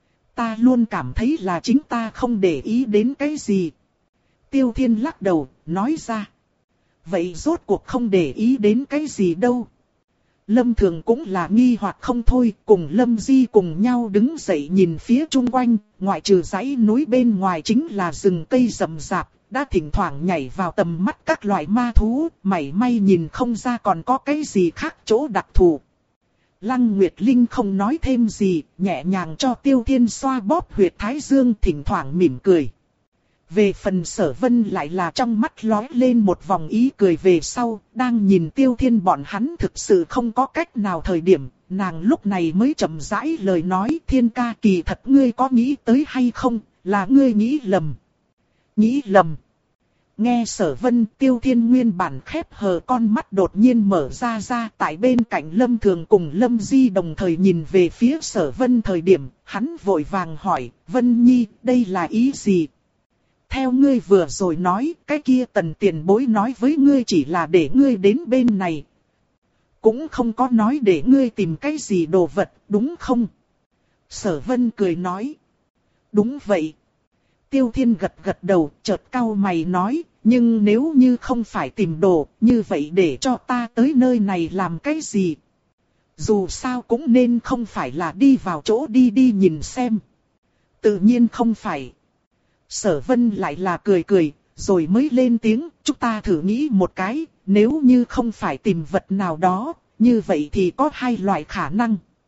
Ta luôn cảm thấy là chính ta không để ý đến cái gì. Tiêu Thiên lắc đầu, nói ra. Vậy rốt cuộc không để ý đến cái gì đâu? Lâm Thường cũng là nghi hoặc không thôi, cùng Lâm Di cùng nhau đứng dậy nhìn phía chung quanh, ngoại trừ dãy núi bên ngoài chính là rừng cây rậm rạp, đã thỉnh thoảng nhảy vào tầm mắt các loại ma thú, mảy may nhìn không ra còn có cái gì khác chỗ đặc thù. Lăng Nguyệt Linh không nói thêm gì, nhẹ nhàng cho Tiêu Thiên xoa bóp huyệt thái dương, thỉnh thoảng mỉm cười. Về phần Sở Vân lại là trong mắt lóe lên một vòng ý cười về sau, đang nhìn Tiêu Thiên bọn hắn thực sự không có cách nào thời điểm, nàng lúc này mới chậm rãi lời nói, Thiên ca, kỳ thật ngươi có nghĩ tới hay không, là ngươi nghĩ lầm. Nghĩ lầm. Nghe Sở Vân, Tiêu Thiên nguyên bản khép hờ con mắt đột nhiên mở ra ra, tại bên cạnh Lâm Thường cùng Lâm Di đồng thời nhìn về phía Sở Vân thời điểm, hắn vội vàng hỏi, Vân Nhi, đây là ý gì? Theo ngươi vừa rồi nói, cái kia Tần tiền bối nói với ngươi chỉ là để ngươi đến bên này. Cũng không có nói để ngươi tìm cái gì đồ vật, đúng không? Sở Vân cười nói. Đúng vậy. Tiêu Thiên gật gật đầu, chợt cau mày nói, nhưng nếu như không phải tìm đồ, như vậy để cho ta tới nơi này làm cái gì? Dù sao cũng nên không phải là đi vào chỗ đi đi nhìn xem. Tự nhiên không phải. Sở Vân lại là cười cười, rồi mới lên tiếng, chúng ta thử nghĩ một cái, nếu như không phải tìm vật nào đó, như vậy thì có hai loại khả năng.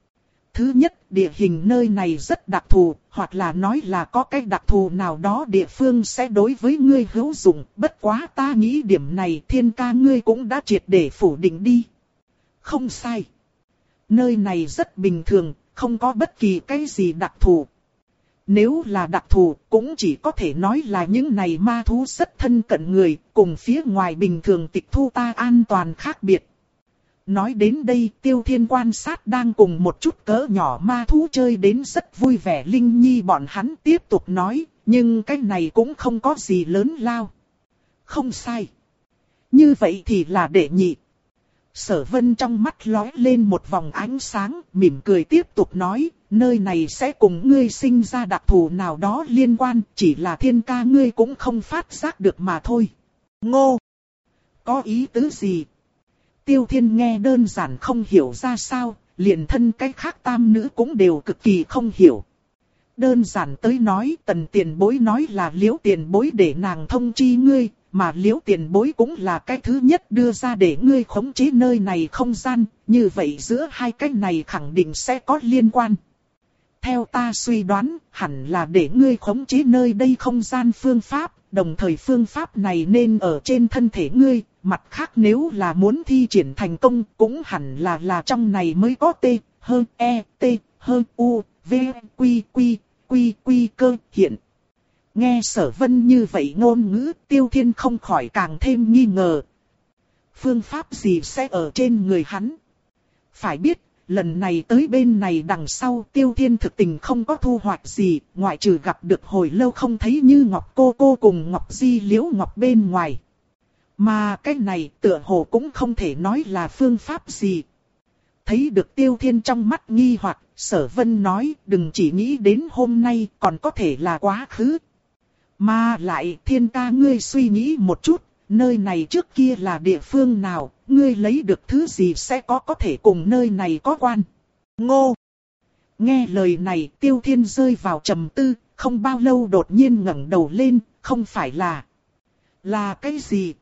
Thứ nhất, địa hình nơi này rất đặc thù, hoặc là nói là có cái đặc thù nào đó địa phương sẽ đối với ngươi hữu dụng. Bất quá ta nghĩ điểm này Thiên ca ngươi cũng đã triệt để phủ định đi. Không sai. Nơi này rất bình thường, không có bất kỳ cái gì đặc thù. Nếu là đặc thù, cũng chỉ có thể nói là những này ma thú rất thân cận người, cùng phía ngoài bình thường tịch thu ta an toàn khác biệt. Nói đến đây, Tiêu Thiên quan sát đang cùng một chút cỡ nhỏ ma thú chơi đến rất vui vẻ Linh Nhi bọn hắn tiếp tục nói, nhưng cái này cũng không có gì lớn lao. Không sai. Như vậy thì là đệ nhị. Sở Vân trong mắt lóe lên một vòng ánh sáng, mỉm cười tiếp tục nói, nơi này sẽ cùng ngươi sinh ra đặc thù nào đó liên quan, chỉ là Thiên ca ngươi cũng không phát giác được mà thôi. Ngô! Có ý tứ gì? Tiêu Thiên nghe đơn giản không hiểu ra sao, liền thân cái khác tam nữ cũng đều cực kỳ không hiểu. Đơn giản tới nói, Tần tiền bối nói là Liễu tiền bối để nàng thông chi ngươi, mà Liễu tiền bối cũng là cái thứ nhất đưa ra để ngươi khống chế nơi này không gian, như vậy giữa hai cái này khẳng định sẽ có liên quan. Theo ta suy đoán, hẳn là để ngươi khống chế nơi đây không gian phương pháp, đồng thời phương pháp này nên ở trên thân thể ngươi, mặt khác nếu là muốn thi triển thành công cũng hẳn là là trong này mới có T, hơn E, T, hơn U, V, Quy, Quy, Quy, Quy cơ hiện. Nghe Sở Vân như vậy ngôn ngữ, Tiêu Thiên không khỏi càng thêm nghi ngờ. Phương pháp gì sẽ ở trên người hắn? Phải biết, lần này tới bên này đằng sau Tiêu Thiên thực tình không có thu hoạch gì, ngoại trừ gặp được hồi lâu không thấy Như Ngọc cô cô cùng Ngọc Di Liễu Ngọc bên ngoài. Mà cái này tựa hồ cũng không thể nói là phương pháp gì. Thấy được Tiêu Thiên trong mắt nghi hoặc, Sở Vân nói đừng chỉ nghĩ đến hôm nay còn có thể là quá khứ. Mà lại Thiên ca ngươi suy nghĩ một chút, nơi này trước kia là địa phương nào, ngươi lấy được thứ gì sẽ có có thể cùng nơi này có quan. Ngô! Nghe lời này Tiêu Thiên rơi vào trầm tư, không bao lâu đột nhiên ngẩng đầu lên, không phải là... Là cái gì?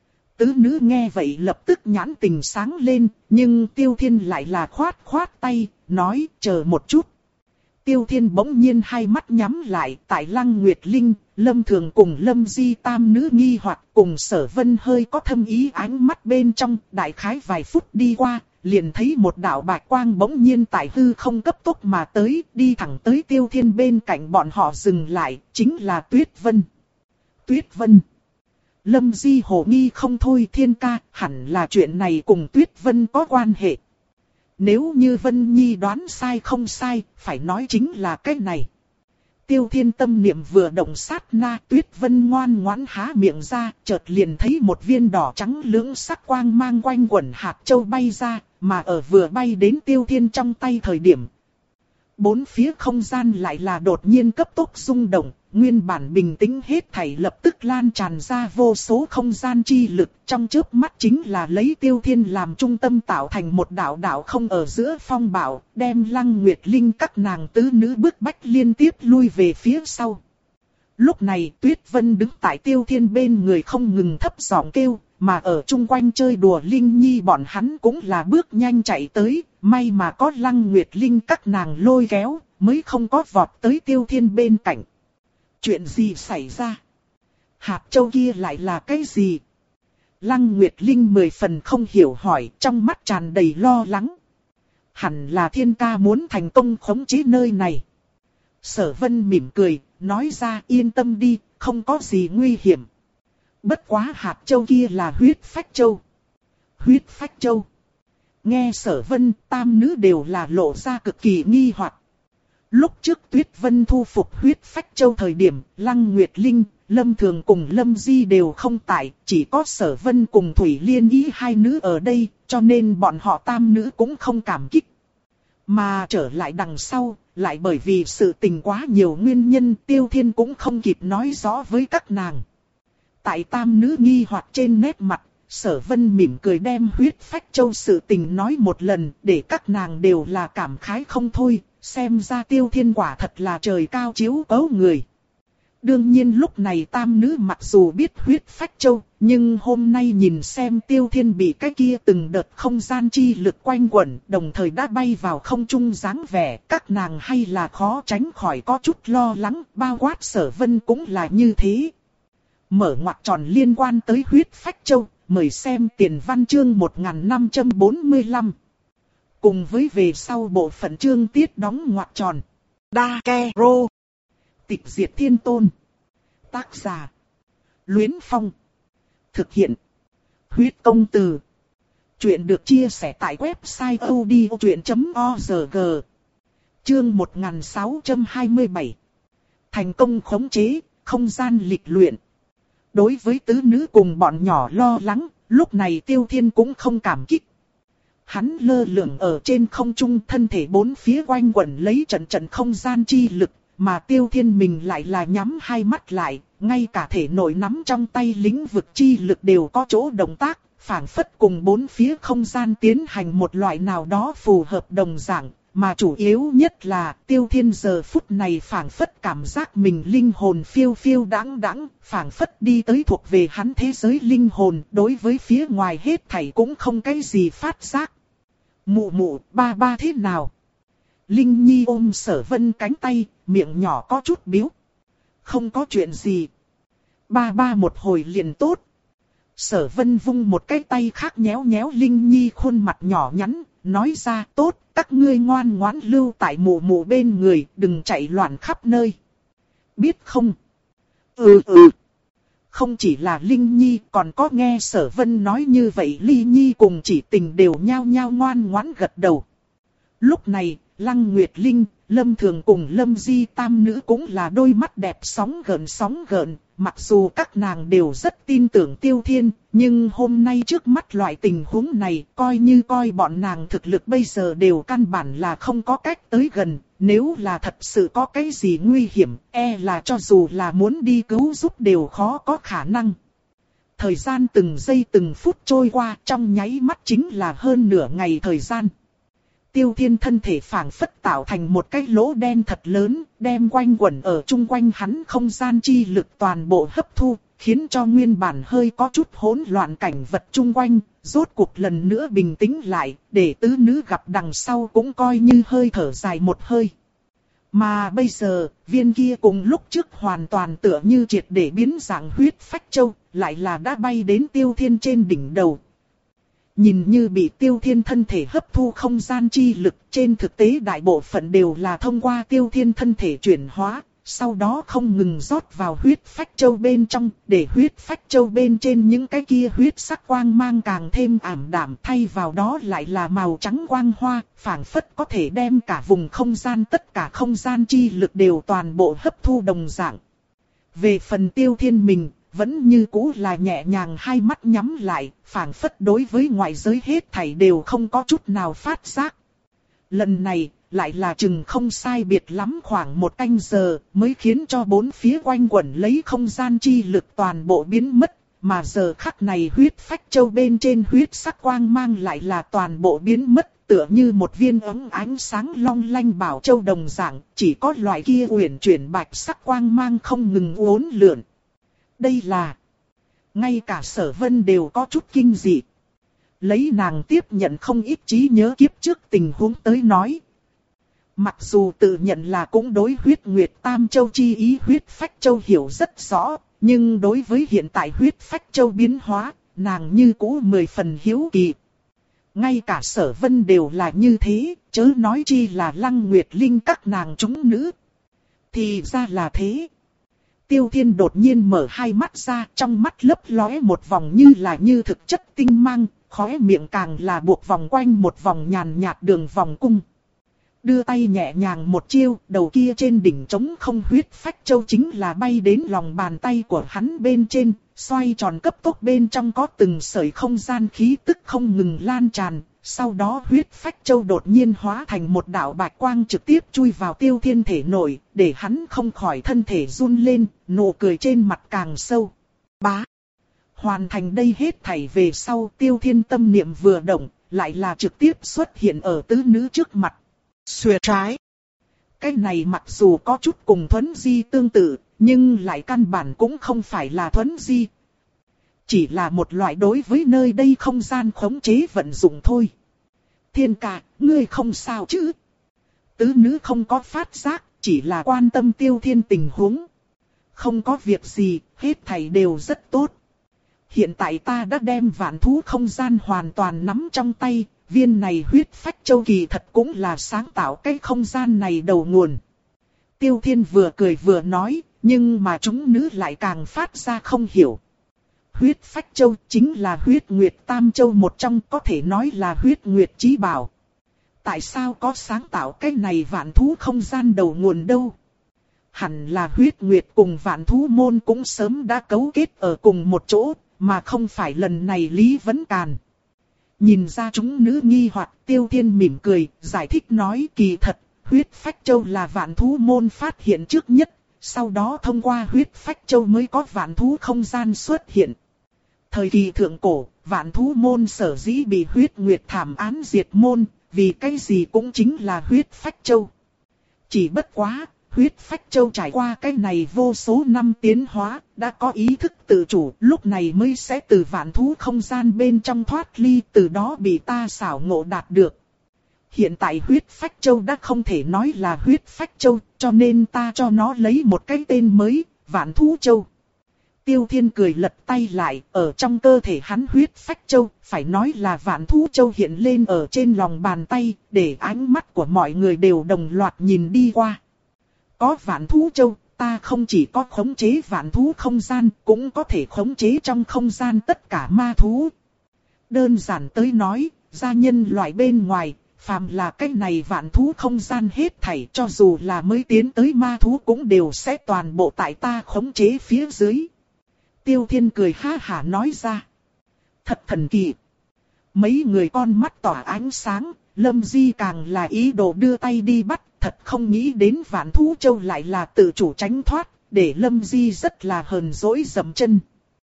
Tứ nữ nghe vậy lập tức nhãn tình sáng lên, nhưng Tiêu Thiên lại là khoát khoát tay, nói chờ một chút. Tiêu Thiên bỗng nhiên hai mắt nhắm lại, tại Lăng Nguyệt Linh, Lâm Thường cùng Lâm Di tam nữ nghi hoặc cùng Sở Vân hơi có thâm ý ánh mắt bên trong, đại khái vài phút đi qua, liền thấy một đạo bạch quang bỗng nhiên tại hư không cấp tốc mà tới, đi thẳng tới Tiêu Thiên bên cạnh bọn họ dừng lại, chính là Tuyết Vân. Tuyết Vân. Lâm Di hồ nghi không thôi Thiên ca, hẳn là chuyện này cùng Tuyết Vân có quan hệ. Nếu như Vân Nhi đoán sai không sai, phải nói chính là cái này. Tiêu Thiên tâm niệm vừa động sát na, Tuyết Vân ngoan ngoãn há miệng ra, chợt liền thấy một viên đỏ trắng lưỡng sắc quang mang quanh quẩn hạt châu bay ra, mà ở vừa bay đến Tiêu Thiên trong tay thời điểm. Bốn phía không gian lại là đột nhiên cấp tốc rung động, nguyên bản bình tĩnh hết thảy lập tức lan tràn ra vô số không gian chi lực, trong chớp mắt chính là lấy Tiêu Thiên làm trung tâm tạo thành một đạo đạo không ở giữa phong bạo, đem Lăng Nguyệt Linh các nàng tứ nữ bức bách liên tiếp lui về phía sau. Lúc này Tuyết Vân đứng tại Tiêu Thiên bên người không ngừng thấp giọng kêu, mà ở chung quanh chơi đùa Linh Nhi bọn hắn cũng là bước nhanh chạy tới, may mà có Lăng Nguyệt Linh các nàng lôi kéo, mới không có vọt tới Tiêu Thiên bên cạnh. Chuyện gì xảy ra? Hạt châu kia lại là cái gì? Lăng Nguyệt Linh mười phần không hiểu hỏi, trong mắt tràn đầy lo lắng. Hẳn là Thiên ca muốn thành công khống chế nơi này. Sở Vân mỉm cười, nói ra yên tâm đi, không có gì nguy hiểm. Bất quá hạt châu kia là huyết phách châu. Huyết phách châu. Nghe Sở Vân, tam nữ đều là lộ ra cực kỳ nghi hoặc. Lúc trước Tuyết Vân thu phục huyết phách châu thời điểm, Lăng Nguyệt Linh, Lâm Thường cùng Lâm Di đều không tại, chỉ có Sở Vân cùng Thủy Liên Ý hai nữ ở đây, cho nên bọn họ tam nữ cũng không cảm kích. Mà trở lại đằng sau, lại bởi vì sự tình quá nhiều nguyên nhân Tiêu Thiên cũng không kịp nói rõ với các nàng. Tại tam nữ nghi hoặc trên nét mặt, Sở Vân mỉm cười đem huyết phách châu sự tình nói một lần, để các nàng đều là cảm khái không thôi, xem ra Tiêu Thiên quả thật là trời cao chiếu cố người. Đương nhiên lúc này tam nữ mặc dù biết huyết phách châu, nhưng hôm nay nhìn xem Tiêu Thiên bị cái kia từng đợt không gian chi lực quanh quẩn, đồng thời đã bay vào không trung dáng vẻ, các nàng hay là khó tránh khỏi có chút lo lắng, bao quát Sở Vân cũng là như thế. Mở ngoặc tròn liên quan tới huyết phách châu, mời xem tiền văn chương một nghìn năm trăm bốn mươi lăm. Cùng với về sau bộ phận chương tiết đóng ngoặc tròn. Dakero. Tịch diệt thiên tôn. Tác giả. Luyến Phong. Thực hiện. Huyết công từ. Chuyện được chia sẻ tại website odchuyện chấm org. Chương một nghìn sáu trăm hai mươi bảy. Thành công khống chế, không gian lịch luyện. Đối với tứ nữ cùng bọn nhỏ lo lắng, lúc này Tiêu Thiên cũng không cảm kích. Hắn lơ lửng ở trên không trung, thân thể bốn phía quanh quẩn lấy trận trận không gian chi lực, mà Tiêu Thiên mình lại là nhắm hai mắt lại, ngay cả thể nội nắm trong tay lĩnh vực chi lực đều có chỗ động tác, phảng phất cùng bốn phía không gian tiến hành một loại nào đó phù hợp đồng dạng. Mà chủ yếu nhất là Tiêu Thiên giờ phút này phảng phất cảm giác mình linh hồn phiêu phiêu đãng đãng, phảng phất đi tới thuộc về hắn thế giới linh hồn, đối với phía ngoài hết thảy cũng không cái gì phát giác. Mụ mụ, ba ba thế nào? Linh Nhi ôm Sở Vân cánh tay, miệng nhỏ có chút biếu. Không có chuyện gì. Ba ba một hồi liền tốt. Sở Vân vung một cái tay khác nhéo nhéo Linh Nhi khuôn mặt nhỏ nhắn, nói ra tốt, các ngươi ngoan ngoãn lưu tại mụ mụ bên người, đừng chạy loạn khắp nơi. Biết không? Ừ ừ. Không chỉ là Linh Nhi, còn có nghe Sở Vân nói như vậy, Ly Nhi cùng Chỉ Tình đều nhao nhao ngoan ngoãn gật đầu. Lúc này, Lăng Nguyệt Linh, Lâm Thường cùng Lâm Di tam nữ cũng là đôi mắt đẹp sóng gợn sóng gợn. Mặc dù các nàng đều rất tin tưởng Tiêu Thiên, nhưng hôm nay trước mắt loại tình huống này, coi như coi bọn nàng thực lực bây giờ đều căn bản là không có cách tới gần. Nếu là thật sự có cái gì nguy hiểm, e là cho dù là muốn đi cứu giúp đều khó có khả năng. Thời gian từng giây từng phút trôi qua, trong nháy mắt chính là hơn nửa ngày thời gian. Tiêu Thiên thân thể phảng phất tạo thành một cái lỗ đen thật lớn, đem quanh quẩn ở chung quanh hắn không gian chi lực toàn bộ hấp thu, khiến cho nguyên bản hơi có chút hỗn loạn cảnh vật chung quanh, rốt cuộc lần nữa bình tĩnh lại, để tứ nữ gặp đằng sau cũng coi như hơi thở dài một hơi. Mà bây giờ, viên kia cùng lúc trước hoàn toàn tựa như triệt để biến dạng huyết phách châu, lại là đã bay đến Tiêu Thiên trên đỉnh đầu. Nhìn như bị Tiêu Thiên thân thể hấp thu không gian chi lực, trên thực tế đại bộ phận đều là thông qua Tiêu Thiên thân thể chuyển hóa, sau đó không ngừng rót vào huyết phách châu bên trong, để huyết phách châu bên trên những cái kia huyết sắc quang mang càng thêm ảm đạm, thay vào đó lại là màu trắng quang hoa, phảng phất có thể đem cả vùng không gian, tất cả không gian chi lực đều toàn bộ hấp thu đồng dạng. Về phần Tiêu Thiên mình, vẫn như cũ là nhẹ nhàng hai mắt nhắm lại, phảng phất đối với ngoại giới hết thảy đều không có chút nào phát giác. Lần này, lại là chừng không sai biệt lắm khoảng một canh giờ, mới khiến cho bốn phía quanh quẩn lấy không gian chi lực toàn bộ biến mất, mà giờ khắc này huyết phách châu bên trên huyết sắc quang mang lại là toàn bộ biến mất, tựa như một viên ống ánh sáng long lanh bảo châu đồng dạng, chỉ có loại kia uyển chuyển bạch sắc quang mang không ngừng uốn lượn. Đây là... Ngay cả Sở Vân đều có chút kinh dị. Lấy nàng tiếp nhận không ít trí nhớ kiếp trước tình huống tới nói. Mặc dù tự nhận là cũng đối huyết nguyệt tam châu chi ý huyết phách châu hiểu rất rõ, nhưng đối với hiện tại huyết phách châu biến hóa, nàng như cũ mười phần hiếu kỳ. Ngay cả Sở Vân đều là như thế, chớ nói chi là Lăng Nguyệt Linh các nàng chúng nữ. Thì ra là thế. Tiêu Thiên đột nhiên mở hai mắt ra, trong mắt lấp lóe một vòng như là như thực chất tinh mang, khóe miệng càng là buộc vòng quanh một vòng nhàn nhạt đường vòng cung. Đưa tay nhẹ nhàng một chiêu, đầu kia trên đỉnh trống không huyết phách châu chính là bay đến lòng bàn tay của hắn bên trên, xoay tròn cấp tốc bên trong có từng sợi không gian khí tức không ngừng lan tràn. Sau đó huyết phách châu đột nhiên hóa thành một đạo bạch quang trực tiếp chui vào Tiêu Thiên thể nội, để hắn không khỏi thân thể run lên, nụ cười trên mặt càng sâu. Bá! Hoàn thành đây hết thảy về sau, Tiêu Thiên tâm niệm vừa động, lại là trực tiếp xuất hiện ở tứ nữ trước mặt. Xuyệt trái! Cái này mặc dù có chút cùng Thuấn Di tương tự, nhưng lại căn bản cũng không phải là thuấn di. Chỉ là một loại đối với nơi đây không gian khống chế vận dụng thôi. Thiên ca, ngươi không sao chứ? Tứ nữ không có phát giác, chỉ là quan tâm Tiêu Thiên tình huống. Không có việc gì, hết thảy đều rất tốt. Hiện tại ta đã đem vạn thú không gian hoàn toàn nắm trong tay, viên này huyết phách châu kỳ thật cũng là sáng tạo cái không gian này đầu nguồn. Tiêu Thiên vừa cười vừa nói, nhưng mà chúng nữ lại càng phát ra không hiểu. Huyết phách châu chính là huyết nguyệt tam châu một trong, có thể nói là huyết nguyệt chí bảo. Tại sao có sáng tạo cái này vạn thú không gian đầu nguồn đâu? Hẳn là huyết nguyệt cùng vạn thú môn cũng sớm đã cấu kết ở cùng một chỗ, mà không phải lần này Lý Vấn Càn. Nhìn ra chúng nữ nghi hoặc, Tiêu Thiên mỉm cười, giải thích nói kỳ thật, huyết phách châu là vạn thú môn phát hiện trước nhất, sau đó thông qua huyết phách châu mới có vạn thú không gian xuất hiện. Thời kỳ thượng cổ, vạn thú môn sở dĩ bị huyết nguyệt thảm án diệt môn, vì cái gì cũng chính là huyết phách châu. Chỉ bất quá, huyết phách châu trải qua cái này vô số năm tiến hóa, đã có ý thức tự chủ, lúc này mới sẽ từ vạn thú không gian bên trong thoát ly, từ đó bị ta xảo ngộ đạt được. Hiện tại huyết phách châu đã không thể nói là huyết phách châu, cho nên ta cho nó lấy một cái tên mới, vạn thú châu. Tiêu Thiên cười lật tay lại, ở trong cơ thể hắn huyết phách châu, phải nói là vạn thú châu hiện lên ở trên lòng bàn tay, để ánh mắt của mọi người đều đồng loạt nhìn đi qua. Có vạn thú châu, ta không chỉ có khống chế vạn thú không gian, cũng có thể khống chế trong không gian tất cả ma thú. Đơn giản tới nói, gia nhân loại bên ngoài, phàm là cái này vạn thú không gian hết thảy, cho dù là mới tiến tới ma thú cũng đều sẽ toàn bộ tại ta khống chế phía dưới. Tiêu Thiên cười ha hả nói ra. Thật thần kỳ. Mấy người con mắt tỏa ánh sáng, Lâm Di càng là ý đồ đưa tay đi bắt, thật không nghĩ đến vạn thú châu lại là tự chủ tránh thoát, để Lâm Di rất là hờn dỗi dậm chân.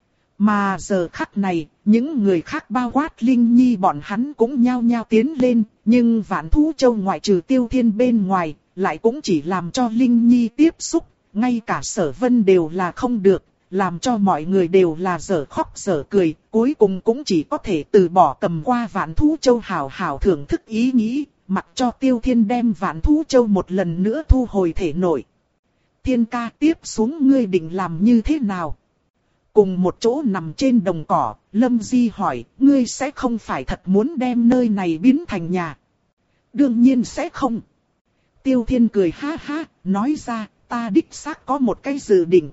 Mà giờ khắc này, những người khác bao quát Linh Nhi bọn hắn cũng nhao nhao tiến lên, nhưng vạn thú châu ngoại trừ Tiêu Thiên bên ngoài, lại cũng chỉ làm cho Linh Nhi tiếp xúc, ngay cả Sở Vân đều là không được. Làm cho mọi người đều là dở khóc dở cười, cuối cùng cũng chỉ có thể từ bỏ cầm qua vạn thú châu hào hào thưởng thức ý nghĩ, mặc cho Tiêu Thiên đem vạn thú châu một lần nữa thu hồi thể nội. Thiên ca, tiếp xuống ngươi định làm như thế nào? Cùng một chỗ nằm trên đồng cỏ, Lâm Di hỏi, ngươi sẽ không phải thật muốn đem nơi này biến thành nhà? Đương nhiên sẽ không. Tiêu Thiên cười ha ha, nói ra, ta đích xác có một cái dự định.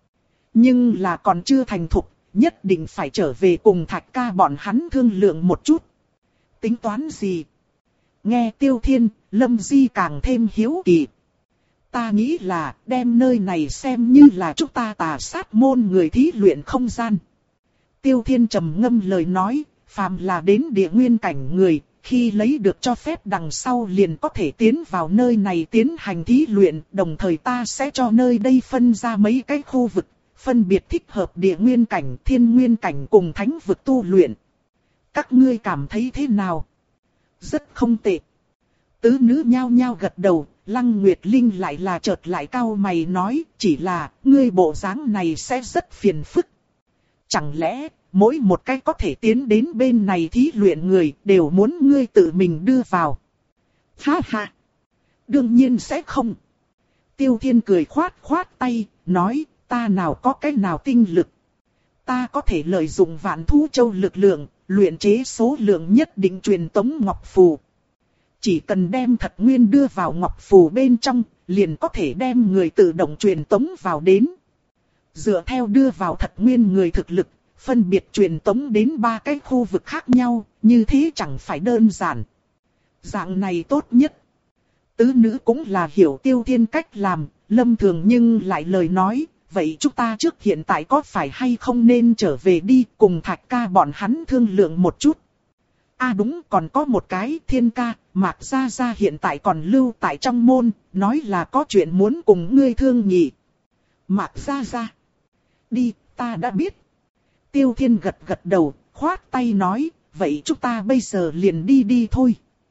Nhưng là còn chưa thành thục, nhất định phải trở về cùng Thạch ca bọn hắn thương lượng một chút. Tính toán gì? Nghe Tiêu Thiên, Lâm Di càng thêm hiếu kỳ. Ta nghĩ là đem nơi này xem như là chúng ta tà sát môn người thí luyện không gian. Tiêu Thiên trầm ngâm lời nói, phàm là đến địa nguyên cảnh người, khi lấy được cho phép đằng sau liền có thể tiến vào nơi này tiến hành thí luyện, đồng thời ta sẽ cho nơi đây phân ra mấy cái khu vực. Phân biệt thích hợp địa nguyên cảnh, thiên nguyên cảnh cùng thánh vực tu luyện. Các ngươi cảm thấy thế nào? Rất không tệ. Tứ nữ nhao nhao gật đầu, Lăng Nguyệt Linh lại là chợt lại cau mày nói, chỉ là, ngươi bộ dáng này sẽ rất phiền phức. Chẳng lẽ, mỗi một cái có thể tiến đến bên này thí luyện người, đều muốn ngươi tự mình đưa vào? Ha ha! Đương nhiên sẽ không. Tiêu Thiên cười khoát khoát tay, nói, ta nào có cái nào tinh lực. Ta có thể lợi dụng vạn thú châu lực lượng, luyện chế số lượng nhất định truyền tống ngọc phù. Chỉ cần đem thật nguyên đưa vào ngọc phù bên trong, liền có thể đem người tự động truyền tống vào đến. Dựa theo đưa vào thật nguyên người thực lực, phân biệt truyền tống đến ba cái khu vực khác nhau, như thế chẳng phải đơn giản. Dạng này tốt nhất. Tứ nữ cũng là hiểu Tiêu Thiên cách làm, Lâm Thường nhưng lại lời nói. Vậy chúng ta trước hiện tại có phải hay không nên trở về đi cùng Thạch ca bọn hắn thương lượng một chút? À đúng, còn có một cái, Thiên ca, Mạc Gia Gia hiện tại còn lưu tại trong môn, nói là có chuyện muốn cùng ngươi thương nghị. Mạc Gia Gia. Đi, ta đã biết. Tiêu Thiên gật gật đầu, khoát tay nói, vậy chúng ta bây giờ liền đi đi thôi.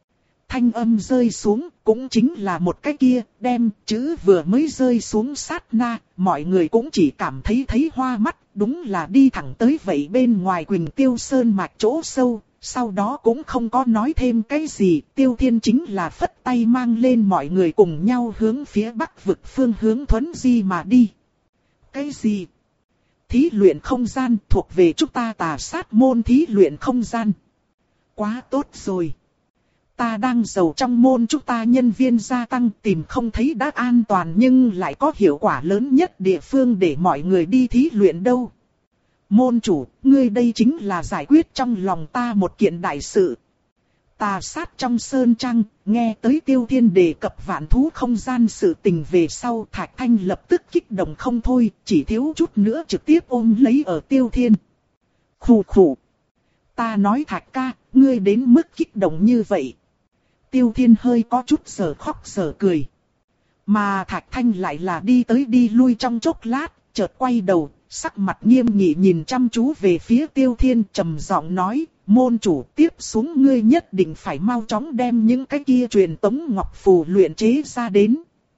Thanh âm rơi xuống, cũng chính là một cái kia, đem, chữ vừa mới rơi xuống sát na, mọi người cũng chỉ cảm thấy thấy hoa mắt, đúng là đi thẳng tới vậy bên ngoài Quỳnh Tiêu Sơn mạch chỗ sâu, sau đó cũng không có nói thêm cái gì, Tiêu Thiên chính là phất tay mang lên mọi người cùng nhau hướng phía bắc vực phương hướng thuấn di mà đi. Cái gì? Thí luyện không gian thuộc về chúng ta Tà Sát môn thí luyện không gian. Quá tốt rồi. Ta đang giàu trong môn chúng ta nhân viên gia tăng tìm không thấy đã an toàn nhưng lại có hiệu quả lớn nhất địa phương để mọi người đi thí luyện đâu. Môn chủ, ngươi đây chính là giải quyết trong lòng ta một kiện đại sự. Tà Sát trong sơn trang, nghe tới Tiêu Thiên đề cập vạn thú không gian sự tình về sau, Thạch Thanh lập tức kích động không thôi, chỉ thiếu chút nữa trực tiếp ôm lấy ở Tiêu Thiên. Khủ khủ. Ta nói Thạch ca, ngươi đến mức kích động như vậy. Tiêu Thiên hơi có chút giờ khóc giờ cười. Mà Thạch Thanh lại là đi tới đi lui trong chốc lát, chợt quay đầu, sắc mặt nghiêm nghị nhìn chăm chú về phía Tiêu Thiên, trầm giọng nói, môn chủ tiếp xuống ngươi nhất định phải mau chóng đem những cái kia truyền tống ngọc phù luyện chế ra đến.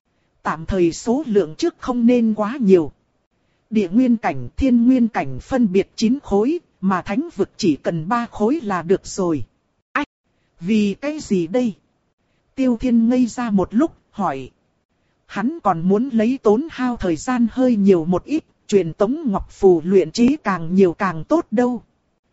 Tạm thời số lượng trước không nên quá nhiều. Địa nguyên cảnh, thiên nguyên cảnh phân biệt chín khối, mà thánh vực chỉ cần ba khối là được rồi. Ách! Vì cái gì đây? Tiêu Thiên ngây ra một lúc, hỏi. Hắn còn muốn lấy tốn hao thời gian hơi nhiều một ít, truyền tống ngọc phù luyện chế càng nhiều càng tốt đâu.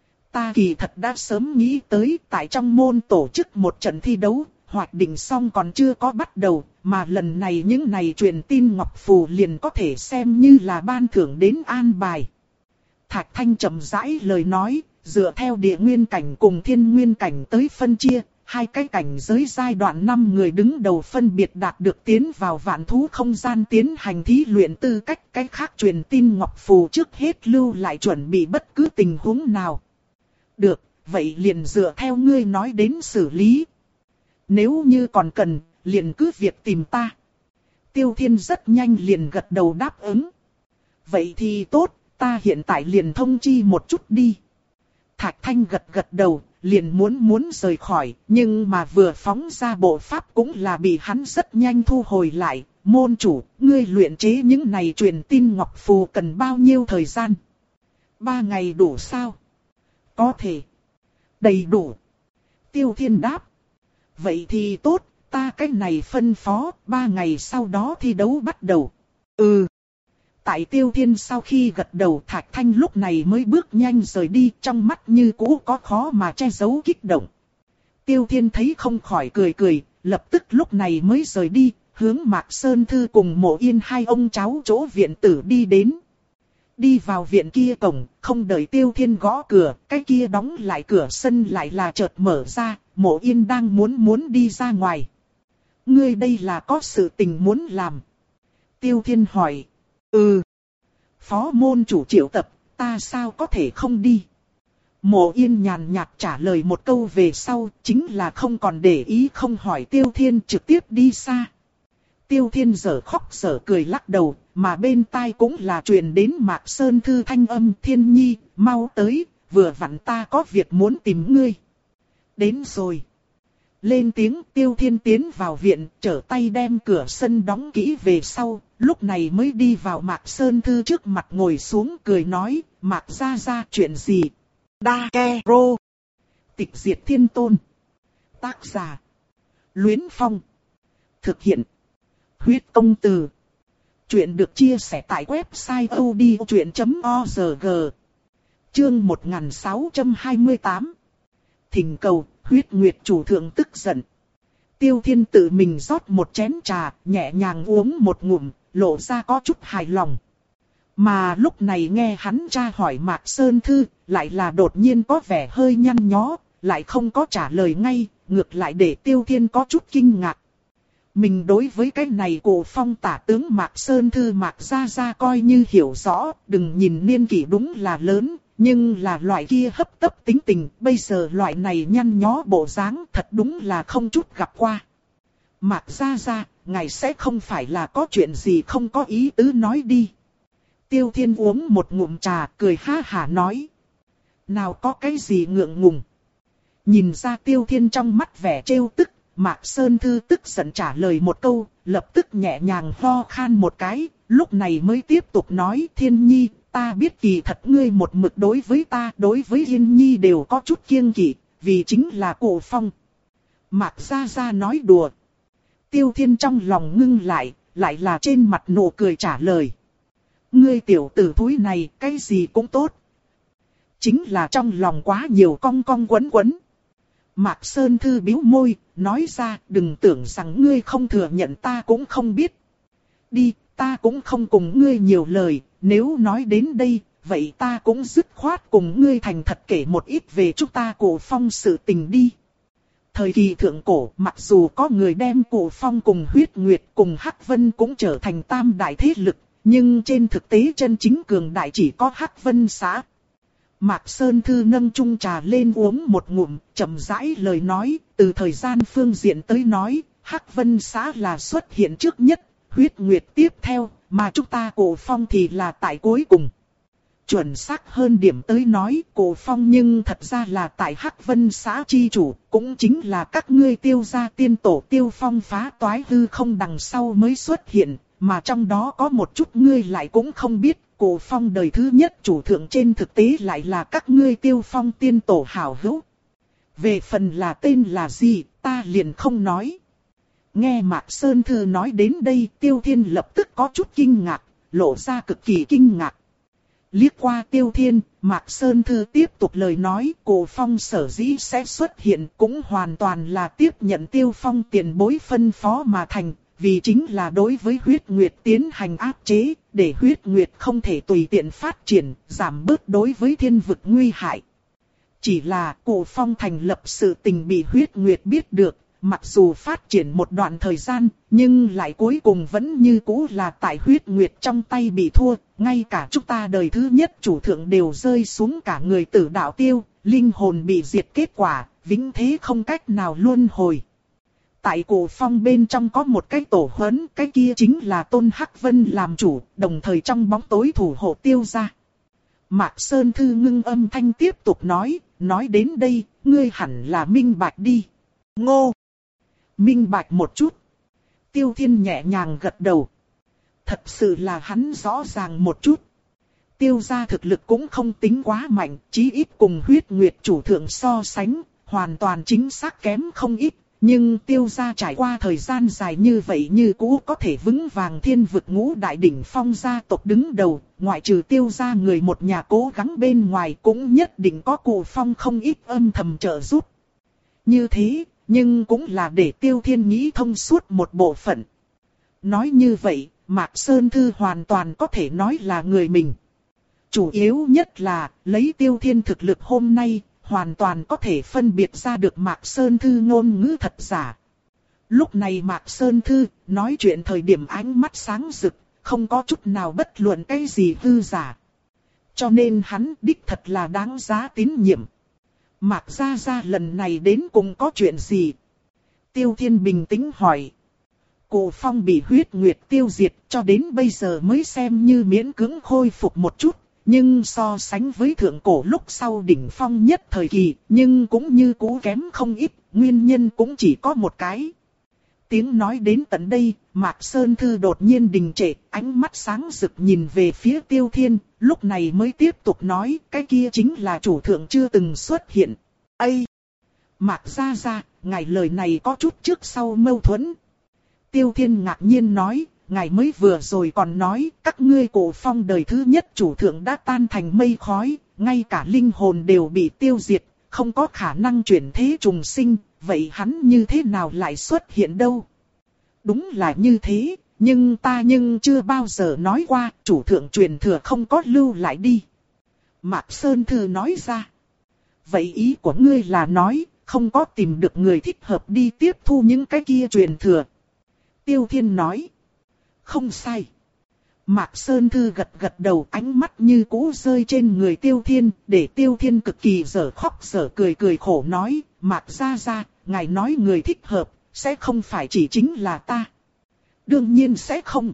Ta kỳ thật đã sớm nghĩ tới tại trong môn tổ chức một trận thi đấu, hoạch định xong còn chưa có bắt đầu, mà lần này những này truyền tin ngọc phù liền có thể xem như là ban thưởng đến an bài. Thạch Thanh chậm rãi lời nói, dựa theo địa nguyên cảnh cùng thiên nguyên cảnh tới phân chia, hai cái cảnh giới giai đoạn năm người đứng đầu phân biệt đạt được tiến vào vạn thú không gian tiến hành thí luyện tư cách, cái khác truyền tin ngọc phù trước hết lưu lại chuẩn bị bất cứ tình huống nào. Được, vậy liền dựa theo ngươi nói đến xử lý. Nếu như còn cần, liền cứ việc tìm ta. Tiêu Thiên rất nhanh liền gật đầu đáp ứng. Vậy thì tốt, ta hiện tại liền thông chi một chút đi. Thạch Thanh gật gật đầu, liền muốn muốn rời khỏi, nhưng mà vừa phóng ra bộ pháp cũng là bị hắn rất nhanh thu hồi lại. Môn chủ, ngươi luyện chế những này truyền tin ngọc phù cần bao nhiêu thời gian? Ba ngày đủ sao? Có thể. Đầy đủ. Tiêu Thiên đáp. Vậy thì tốt, ta cái này phân phó, ba ngày sau đó thi đấu bắt đầu. Ừ. Tại Tiêu Thiên sau khi gật đầu, Thạch Thanh lúc này mới bước nhanh rời đi, trong mắt như cũ có khó mà che giấu kích động. Tiêu Thiên thấy không khỏi cười cười, lập tức lúc này mới rời đi, hướng Mạc Sơn Thư cùng Mộ Yên hai ông cháu chỗ viện tử đi đến. Đi vào viện kia cổng, không đợi Tiêu Thiên gõ cửa, cái kia đóng lại cửa sân lại là chợt mở ra, Mộ Yên đang muốn muốn đi ra ngoài. Ngươi đây là có sự tình muốn làm. Tiêu Thiên hỏi. Ừ. Phó môn chủ triệu tập, ta sao có thể không đi? Mộ Yên nhàn nhạt trả lời một câu về sau, chính là không còn để ý không hỏi Tiêu Thiên trực tiếp đi xa. Tiêu Thiên dở khóc dở cười lắc đầu, mà bên tai cũng là truyền đến Mạc Sơn Thư thanh âm, Thiên Nhi, mau tới, vừa vặn ta có việc muốn tìm ngươi. Đến rồi. Lên tiếng, Tiêu Thiên tiến vào viện, trở tay đem cửa sân đóng kỹ về sau, lúc này mới đi vào Mạc Sơn Thư trước mặt ngồi xuống cười nói, Mạc gia gia chuyện gì? Đa Ke Rô. Tịch diệt thiên tôn. Tác giả. Luyến Phong. Thực hiện. Huyết công từ. Chuyện được chia sẻ tại website odchuyện chấm org. Chương một nghìn sáu trăm hai mươi tám. Thỉnh cầu, huyết nguyệt chủ thượng tức giận. Tiêu Thiên tự mình rót một chén trà, nhẹ nhàng uống một ngụm, lộ ra có chút hài lòng. Mà lúc này nghe hắn tra hỏi Mạc Sơn Thư, lại là đột nhiên có vẻ hơi nhăn nhó, lại không có trả lời ngay, ngược lại để Tiêu Thiên có chút kinh ngạc. Mình đối với cái này cổ phong tả tướng Mạc Sơn Thư Mạc gia gia coi như hiểu rõ, đừng nhìn niên kỷ đúng là lớn, nhưng là loại kia hấp tấp tính tình, bây giờ loại này nhăn nhó bộ dáng thật đúng là không chút gặp qua. Mạc gia gia, ngài sẽ không phải là có chuyện gì không có ý tứ nói đi. Tiêu Thiên uống một ngụm trà, cười ha hả nói. Nào có cái gì ngượng ngùng. Nhìn ra Tiêu Thiên trong mắt vẻ trêu tức, Mạc Sơn Thư tức giận trả lời một câu, lập tức nhẹ nhàng ho khan một cái, lúc này mới tiếp tục nói Thiên Nhi, ta biết kỳ thật ngươi một mực đối với ta, đối với Yên Nhi đều có chút kiêng kỵ, vì chính là Cổ Phong. Mạc Gia Gia nói đùa. Tiêu Thiên trong lòng ngưng lại, lại là trên mặt nụ cười trả lời. Ngươi tiểu tử thúi này, cái gì cũng tốt. Chính là trong lòng quá nhiều cong cong quấn quấn. Mạc Sơn Thư bĩu môi, nói ra đừng tưởng rằng ngươi không thừa nhận ta cũng không biết. Đi, ta cũng không cùng ngươi nhiều lời, nếu nói đến đây, vậy ta cũng dứt khoát cùng ngươi thành thật kể một ít về chúng ta Cổ Phong sự tình đi. Thời kỳ thượng cổ, mặc dù có người đem Cổ Phong cùng Huyết Nguyệt cùng Hắc Vân cũng trở thành tam đại thế lực, nhưng trên thực tế chân chính cường đại chỉ có Hắc Vân xã. Mạc Sơn Thư nâng chung trà lên uống một ngụm, chậm rãi lời nói, từ thời gian phương diện tới nói, Hắc Vân xã là xuất hiện trước nhất, Huyết Nguyệt tiếp theo, mà chúng ta Cổ Phong thì là tại cuối cùng. Chuẩn xác hơn điểm tới nói, Cổ Phong nhưng thật ra là tại Hắc Vân xã chi chủ, cũng chính là các ngươi Tiêu gia tiên tổ Tiêu Phong phá toái hư không đằng sau mới xuất hiện, mà trong đó có một chút ngươi lại cũng không biết. Cổ Phong đời thứ nhất chủ thượng trên thực tế lại là các ngươi Tiêu Phong tiên tổ hảo hữu. Về phần là tên là gì, ta liền không nói. Nghe Mạc Sơn Thư nói đến đây, Tiêu Thiên lập tức có chút kinh ngạc, lộ ra cực kỳ kinh ngạc. Liếc qua Tiêu Thiên, Mạc Sơn Thư tiếp tục lời nói, Cổ Phong sở dĩ sẽ xuất hiện cũng hoàn toàn là tiếp nhận Tiêu Phong tiền bối phân phó mà thành. Vì chính là đối với Huyết Nguyệt tiến hành áp chế, để Huyết Nguyệt không thể tùy tiện phát triển, giảm bớt đối với thiên vực nguy hại. Chỉ là Cổ Phong thành lập sự tình bị Huyết Nguyệt biết được, mặc dù phát triển một đoạn thời gian, nhưng lại cuối cùng vẫn như cũ là tại Huyết Nguyệt trong tay bị thua, ngay cả chúng ta đời thứ nhất chủ thượng đều rơi xuống cả người tử đạo tiêu, linh hồn bị diệt kết quả, vĩnh thế không cách nào luân hồi. Tại Cổ Phong bên trong có một cái tổ huấn, cái kia chính là Tôn Hắc Vân làm chủ, đồng thời trong bóng tối thủ hộ Tiêu gia. Mạc Sơn Thư ngưng âm thanh tiếp tục nói, nói đến đây, ngươi hẳn là minh bạch đi. Ngô! Minh bạch một chút. Tiêu Thiên nhẹ nhàng gật đầu. Thật sự là hắn rõ ràng một chút. Tiêu gia thực lực cũng không tính quá mạnh, chí ít cùng Huyết Nguyệt chủ thượng so sánh, hoàn toàn chính xác kém không ít. Nhưng Tiêu gia trải qua thời gian dài như vậy như cũ có thể vững vàng thiên vực ngũ đại đỉnh phong gia tộc đứng đầu, ngoại trừ Tiêu gia người một nhà cố gắng bên ngoài cũng nhất định có Cổ Phong không ít âm thầm trợ giúp. Như thế, nhưng cũng là để Tiêu Thiên nghĩ thông suốt một bộ phận. Nói như vậy, Mạc Sơn Thư hoàn toàn có thể nói là người mình. Chủ yếu nhất là, lấy Tiêu Thiên thực lực hôm nay, hoàn toàn có thể phân biệt ra được Mạc Sơn Thư ngôn ngữ thật giả. Lúc này Mạc Sơn Thư nói chuyện thời điểm ánh mắt sáng rực, không có chút nào bất luận cái gì hư giả. Cho nên hắn đích thật là đáng giá tín nhiệm. Mạc Gia Gia lần này đến cùng có chuyện gì? Tiêu Thiên bình tĩnh hỏi. Cổ Phong bị Huyết Nguyệt tiêu diệt cho đến bây giờ mới xem như miễn cưỡng khôi phục một chút. Nhưng so sánh với thượng cổ lúc sau đỉnh phong nhất thời kỳ, nhưng cũng như cũ kém không ít, nguyên nhân cũng chỉ có một cái. Tiếng nói đến tận đây, Mạc Sơn Thư đột nhiên đình trệ, ánh mắt sáng rực nhìn về phía Tiêu Thiên, lúc này mới tiếp tục nói, cái kia chính là chủ thượng chưa từng xuất hiện. Ây! Mạc Gia Gia, ngài lời này có chút trước sau mâu thuẫn. Tiêu Thiên ngạc nhiên nói, ngài mới vừa rồi còn nói, các ngươi Cổ Phong đời thứ nhất chủ thượng đã tan thành mây khói, ngay cả linh hồn đều bị tiêu diệt, không có khả năng chuyển thế trùng sinh, vậy hắn như thế nào lại xuất hiện đâu? Đúng là như thế, nhưng ta nhưng chưa bao giờ nói qua, chủ thượng truyền thừa không có lưu lại đi. Mạc Sơn Thư nói ra. Vậy ý của ngươi là nói, không có tìm được người thích hợp đi tiếp thu những cái kia truyền thừa. Tiêu Thiên nói. Không sai. Mạc Sơn Thư gật gật đầu, ánh mắt như cũ rơi trên người Tiêu Thiên, để Tiêu Thiên cực kỳ dở khóc dở cười cười khổ nói, Mạc Gia Gia, ngài nói người thích hợp, sẽ không phải chỉ chính là ta. Đương nhiên sẽ không.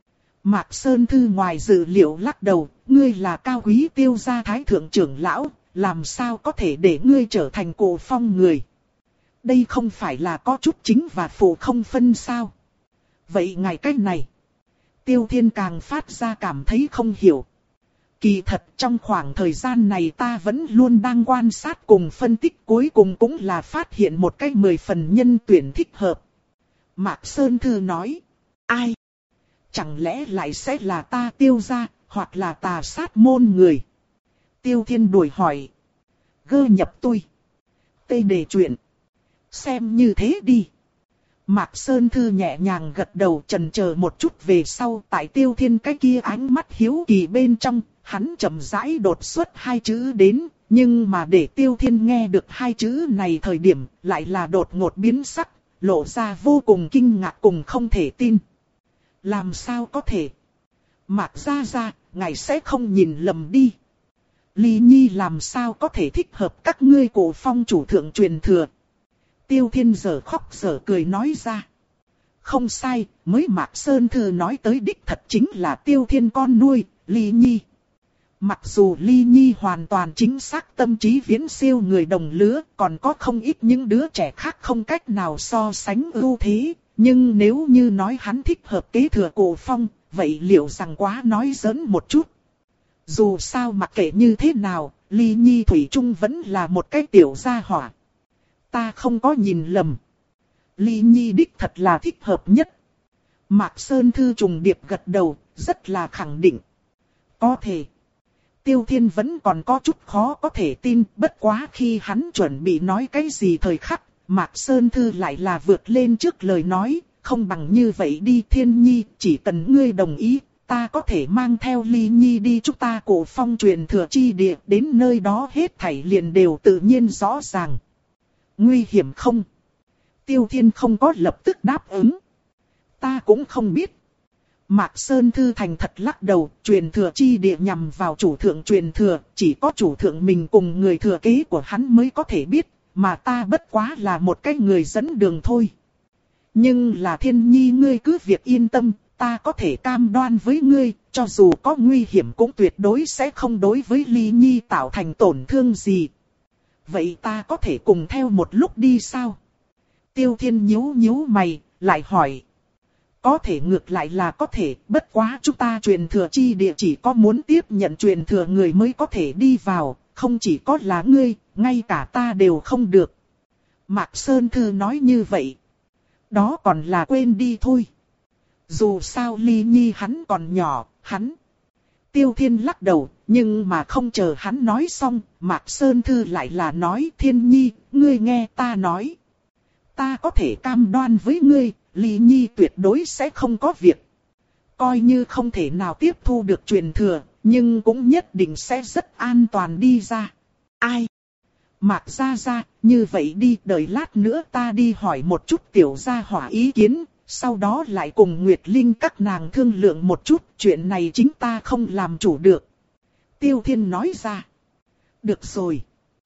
Mạc Sơn Thư ngoài dự liệu lắc đầu, ngươi là cao quý Tiêu gia thái thượng trưởng lão, làm sao có thể để ngươi trở thành Cổ Phong người. Đây không phải là có chút chính và phụ không phân sao? Vậy ngài cách này. Tiêu Thiên càng phát ra cảm thấy không hiểu. Kỳ thật trong khoảng thời gian này ta vẫn luôn đang quan sát cùng phân tích, cuối cùng cũng là phát hiện một cái mười phần nhân tuyển thích hợp. Mạc Sơn Thư nói. Ai? Chẳng lẽ lại sẽ là ta Tiêu gia, hoặc là tà sát môn người? Tiêu Thiên đuổi hỏi. Gơ nhập tôi. Tê đề chuyện. Xem như thế đi. Mạc Sơn Thư nhẹ nhàng gật đầu, chần chờ một chút về sau, tại Tiêu Thiên cái kia ánh mắt hiếu kỳ bên trong, hắn chậm rãi đột xuất hai chữ đến, nhưng mà để Tiêu Thiên nghe được hai chữ này thời điểm, lại là đột ngột biến sắc, lộ ra vô cùng kinh ngạc cùng không thể tin. Làm sao có thể? Mạc gia gia, ngài sẽ không nhìn lầm đi. Ly Nhi làm sao có thể thích hợp các ngươi Cổ Phong chủ thượng truyền thừa? Tiêu Thiên giờ khóc giờ cười nói ra. Không sai, mới Mạc Sơn Thư nói tới đích thật chính là Tiêu Thiên con nuôi, Ly Nhi. Mặc dù Ly Nhi hoàn toàn chính xác tâm trí viễn siêu người đồng lứa, còn có không ít những đứa trẻ khác không cách nào so sánh ưu thế, nhưng nếu như nói hắn thích hợp kế thừa Cổ Phong, vậy liệu rằng quá nói giỡn một chút. Dù sao mặc kệ như thế nào, Ly Nhi thủy chung vẫn là một cái tiểu gia hỏa. Ta không có nhìn lầm. Ly Nhi đích thật là thích hợp nhất. Mạc Sơn Thư trùng điệp gật đầu, rất là khẳng định. Có thể. Tiêu Thiên vẫn còn có chút khó có thể tin, bất quá khi hắn chuẩn bị nói cái gì thời khắc, Mạc Sơn Thư lại là vượt lên trước lời nói, không bằng như vậy đi Thiên Nhi, chỉ cần ngươi đồng ý, ta có thể mang theo Ly Nhi đi chúng ta Cổ Phong truyền thừa chi địa, đến nơi đó hết thảy liền đều tự nhiên rõ ràng. Nguy hiểm không? Tiêu Thiên không có lập tức đáp ứng. Ta cũng không biết. Mạc Sơn Thư thành thật lắc đầu, truyền thừa chi địa nhằm vào chủ thượng truyền thừa, chỉ có chủ thượng mình cùng người thừa kế của hắn mới có thể biết, mà ta bất quá là một cái người dẫn đường thôi. Nhưng là Thiên Nhi ngươi cứ việc yên tâm, ta có thể cam đoan với ngươi, cho dù có nguy hiểm cũng tuyệt đối sẽ không đối với Ly Nhi tạo thành tổn thương gì. Vậy ta có thể cùng theo một lúc đi sao? Tiêu Thiên nhíu nhíu mày, lại hỏi. Có thể ngược lại là có thể, bất quá chúng ta truyền thừa chi địa chỉ có muốn tiếp nhận truyền thừa người mới có thể đi vào, không chỉ có là ngươi, ngay cả ta đều không được. Mạc Sơn Thư nói như vậy. Đó còn là quên đi thôi. Dù sao Ly Nhi hắn còn nhỏ, hắn. Tiêu Thiên lắc đầu, nhưng mà không chờ hắn nói xong, Mạc Sơn Thư lại là nói Thiên Nhi, ngươi nghe ta nói. Ta có thể cam đoan với ngươi, Ly Nhi tuyệt đối sẽ không có việc. Coi như không thể nào tiếp thu được truyền thừa, nhưng cũng nhất định sẽ rất an toàn đi ra. Ai? Mạc gia gia, như vậy đi, đợi lát nữa ta đi hỏi một chút tiểu gia hỏa ý kiến, sau đó lại cùng Nguyệt Linh các nàng thương lượng một chút, chuyện này chính ta không làm chủ được. Tiêu Thiên nói ra. Được rồi.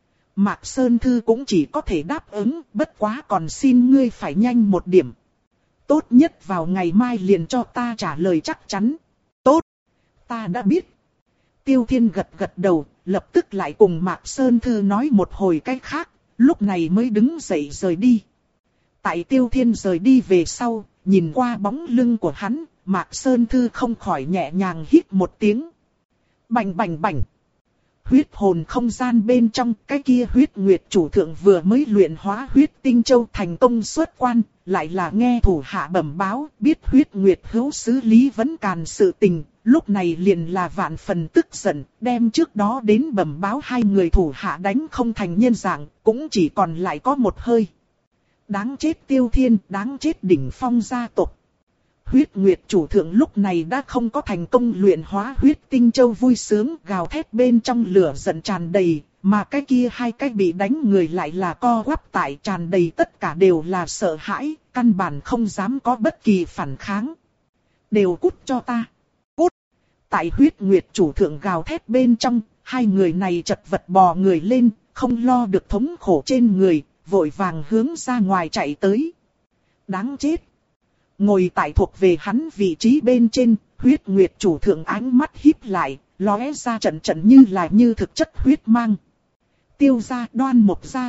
Mạc Sơn Thư cũng chỉ có thể đáp ứng, bất quá còn xin ngươi phải nhanh một điểm. Tốt nhất vào ngày mai liền cho ta trả lời chắc chắn. Tốt. Ta đã biết. Tiêu Thiên gật gật đầu, lập tức lại cùng Mạc Sơn Thư nói một hồi cách khác, lúc này mới đứng dậy rời đi. Tại Tiêu Thiên rời đi về sau, nhìn qua bóng lưng của hắn, Mạc Sơn Thư không khỏi nhẹ nhàng hít một tiếng. Bành bành bành. Huyết hồn không gian bên trong, cái kia huyết nguyệt chủ thượng vừa mới luyện hóa huyết tinh châu thành công xuất quan, lại là nghe thủ hạ bẩm báo, biết huyết nguyệt hữu xử lý vấn càn sự tình, lúc này liền là vạn phần tức giận, đem trước đó đến bẩm báo hai người thủ hạ đánh không thành nhân dạng, cũng chỉ còn lại có một hơi. Đáng chết Tiêu Thiên, đáng chết đỉnh phong gia tộc. Huyết Nguyệt chủ thượng lúc này đã không có thành công luyện hóa huyết tinh châu vui sướng gào thét bên trong lửa giận tràn đầy, mà cái kia hai cái bị đánh người lại là co quắp tại tràn đầy tất cả đều là sợ hãi, căn bản không dám có bất kỳ phản kháng. Đều cút cho ta. Cút. Tại Huyết Nguyệt chủ thượng gào thét bên trong, hai người này chật vật bò người lên, không lo được thống khổ trên người, vội vàng hướng ra ngoài chạy tới. Đáng chết. Ngồi tại thuộc về hắn vị trí bên trên, Huyết Nguyệt chủ thượng ánh mắt híp lại, lóe ra trận trận như là như thực chất huyết mang. Tiêu gia Đoan một gia tộc,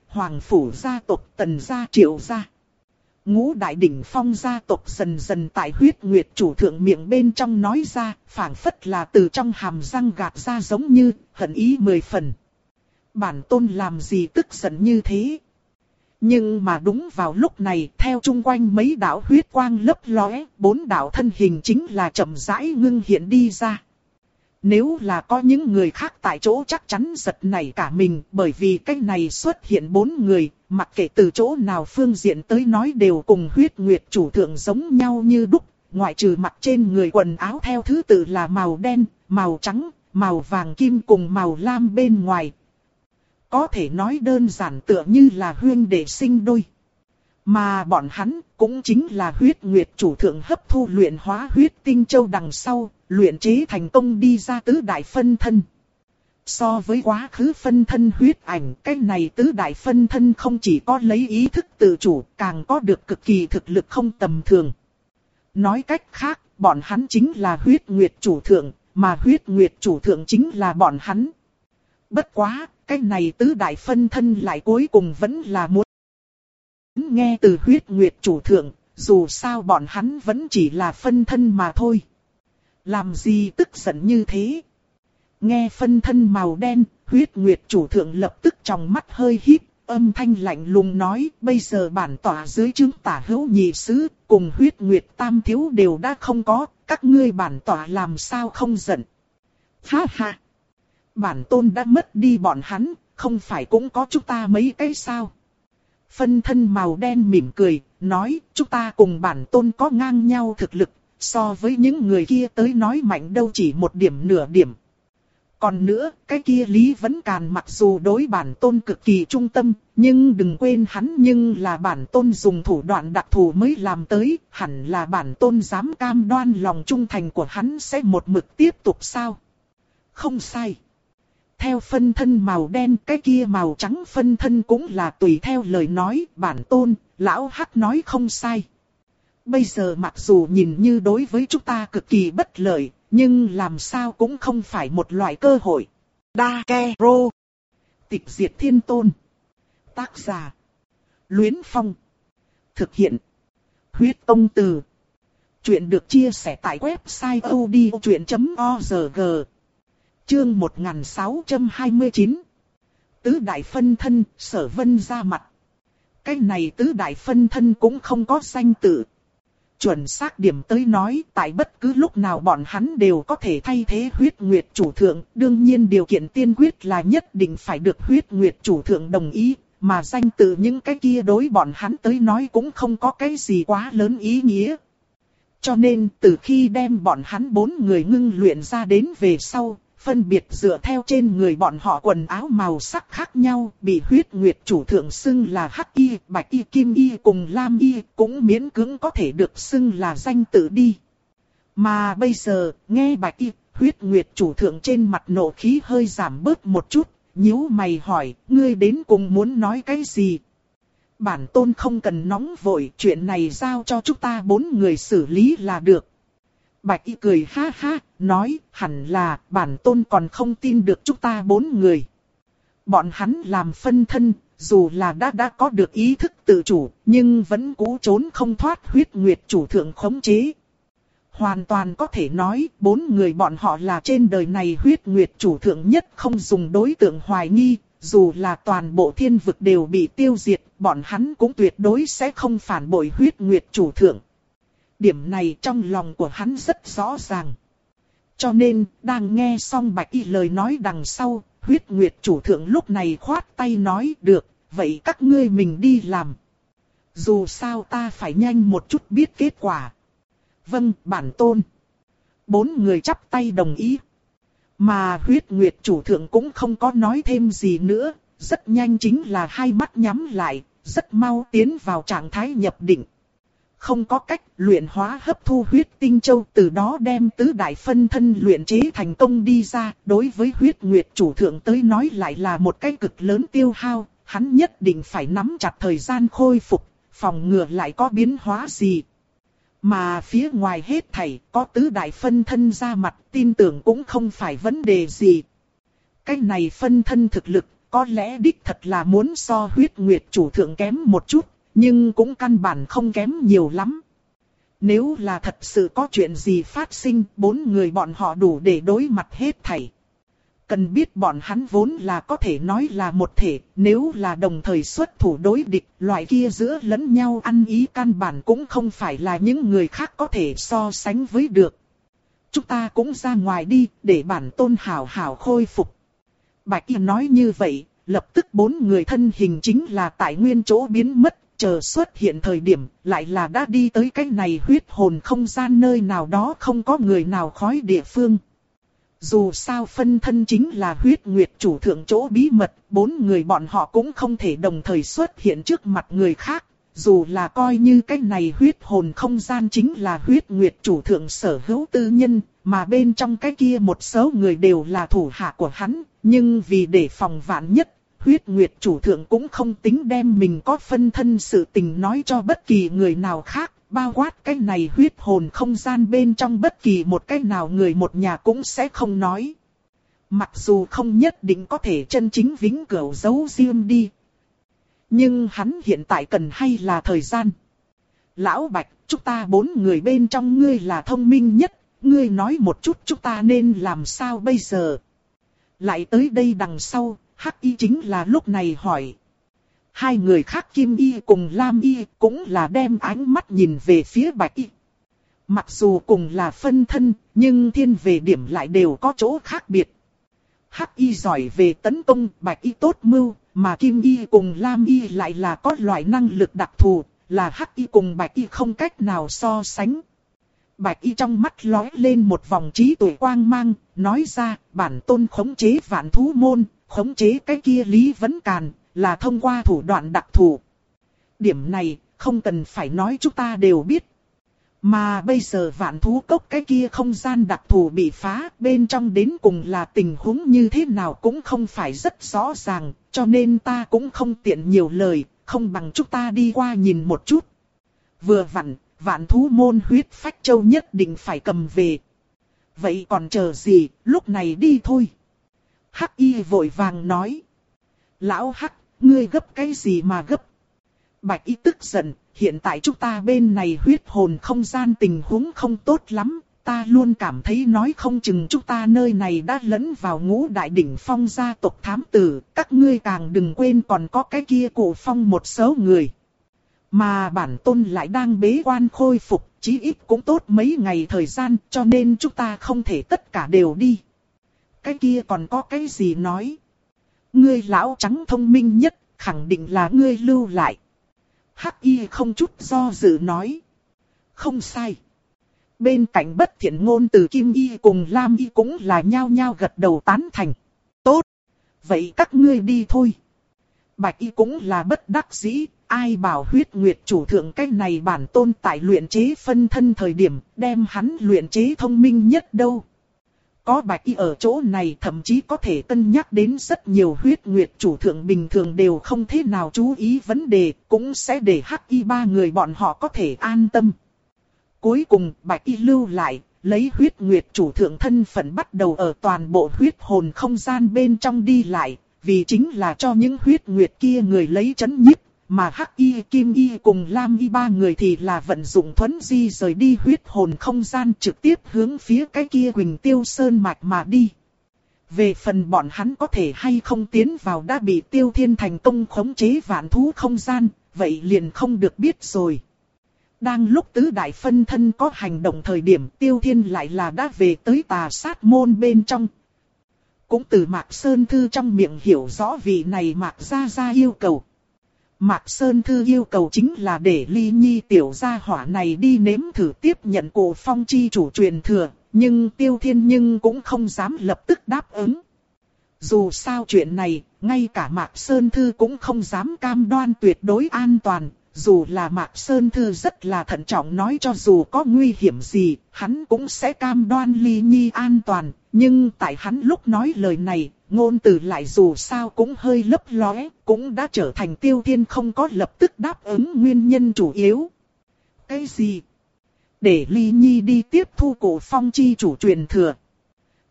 Hoàng phủ gia tộc, Tần gia, Triệu gia. Ngũ đại đỉnh phong gia tộc dần dần tại huyết nguyệt chủ thượng miệng bên trong nói ra, phảng phất là từ trong hàm răng gạt ra giống như, hận ý mười phần. Bản tôn làm gì tức giận như thế? Nhưng mà đúng vào lúc này, theo chung quanh mấy đạo huyết quang lấp lóe, bốn đạo thân hình chính là chậm rãi ngưng hiện đi ra. Nếu là có những người khác tại chỗ chắc chắn giật nảy cả mình, bởi vì cái này xuất hiện bốn người, mặc kệ từ chỗ nào phương diện tới nói đều cùng huyết nguyệt chủ thượng giống nhau như đúc, ngoại trừ mặc trên người quần áo theo thứ tự là màu đen, màu trắng, màu vàng kim cùng màu lam bên ngoài. Có thể nói đơn giản tựa như là huyên đệ sinh đôi. Mà bọn hắn cũng chính là huyết nguyệt chủ thượng hấp thu luyện hóa huyết tinh châu đằng sau, luyện chế thành công đi ra tứ đại phân thân. So với quá khứ phân thân huyết ảnh, cái này tứ đại phân thân không chỉ có lấy ý thức tự chủ, càng có được cực kỳ thực lực không tầm thường. Nói cách khác, bọn hắn chính là huyết nguyệt chủ thượng, mà huyết nguyệt chủ thượng chính là bọn hắn. Bất quá, cái này tứ đại phân thân lại cuối cùng vẫn là muốn nghe từ huyết nguyệt chủ thượng, dù sao bọn hắn vẫn chỉ là phân thân mà thôi. Làm gì tức giận như thế? Nghe phân thân màu đen, huyết nguyệt chủ thượng lập tức trong mắt hơi híp, âm thanh lạnh lùng nói, bây giờ bản tỏa dưới trướng tả hữu nhị sứ, cùng huyết nguyệt tam thiếu đều đã không có, các ngươi bản tỏa làm sao không giận. Ha ha! Bản tôn đã mất đi bọn hắn, không phải cũng có chúng ta mấy cái sao? Phân thân màu đen mỉm cười, nói, chúng ta cùng bản tôn có ngang nhau thực lực, so với những người kia tới nói mạnh đâu chỉ một điểm nửa điểm. Còn nữa, cái kia Lý Vấn Càn mặc dù đối bản tôn cực kỳ trung tâm, nhưng đừng quên hắn nhưng là bản tôn dùng thủ đoạn đặc thù mới làm tới, hẳn là bản tôn dám cam đoan lòng trung thành của hắn sẽ một mực tiếp tục sao? Không sai. Theo phân thân màu đen, cái kia màu trắng phân thân cũng là tùy theo lời nói, bản tôn, lão hắc nói không sai. Bây giờ mặc dù nhìn như đối với chúng ta cực kỳ bất lợi, nhưng làm sao cũng không phải một loại cơ hội. Đa Ke Rô. Tịch diệt thiên tôn. Tác giả. Luyến Phong. Thực hiện. Huyết Tông Từ. Chuyện được chia sẻ tại website odchuyện chấm org. Chương một nghìn sáu trăm hai mươi chín. Tứ đại phân thân, Sở Vân ra mặt. Cái này tứ đại phân thân cũng không có danh tự. Chuẩn xác điểm tới nói, tại bất cứ lúc nào bọn hắn đều có thể thay thế huyết nguyệt chủ thượng. Đương nhiên điều kiện tiên quyết là nhất định phải được huyết nguyệt chủ thượng đồng ý. Mà danh tự những cái kia đối bọn hắn tới nói cũng không có cái gì quá lớn ý nghĩa. Cho nên từ khi đem bọn hắn bốn người ngưng luyện ra đến về sau, phân biệt dựa theo trên người bọn họ quần áo màu sắc khác nhau, bị huyết nguyệt chủ thượng xưng là hắc y, bạch y, kim y cùng lam y, cũng miễn cưỡng có thể được xưng là danh tự đi. Mà bây giờ, nghe bạch y, huyết nguyệt chủ thượng trên mặt nộ khí hơi giảm bớt một chút, nhíu mày hỏi, ngươi đến cùng muốn nói cái gì? Bản tôn không cần nóng vội, chuyện này giao cho chúng ta bốn người xử lý là được. Bạch y cười ha ha, nói, hẳn là, bản tôn còn không tin được chúng ta bốn người. Bọn hắn làm phân thân, dù là đã đã có được ý thức tự chủ, nhưng vẫn cố trốn không thoát huyết nguyệt chủ thượng khống chế. Hoàn toàn có thể nói, bốn người bọn họ là trên đời này huyết nguyệt chủ thượng nhất không dùng đối tượng hoài nghi, dù là toàn bộ thiên vực đều bị tiêu diệt, bọn hắn cũng tuyệt đối sẽ không phản bội huyết nguyệt chủ thượng. Điểm này trong lòng của hắn rất rõ ràng. Cho nên, đang nghe xong bạch y lời nói đằng sau, huyết nguyệt chủ thượng lúc này khoát tay nói, được, vậy các ngươi mình đi làm. Dù sao ta phải nhanh một chút biết kết quả. Vâng, bản tôn. Bốn người chắp tay đồng ý. Mà huyết nguyệt chủ thượng cũng không có nói thêm gì nữa, rất nhanh chính là hai mắt nhắm lại, rất mau tiến vào trạng thái nhập định. Không có cách luyện hóa hấp thu huyết tinh châu, từ đó đem tứ đại phân thân luyện chế thành công đi ra. Đối với huyết nguyệt chủ thượng tới nói lại là một cái cực lớn tiêu hao, hắn nhất định phải nắm chặt thời gian khôi phục, phòng ngừa lại có biến hóa gì. Mà phía ngoài hết thảy có tứ đại phân thân ra mặt, tin tưởng cũng không phải vấn đề gì. Cái này phân thân thực lực, có lẽ đích thật là muốn so huyết nguyệt chủ thượng kém một chút, nhưng cũng căn bản không kém nhiều lắm. Nếu là thật sự có chuyện gì phát sinh, bốn người bọn họ đủ để đối mặt hết thảy. Cần biết bọn hắn vốn là có thể nói là một thể, nếu là đồng thời xuất thủ đối địch, loại kia giữa lẫn nhau ăn ý căn bản cũng không phải là những người khác có thể so sánh với được. Chúng ta cũng ra ngoài đi, để bản tôn hảo hảo khôi phục. Bạch Y nói như vậy, lập tức bốn người thân hình chính là tại nguyên chỗ biến mất, chờ xuất hiện thời điểm, lại là đã đi tới cái này huyết hồn không gian nơi nào đó không có người nào khói địa phương. Dù sao phân thân chính là huyết nguyệt chủ thượng chỗ bí mật, bốn người bọn họ cũng không thể đồng thời xuất hiện trước mặt người khác. Dù là coi như cái này huyết hồn không gian chính là huyết nguyệt chủ thượng sở hữu tư nhân, mà bên trong cái kia một số người đều là thủ hạ của hắn, nhưng vì để phòng vạn nhất, huyết nguyệt chủ thượng cũng không tính đem mình có phân thân sự tình nói cho bất kỳ người nào khác, bao quát cái này huyết hồn không gian bên trong bất kỳ một cái nào người một nhà cũng sẽ không nói. Mặc dù không nhất định có thể chân chính vĩnh cửu giấu riêng đi, nhưng hắn hiện tại cần hay là thời gian. Lão Bạch, chúng ta bốn người bên trong ngươi là thông minh nhất, ngươi nói một chút chúng ta nên làm sao bây giờ? Lại tới đây đằng sau, Hắc Y chính là lúc này hỏi. Hai người khác Kim Y cùng Lam Y cũng là đem ánh mắt nhìn về phía Bạch Y. Mặc dù cùng là phân thân, nhưng thiên về điểm lại đều có chỗ khác biệt. Hắc Y giỏi về tấn công, Bạch Y tốt mưu, mà Kim Y cùng Lam Y lại là có loại năng lực đặc thù, là Hắc Y cùng Bạch Y không cách nào so sánh. Bạch Y trong mắt lóe lên một vòng trí tuệ quang mang, nói ra, bản tôn khống chế vạn thú môn, khống chế cái kia Lý Vấn Càn, là thông qua thủ đoạn đặc thù. Điểm này, không cần phải nói chúng ta đều biết. Mà bây giờ vạn thú cốc cái kia không gian đặc thù bị phá, bên trong đến cùng là tình huống như thế nào cũng không phải rất rõ ràng, cho nên ta cũng không tiện nhiều lời, không bằng chúng ta đi qua nhìn một chút. Vừa vặn, vạn thú môn huyết phách châu nhất định phải cầm về. Vậy còn chờ gì, lúc này đi thôi. Hắc Y vội vàng nói. Lão Hắc, ngươi gấp cái gì mà gấp? Bạch Y tức giận, hiện tại chúng ta bên này huyết hồn không gian tình huống không tốt lắm. Ta luôn cảm thấy nói không chừng chúng ta nơi này đã lẫn vào ngũ đại đỉnh phong gia tộc thám tử. Các ngươi càng đừng quên còn có cái kia cổ phong một số người. Mà bản tôn lại đang bế quan khôi phục, chí ít cũng tốt mấy ngày thời gian, cho nên chúng ta không thể tất cả đều đi. Cái kia còn có cái gì nói? Ngươi lão trắng thông minh nhất, khẳng định là ngươi lưu lại. Hắc Y không chút do dự nói. Không sai. Bên cạnh bất thiện ngôn từ Kim Y cùng Lam Y cũng là nhao nhao gật đầu tán thành. Tốt. Vậy các ngươi đi thôi. Bạch Y cũng là bất đắc dĩ. Ai bảo huyết nguyệt chủ thượng cái này bản tôn tại luyện chế phân thân thời điểm đem hắn luyện chế thông minh nhất đâu. Có Bạch Y ở chỗ này thậm chí có thể cân nhắc đến rất nhiều huyết nguyệt chủ thượng bình thường đều không thế nào chú ý vấn đề, cũng sẽ để Hắc Y ba người bọn họ có thể an tâm. Cuối cùng Bạch Y lưu lại, lấy huyết nguyệt chủ thượng thân phận bắt đầu ở toàn bộ huyết hồn không gian bên trong đi lại, vì chính là cho những huyết nguyệt kia người lấy chấn nhiếp. Mà Hắc Y, Kim Y cùng Lam Y ba người thì là vận dụng thuấn di rời đi huyết hồn không gian trực tiếp hướng phía cái kia Quỳnh Tiêu Sơn mạch mà đi. Về phần bọn hắn có thể hay không tiến vào đã bị Tiêu Thiên thành công khống chế vạn thú không gian, vậy liền không được biết rồi. Đang lúc tứ đại phân thân có hành động thời điểm Tiêu Thiên lại là đã về tới Tà Sát môn bên trong. Cũng từ Mạc Sơn Thư trong miệng hiểu rõ vị này Mạc Gia Gia yêu cầu. Mạc Sơn Thư yêu cầu chính là để Ly Nhi tiểu gia hỏa này đi nếm thử tiếp nhận cổ phong chi chủ truyền thừa, nhưng Tiêu Thiên nhưng cũng không dám lập tức đáp ứng. Dù sao chuyện này, ngay cả Mạc Sơn Thư cũng không dám cam đoan tuyệt đối an toàn, dù là Mạc Sơn Thư rất là thận trọng nói cho dù có nguy hiểm gì, hắn cũng sẽ cam đoan Ly Nhi an toàn, nhưng tại hắn lúc nói lời này, ngôn từ lại dù sao cũng hơi lấp lóe, cũng đã trở thành Tiêu Thiên không có lập tức đáp ứng nguyên nhân chủ yếu. Cái gì? Để Ly Nhi đi tiếp thu cổ phong chi chủ truyền thừa.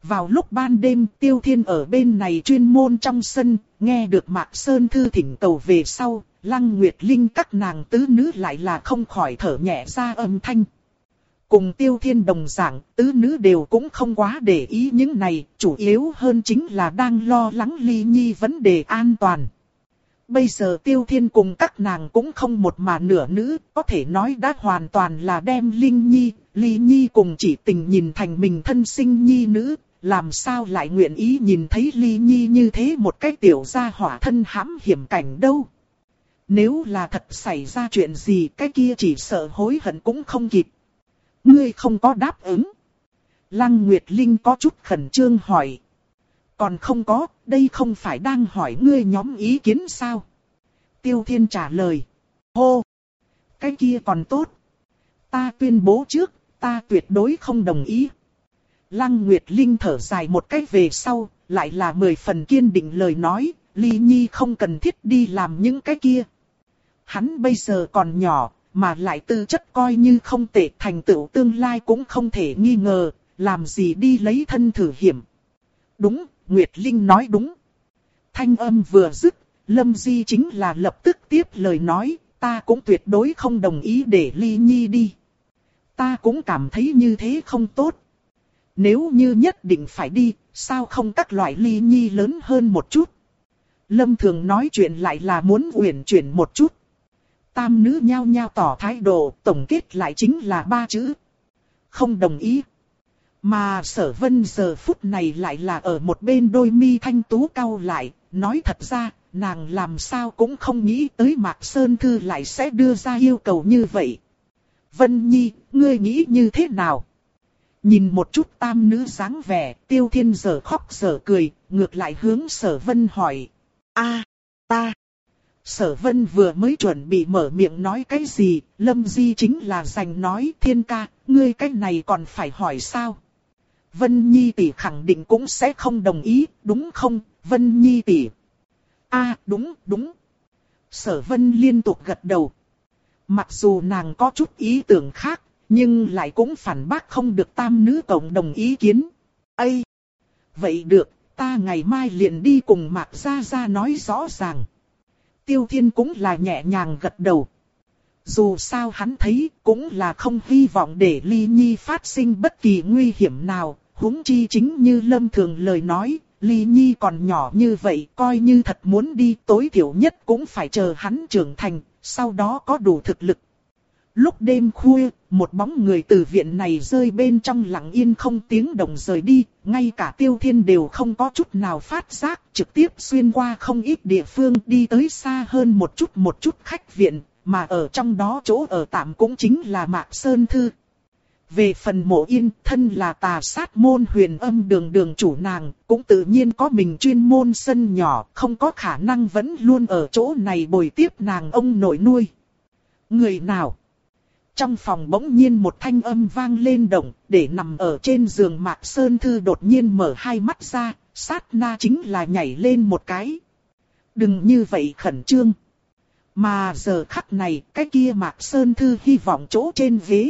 Vào lúc ban đêm, Tiêu Thiên ở bên này chuyên môn trong sân, nghe được Mạc Sơn Thư thỉnh cầu về sau, Lăng Nguyệt Linh các nàng tứ nữ lại là không khỏi thở nhẹ ra âm thanh. Cùng Tiêu Thiên đồng dạng, tứ nữ đều cũng không quá để ý những này, chủ yếu hơn chính là đang lo lắng Ly Nhi vấn đề an toàn. Bây giờ Tiêu Thiên cùng các nàng cũng không một mà nửa nữ, có thể nói đã hoàn toàn là đem Linh Nhi, Ly Nhi cùng chỉ tình nhìn thành mình thân sinh nhi nữ, làm sao lại nguyện ý nhìn thấy Ly Nhi như thế một cái tiểu gia hỏa thân hãm hiểm cảnh đâu. Nếu là thật xảy ra chuyện gì cái kia chỉ sợ hối hận cũng không kịp. Ngươi không có đáp ứng. Lăng Nguyệt Linh có chút khẩn trương hỏi. Còn không có, đây không phải đang hỏi ngươi nhóm ý kiến sao? Tiêu Thiên trả lời. Hô! Cái kia còn tốt. Ta tuyên bố trước, ta tuyệt đối không đồng ý. Lăng Nguyệt Linh thở dài một cái về sau, lại là mười phần kiên định lời nói, Ly Nhi không cần thiết đi làm những cái kia. Hắn bây giờ còn nhỏ, mà lại tư chất coi như không tệ, thành tựu tương lai cũng không thể nghi ngờ, làm gì đi lấy thân thử hiểm. Đúng, Nguyệt Linh nói đúng. Thanh âm vừa dứt, Lâm Di chính là lập tức tiếp lời nói, ta cũng tuyệt đối không đồng ý để Ly Nhi đi. Ta cũng cảm thấy như thế không tốt. Nếu như nhất định phải đi, sao không các loại Ly Nhi lớn hơn một chút? Lâm Thường nói chuyện lại là muốn uyển chuyển một chút. Tam nữ nhao nhao tỏ thái độ, tổng kết lại chính là ba chữ. Không đồng ý. Mà Sở Vân giờ phút này lại là ở một bên đôi mi thanh tú cau lại, nói thật ra, nàng làm sao cũng không nghĩ tới Mạc Sơn Thư lại sẽ đưa ra yêu cầu như vậy. Vân Nhi, ngươi nghĩ như thế nào? Nhìn một chút tam nữ dáng vẻ, Tiêu Thiên giờ khóc giờ cười, ngược lại hướng Sở Vân hỏi. A, ta. Sở Vân vừa mới chuẩn bị mở miệng nói cái gì, Lâm Di chính là giành nói, Thiên ca, ngươi cái này còn phải hỏi sao? Vân Nhi tỷ khẳng định cũng sẽ không đồng ý, đúng không, Vân Nhi tỷ? A, đúng, đúng. Sở Vân liên tục gật đầu. Mặc dù nàng có chút ý tưởng khác, nhưng lại cũng phản bác không được tam nữ cộng đồng ý kiến. Ây! Vậy được, ta ngày mai liền đi cùng Mạc Gia Gia nói rõ ràng. Tiêu Thiên cũng là nhẹ nhàng gật đầu. Dù sao hắn thấy cũng là không hy vọng để Ly Nhi phát sinh bất kỳ nguy hiểm nào, huống chi chính như Lâm Thường lời nói, Ly Nhi còn nhỏ như vậy, coi như thật muốn đi tối thiểu nhất cũng phải chờ hắn trưởng thành, sau đó có đủ thực lực. Lúc đêm khuya, một bóng người từ viện này rơi bên trong lặng yên không tiếng động rời đi, ngay cả Tiêu Thiên đều không có chút nào phát giác, trực tiếp xuyên qua không ít địa phương đi tới xa hơn một chút một chút khách viện, mà ở trong đó chỗ ở tạm cũng chính là Mạc Sơn Thư. Về phần Mộ Yên, thân là Tà Sát môn Huyền Âm đường đường chủ nàng, cũng tự nhiên có mình chuyên môn sân nhỏ, không có khả năng vẫn luôn ở chỗ này bồi tiếp nàng ông nội nuôi. Người nào? Trong phòng bỗng nhiên một thanh âm vang lên động, để nằm ở trên giường Mạc Sơn Thư đột nhiên mở hai mắt ra, sát na chính là nhảy lên một cái. Đừng như vậy khẩn trương. Mà giờ khắc này, cái kia Mạc Sơn Thư hy vọng chỗ trên ghế.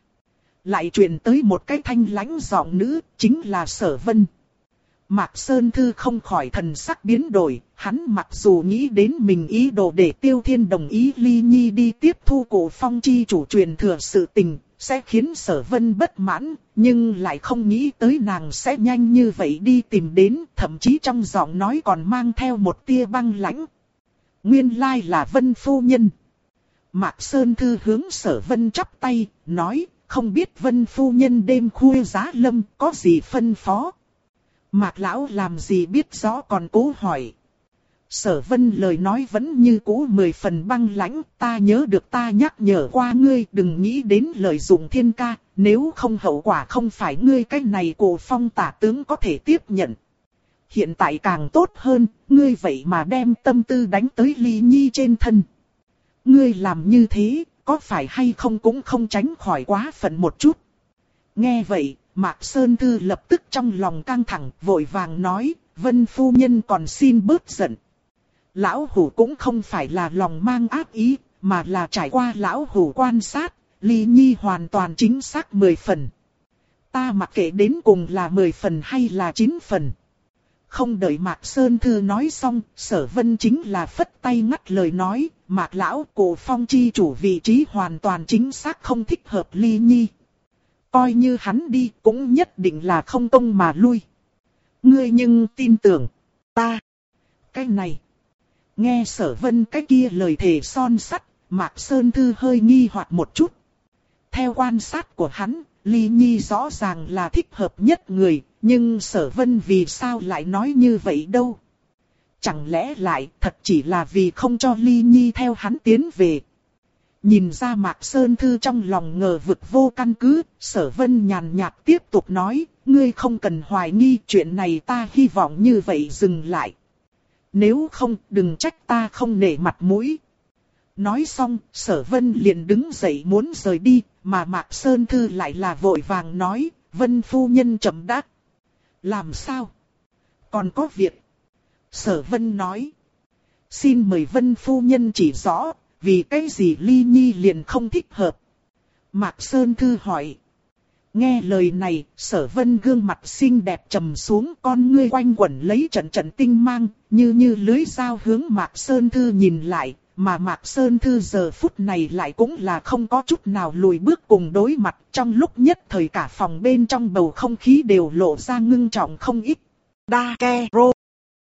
Lại truyền tới một cái thanh lãnh giọng nữ, chính là Sở Vân. Mạc Sơn Thư không khỏi thần sắc biến đổi, hắn mặc dù nghĩ đến mình ý đồ để Tiêu Thiên đồng ý Ly Nhi đi tiếp thu Cổ Phong chi chủ truyền thừa sự tình, sẽ khiến Sở Vân bất mãn, nhưng lại không nghĩ tới nàng sẽ nhanh như vậy đi tìm đến, thậm chí trong giọng nói còn mang theo một tia băng lãnh. Nguyên lai là Vân phu nhân. Mạc Sơn Thư hướng Sở Vân chắp tay, nói, không biết Vân phu nhân đêm khuya giá lâm có gì phân phó. Mạc lão làm gì biết rõ còn cố hỏi. Sở Vân lời nói vẫn như cũ mười phần băng lãnh, ta nhớ được ta nhắc nhở qua ngươi đừng nghĩ đến lợi dụng Thiên ca, nếu không hậu quả không phải ngươi cái này Cổ Phong tả tướng có thể tiếp nhận. Hiện tại càng tốt hơn, ngươi vậy mà đem tâm tư đánh tới Ly Nhi trên thân. Ngươi làm như thế, có phải hay không cũng không tránh khỏi quá phận một chút. Nghe vậy, Mạc Sơn Thư lập tức trong lòng căng thẳng, vội vàng nói, Vân phu nhân còn xin bớt giận. Lão hủ cũng không phải là lòng mang ác ý, mà là trải qua lão hủ quan sát, Ly Nhi hoàn toàn chính xác mười phần. Ta mặc kệ đến cùng là mười phần hay là chín phần. Không đợi Mạc Sơn Thư nói xong, Sở Vân chính là phất tay ngắt lời nói, Mạc Lão, Cổ Phong chi chủ vị trí hoàn toàn chính xác không thích hợp Ly Nhi. Coi như hắn đi cũng nhất định là không công mà lui. Ngươi nhưng tin tưởng ta. Cái này. Nghe Sở Vân cái kia lời thề son sắt, Mạc Sơn Thư hơi nghi hoặc một chút. Theo quan sát của hắn, Ly Nhi rõ ràng là thích hợp nhất người, nhưng Sở Vân vì sao lại nói như vậy đâu? Chẳng lẽ lại thật chỉ là vì không cho Ly Nhi theo hắn tiến về? Nhìn ra Mạc Sơn Thư trong lòng ngờ vực vô căn cứ, Sở Vân nhàn nhạt tiếp tục nói, ngươi không cần hoài nghi, chuyện này ta hy vọng như vậy dừng lại. Nếu không, đừng trách ta không nể mặt mũi. Nói xong, Sở Vân liền đứng dậy muốn rời đi, mà Mạc Sơn Thư lại là vội vàng nói, Vân phu nhân chậm đã. Làm sao? Còn có việc. Sở Vân nói, xin mời Vân phu nhân chỉ rõ, vì cái gì Ly Nhi liền không thích hợp. Mạc Sơn Thư hỏi. Nghe lời này, Sở Vân gương mặt xinh đẹp trầm xuống, con ngươi quanh quẩn lấy trận trận tinh mang, như như lưới dao hướng Mạc Sơn Thư nhìn lại, mà Mạc Sơn Thư giờ phút này lại cũng là không có chút nào lùi bước cùng đối mặt, trong lúc nhất thời cả phòng bên trong bầu không khí đều lộ ra ngưng trọng không ít. Đa ke rô.